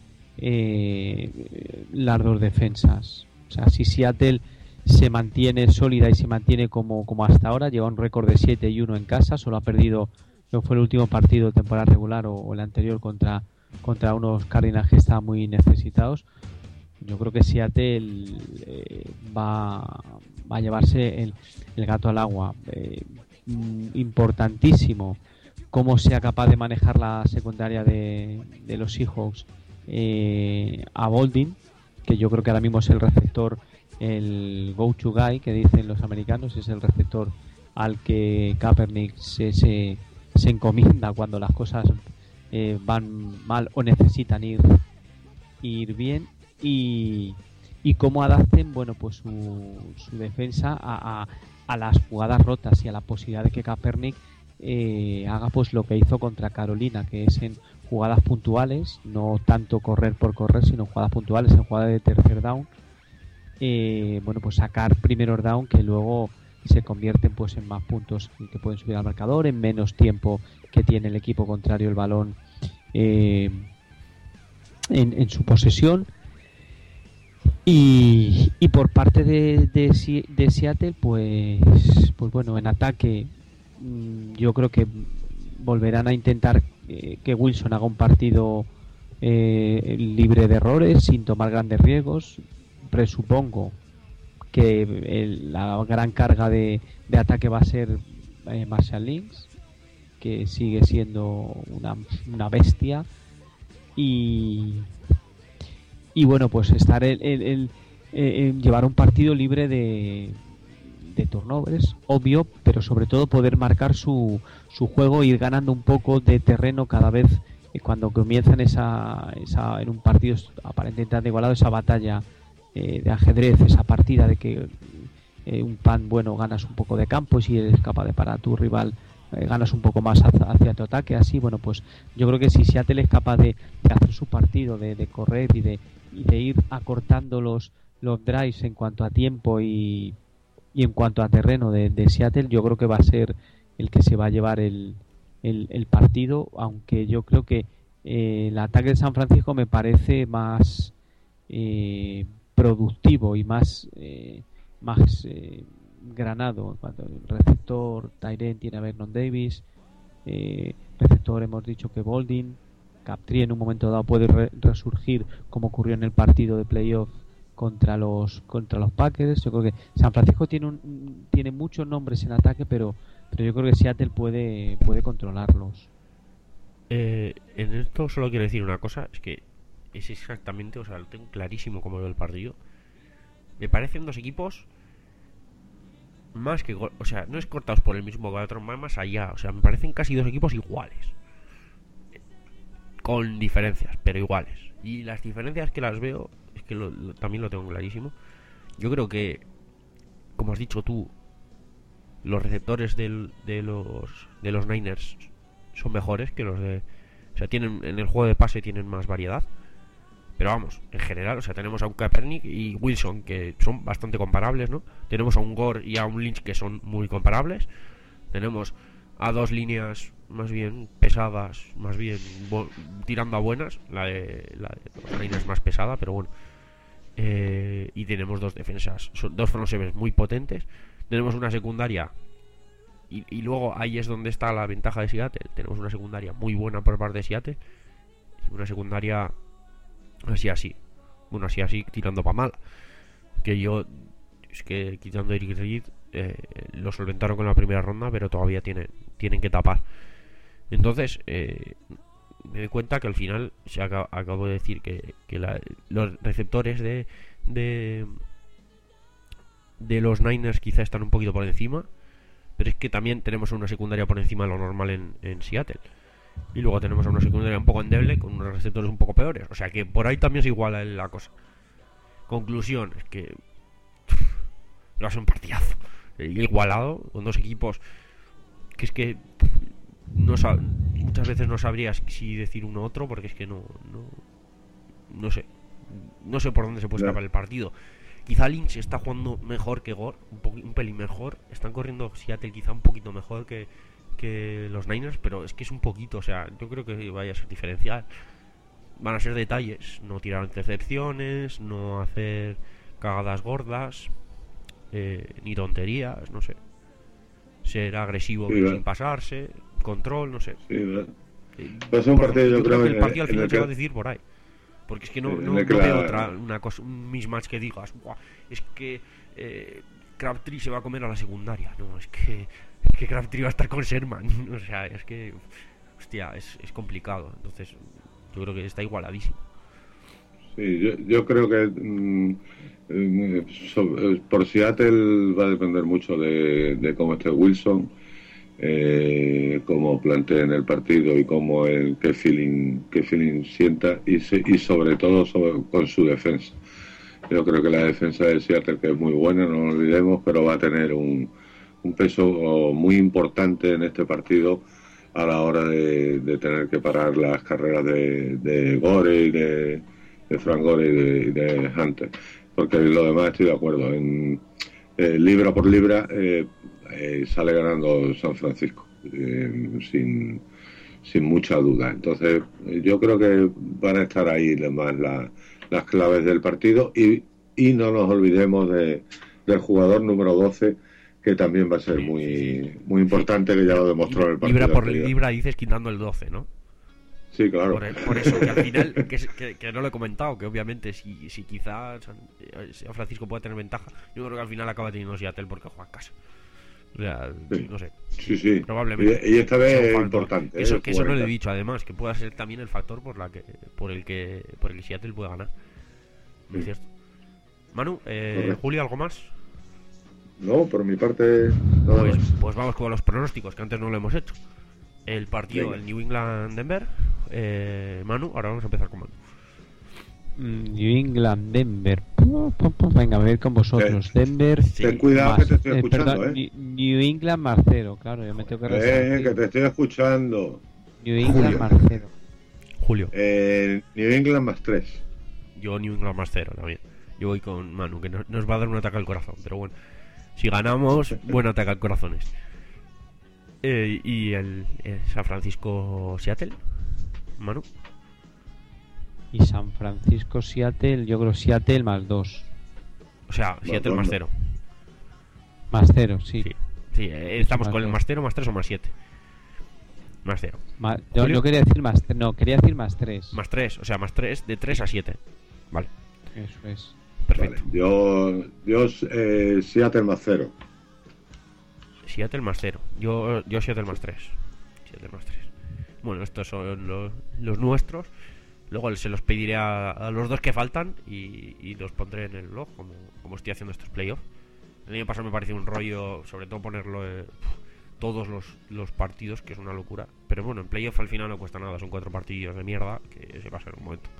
eh, las dos defensas. O sea, si Seattle se mantiene sólida y se mantiene como, como hasta ahora, lleva un récord de siete y uno en casa, solo ha perdido, no fue el último partido de temporada regular o, o el anterior contra contra unos Cardinals que estaban muy necesitados. Yo creo que Seattle eh, va, va a llevarse el, el gato al agua. Eh, importantísimo cómo sea capaz de manejar la secundaria de, de los Seahawks eh, a Boldin, que yo creo que ahora mismo es el receptor, el go-to guy que dicen los americanos, es el receptor al que Kaepernick se, se, se encomienda cuando las cosas eh, van mal o necesitan ir ir bien, y, y cómo adapten, bueno, pues su, su defensa a, a, a las jugadas rotas y a la posibilidad de que Kaepernick eh, haga pues lo que hizo contra Carolina, que es en jugadas puntuales, no tanto correr por correr, sino jugadas puntuales, en jugadas de tercer down, eh, bueno, pues sacar primeros down que luego se convierten pues en más puntos y que pueden subir al marcador en menos tiempo que tiene el equipo contrario el balón eh, en, en su posesión. Y, y por parte de, de, de Seattle, pues, pues bueno, en ataque yo creo que volverán a intentar eh, que Wilson haga un partido eh, libre de errores, sin tomar grandes riesgos. Presupongo que el, la gran carga de, de ataque va a ser eh, Marshall Lynch, que sigue siendo una, una bestia. Y y bueno, pues estar el, el, el, el llevar un partido libre de, de turnovers, obvio, pero sobre todo poder marcar su, su juego, ir ganando un poco de terreno cada vez eh, cuando comienzan esa, esa en un partido aparentemente igualado, esa batalla eh, de ajedrez, esa partida de que eh, un pan bueno ganas un poco de campo y si eres capaz de parar a tu rival eh, ganas un poco más hacia, hacia tu ataque. Así, bueno, pues yo creo que si Seattle es capaz de, de hacer su partido, de, de correr y de y de ir acortando los los drives en cuanto a tiempo y, y en cuanto a terreno de, de Seattle, yo creo que va a ser el que se va a llevar el, el, el partido, aunque yo creo que eh, el ataque de San Francisco me parece más eh, productivo y más eh, más eh, granado. El receptor Tyren tiene a Vernon Davis, eh, receptor hemos dicho que Boldin, Crabtree en un momento dado puede re- resurgir como ocurrió en el partido de playoff contra los contra los Packers. Yo creo que San Francisco tiene un, tiene muchos nombres en ataque, pero pero yo creo que Seattle puede puede controlarlos. Eh, en esto solo quiero decir una cosa, es que es exactamente, o sea, lo tengo clarísimo como veo el partido. Me parecen dos equipos más que, o sea, no es cortados por el mismo cuadro, más más allá, o sea, me parecen casi dos equipos iguales. Con diferencias, pero iguales. Y las diferencias que las veo, es que lo, lo, también lo tengo clarísimo. Yo creo que, como has dicho tú, los receptores del, de los de los Niners son mejores que los de... O sea, tienen en el juego de pase tienen más variedad. Pero vamos, en general, o sea, tenemos a un Kaepernick y Wilson que son bastante comparables, ¿no? Tenemos a un Gore y a un Lynch que son muy comparables. Tenemos a dos líneas más bien pesadas, más bien bo- tirando a buenas, la de la de los Niners más pesada, pero bueno, eh, y tenemos dos defensas, son dos front sevens muy potentes, tenemos una secundaria y, y luego ahí es donde está la ventaja de Seattle, tenemos una secundaria muy buena por parte de Seattle y una secundaria así así, bueno así así tirando para mal, que yo es que quitando a Eric Reed eh, lo solventaron con la primera ronda, pero todavía tienen, tienen que tapar. Entonces eh, me doy cuenta que al final se acaba, acabo de decir que, que la, los receptores de, de de los Niners quizá están un poquito por encima, pero es que también tenemos una secundaria por encima de lo normal en, en Seattle, y luego tenemos a una secundaria un poco endeble con unos receptores un poco peores, o sea que por ahí también se iguala la cosa. Conclusión, es que va a ser un partidazo igualado con dos equipos que es que no sab- muchas veces no sabrías si decir uno u otro, porque es que no no no sé no sé por dónde se puede escapar el partido. Quizá Lynch está jugando mejor que Gore, un, po- un pelín mejor, están corriendo Seattle quizá un poquito mejor que, que los Niners, pero es que es un poquito, o sea, yo creo que vaya a ser diferencial. Van a ser detalles, no tirar intercepciones, no hacer cagadas gordas, eh, ni tonterías, no sé, ser agresivo sí, sin pasarse, control, no sé. Sí, va a ser un partido, yo, yo creo, creo que el partido en, al final el se que... va a decidir por ahí, porque es que no, sí, no, no que veo la... otra una cosa, un mismatch que digas, Buah, es que eh, Crabtree se va a comer a la secundaria, no, es que, que Crabtree va a estar con Sherman, o sea, es que hostia, es, es complicado, entonces yo creo que está igualadísimo. Sí, yo, yo creo que mmm, eh, so, por Seattle va a depender mucho de, de cómo esté Wilson, eh, cómo plantee en el partido y cómo el qué feeling qué feeling sienta y, se, y sobre todo sobre, con su defensa. Yo creo que la defensa de Seattle, que es muy buena, no lo olvidemos, pero va a tener un un peso muy importante en este partido a la hora de, de tener que parar las carreras de, de Gore y de, de Frank Gore y de, y de Hunter, porque lo demás estoy de acuerdo, en eh, libra por libra eh, eh, sale ganando San Francisco eh, sin, sin mucha duda. Entonces yo creo que van a estar ahí más la, las claves del partido, y, y no nos olvidemos de, del jugador número doce, que también va a ser Sí, muy sí, sí. muy importante, que ya lo demostró en el partido Libra por anterior. libra dices quitando el doce, ¿no? Sí, claro. Por, el- por eso, que al final, que, es- que- que no lo he comentado, que obviamente si, si quizás San, eh, San Francisco puede tener ventaja, yo creo que al final acaba teniendo Seattle porque juega en casa. O sea, Sí. no sé, Sí, sí. probablemente. Y, y esta vez sea un es factor. importante. Que eso, ¿eh? que eso no Jugar en le he casa. dicho, además, que pueda ser también el factor por la que por el que por el que Seattle puede ganar. ¿No es Sí. cierto? Manu, eh, Correcto. Julio, ¿algo más? No, por mi parte, nada Pues, más. pues vamos con los pronósticos, que antes no lo hemos hecho. El partido, Venga. el New England-Denver. Eh, Manu, ahora vamos a empezar con Manu. Mm, New England, Denver. Pu, pu, pu. Venga, a ver con vosotros. Denver. Sí, Ten cuidado más- que te estoy eh, escuchando, perdón, ¿eh? New- New England más cero, claro, yo me tengo que Eh, restar. que te estoy escuchando. New England Julio. más cero. Julio. Eh, New England más tres. Yo New England más cero también. Yo voy con Manu, que no- nos va a dar un ataque al corazón. Pero bueno, si ganamos, buen ataque al corazones. Eh, y el, el San Francisco-Seattle. Manu. Y San Francisco, Seattle, yo creo Seattle más dos. O sea, Seattle más vamos. cero. Más cero, sí. Sí, sí eh, estamos Más con el dos. más cero, más tres o más siete. Más cero. Ma- no, Julio. no quería decir más, no, quería decir más tres. Más tres, o sea, más tres, de tres a siete. Vale, Eso es. perfecto. Vale. Yo, yo eh, Seattle más cero. Seattle más cero. Yo, yo Seattle más tres. Seattle más tres. Bueno, estos son los, los nuestros. Luego se los pediré a, a los dos que faltan y, y los pondré en el blog, como, como estoy haciendo estos playoffs. El año pasado me pareció un rollo, sobre todo ponerlo eh, todos los, los partidos, que es una locura. Pero bueno, en playoff al final no cuesta nada, son cuatro partidos de mierda que se pasan en un momento.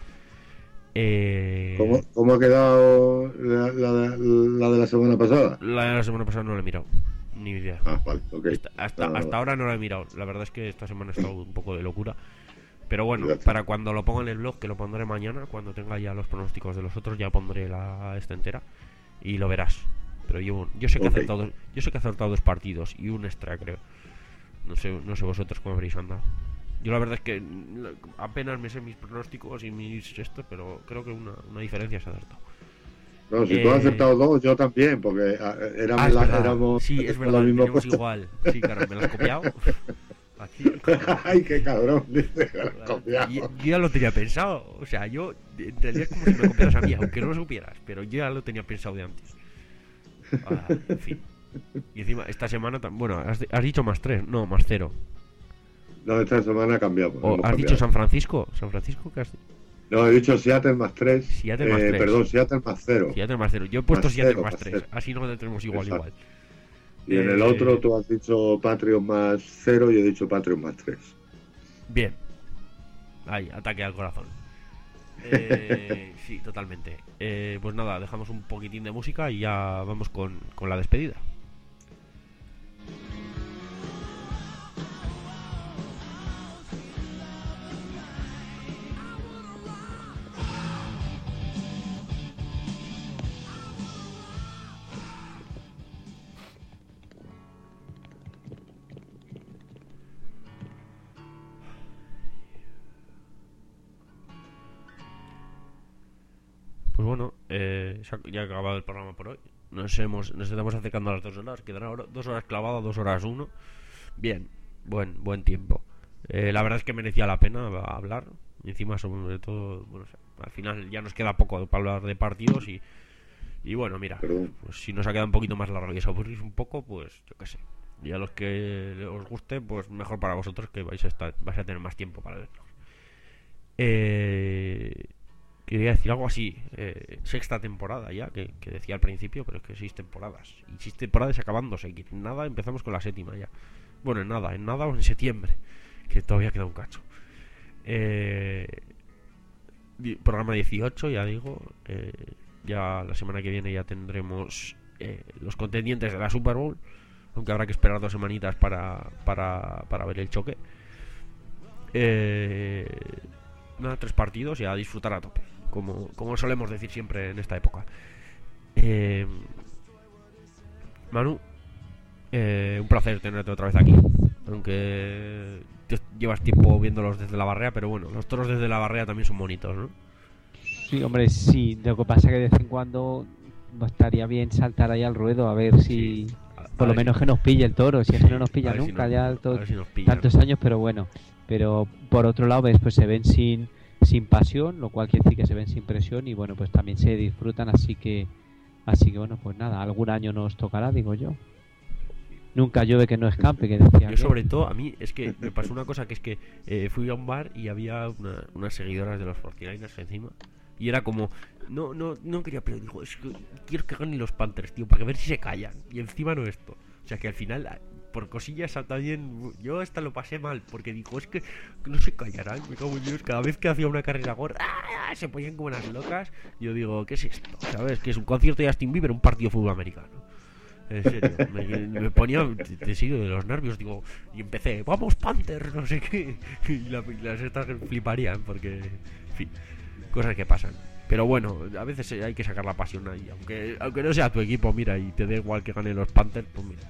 Eh, ¿Cómo, cómo ha quedado la, la, la de la semana pasada? La de la semana pasada no la he mirado, ni idea. Ah, vale, ok. Hasta, hasta, Nada, hasta nada. ahora no la he mirado. La verdad es que esta semana ha estado un poco de locura. Pero bueno, Gracias. para cuando lo ponga en el blog, que lo pondré mañana, cuando tenga ya los pronósticos de los otros, ya pondré la esta entera y lo verás. Pero yo, yo sé que he Ok. acertado, yo sé que he acertado dos partidos y un extra, creo. No sé, no sé vosotros cómo habréis andado. Yo la verdad es que mm, apenas me sé mis pronósticos y mis estos, pero creo que una, una diferencia se ha acertado. No, si Eh, tú has acertado dos, yo también, porque ah, éramos, Ah, es la- verdad. éramos Sí, es la verdad, misma tenemos puesta. igual. Sí, claro, me lo has copiado. Aquí. Ay, qué cabrón, dice que lo has copiado. Yo, yo ya lo tenía pensado, o sea, yo en realidad es como si me copiaras a mí, aunque no lo supieras, pero yo ya lo tenía pensado de antes. Ah, en fin. Y encima, esta semana, tam- bueno, has, has dicho más tres, no, más cero. No, esta semana cambiamos. O hemos has dicho cambiado. San Francisco, San Francisco, ¿qué has dicho? No, he dicho Seattle más tres. Seattle más tres. Perdón, Seattle más cero. Seattle más cero. Yo he puesto Más Seattle cero, más más tres, cero. así no lo tenemos igual, Exacto. igual. Y en el Eh, otro tú has dicho Patriot más cero y he dicho Patriot más tres. Bien. Ahí, ataque al corazón. Eh, sí, totalmente. Eh, pues nada, dejamos un poquitín de música y ya vamos con, con la despedida. Pues bueno, eh, se ha- ya ha acabado el programa por hoy. Nos hemos, nos estamos acercando a las dos horas. Quedan ahora dos horas clavadas, dos horas uno. Bien, buen, buen tiempo. Eh, la verdad es que merecía la pena hablar. Y encima, sobre todo, bueno, o sea, al final ya nos queda poco para hablar de partidos y, y bueno, mira, Perdón. pues si nos ha quedado un poquito más largo y os aburrís un poco, pues yo qué sé. Y a los que os guste, pues mejor para vosotros, que vais a estar, vais a tener más tiempo para vernos. Eh, quería decir algo así, eh, sexta temporada ya, que, que decía al principio, pero es que seis temporadas. Y seis temporadas acabándose, que en nada empezamos con la séptima ya. Bueno, en nada, en nada o en septiembre, que todavía queda un cacho. Eh, di- programa dieciocho, ya digo, eh, ya la semana que viene ya tendremos eh, los contendientes de la Super Bowl. aunque habrá que esperar dos semanitas para, para, para ver el choque. Eh, nada, tres partidos y a disfrutar a tope, como, como solemos decir siempre en esta época. eh, Manu, eh, un placer tenerte otra vez aquí, aunque te llevas tiempo viéndolos desde la barrera, pero bueno, los toros desde la barrera también son bonitos, ¿no? Sí, hombre, sí. Lo que pasa es que de vez en cuando no estaría bien saltar ahí al ruedo a ver si... Sí. A, a por lo menos si... que nos pille el toro, si es que no nos pilla si nunca, no, ya to... si nos tantos años, pero bueno. Pero por otro lado, ves, pues se ven sin sin pasión, lo cual quiere decir que se ven sin presión y bueno, pues también se disfrutan, así que así que bueno, pues nada, algún año nos tocará, digo yo. Nunca llueve que no escampe, que decía. Yo sobre todo, a mí es que me pasó una cosa, que es que eh, fui a un bar y había una, unas seguidoras de los cuarenta y nueve ers encima. Y era como, no no no quería, pero digo, es que quiero que ganen los Panthers, tío, para que ver si se callan. Y encima no esto. O sea que al final, por cosillas también, yo hasta lo pasé mal, porque digo, es que no se callarán, me cago en Dios. Cada vez que hacía una carrera gorda, ¡ah!, se ponían como unas locas. Yo digo, ¿qué es esto? ¿Sabes? Que es un concierto de Justin Bieber, un partido de fútbol americano. En serio, me, me ponía, te, te sigo de los nervios, digo, y empecé, vamos Panthers, no sé qué, y, la, y las estas fliparían, porque, en fin, cosas que pasan. Pero bueno, a veces hay que sacar la pasión ahí, aunque aunque no sea tu equipo, mira, y te da igual que ganen los Panthers, pues mira,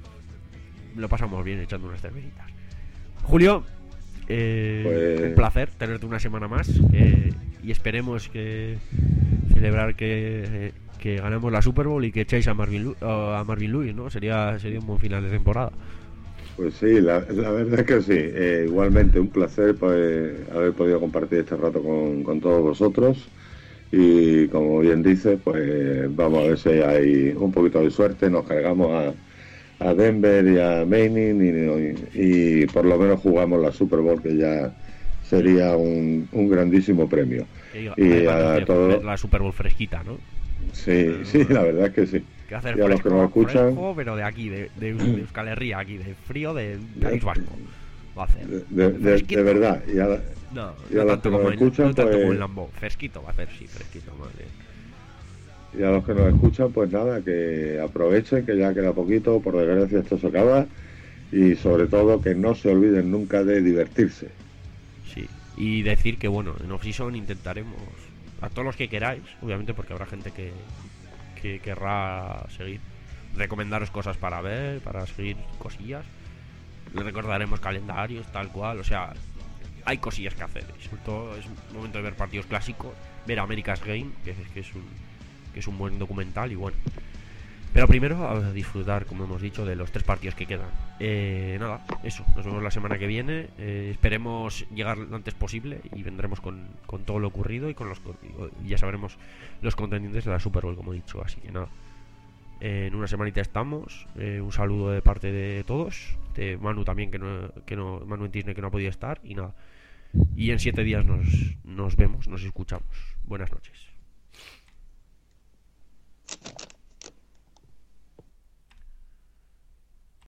lo pasamos bien echando unas cervecitas. Julio, eh, pues... un placer tenerte una semana más, eh, y esperemos que celebrar que... Eh, que ganamos la Super Bowl y que echéis a Marvin, Lu- a Marvin Lewis, ¿no? Sería sería un buen final de temporada. Pues sí, la, la verdad es que sí. Eh, igualmente un placer, pues, haber podido compartir este rato con, con todos vosotros. Y como bien dice, pues vamos a ver si hay un poquito de suerte. Nos cargamos a, a Denver y a Manning y, y por lo menos jugamos la Super Bowl, que ya sería un, un grandísimo premio. Y, y a, a todos la Super Bowl fresquita, ¿no? Sí, sí, la verdad es que sí. Que hacer y a fresco, los que nos escuchan, fresco, pero de aquí, de, de, de Euskal Herria, aquí, de frío, de País Vasco. Va a hacer. De, de, de verdad. Y a, no, y a no los que tanto, nos como, escuchan, en, no tanto pues, como en Lambo. Fresquito va a hacer, sí, fresquito, madre. Y a los que nos escuchan, pues nada, que aprovechen, que ya queda poquito, por desgracia esto se acaba. Y sobre todo que no se olviden nunca de divertirse. Sí, y decir que bueno, en off-season intentaremos, a todos los que queráis, obviamente, porque habrá gente que, que querrá seguir, recomendaros cosas para ver, para seguir cosillas. Les recordaremos calendarios, tal cual, o sea, hay cosillas que hacer. Y sobre todo es momento de ver partidos clásicos, ver America's Game, que es, que es un que es un buen documental, y bueno. Pero primero a disfrutar, como hemos dicho, de los tres partidos que quedan. Eh, nada, eso. Nos vemos la semana que viene. Eh, esperemos llegar lo antes posible y vendremos con, con todo lo ocurrido y con los y ya sabremos los contendientes de la Super Bowl, como he dicho. Así que nada. Eh, en una semanita estamos. Eh, un saludo de parte de todos. De Manu también, que no, que no Manu en Disney, que no ha podido estar. Y nada. Y en siete días nos, nos vemos, nos escuchamos. Buenas noches.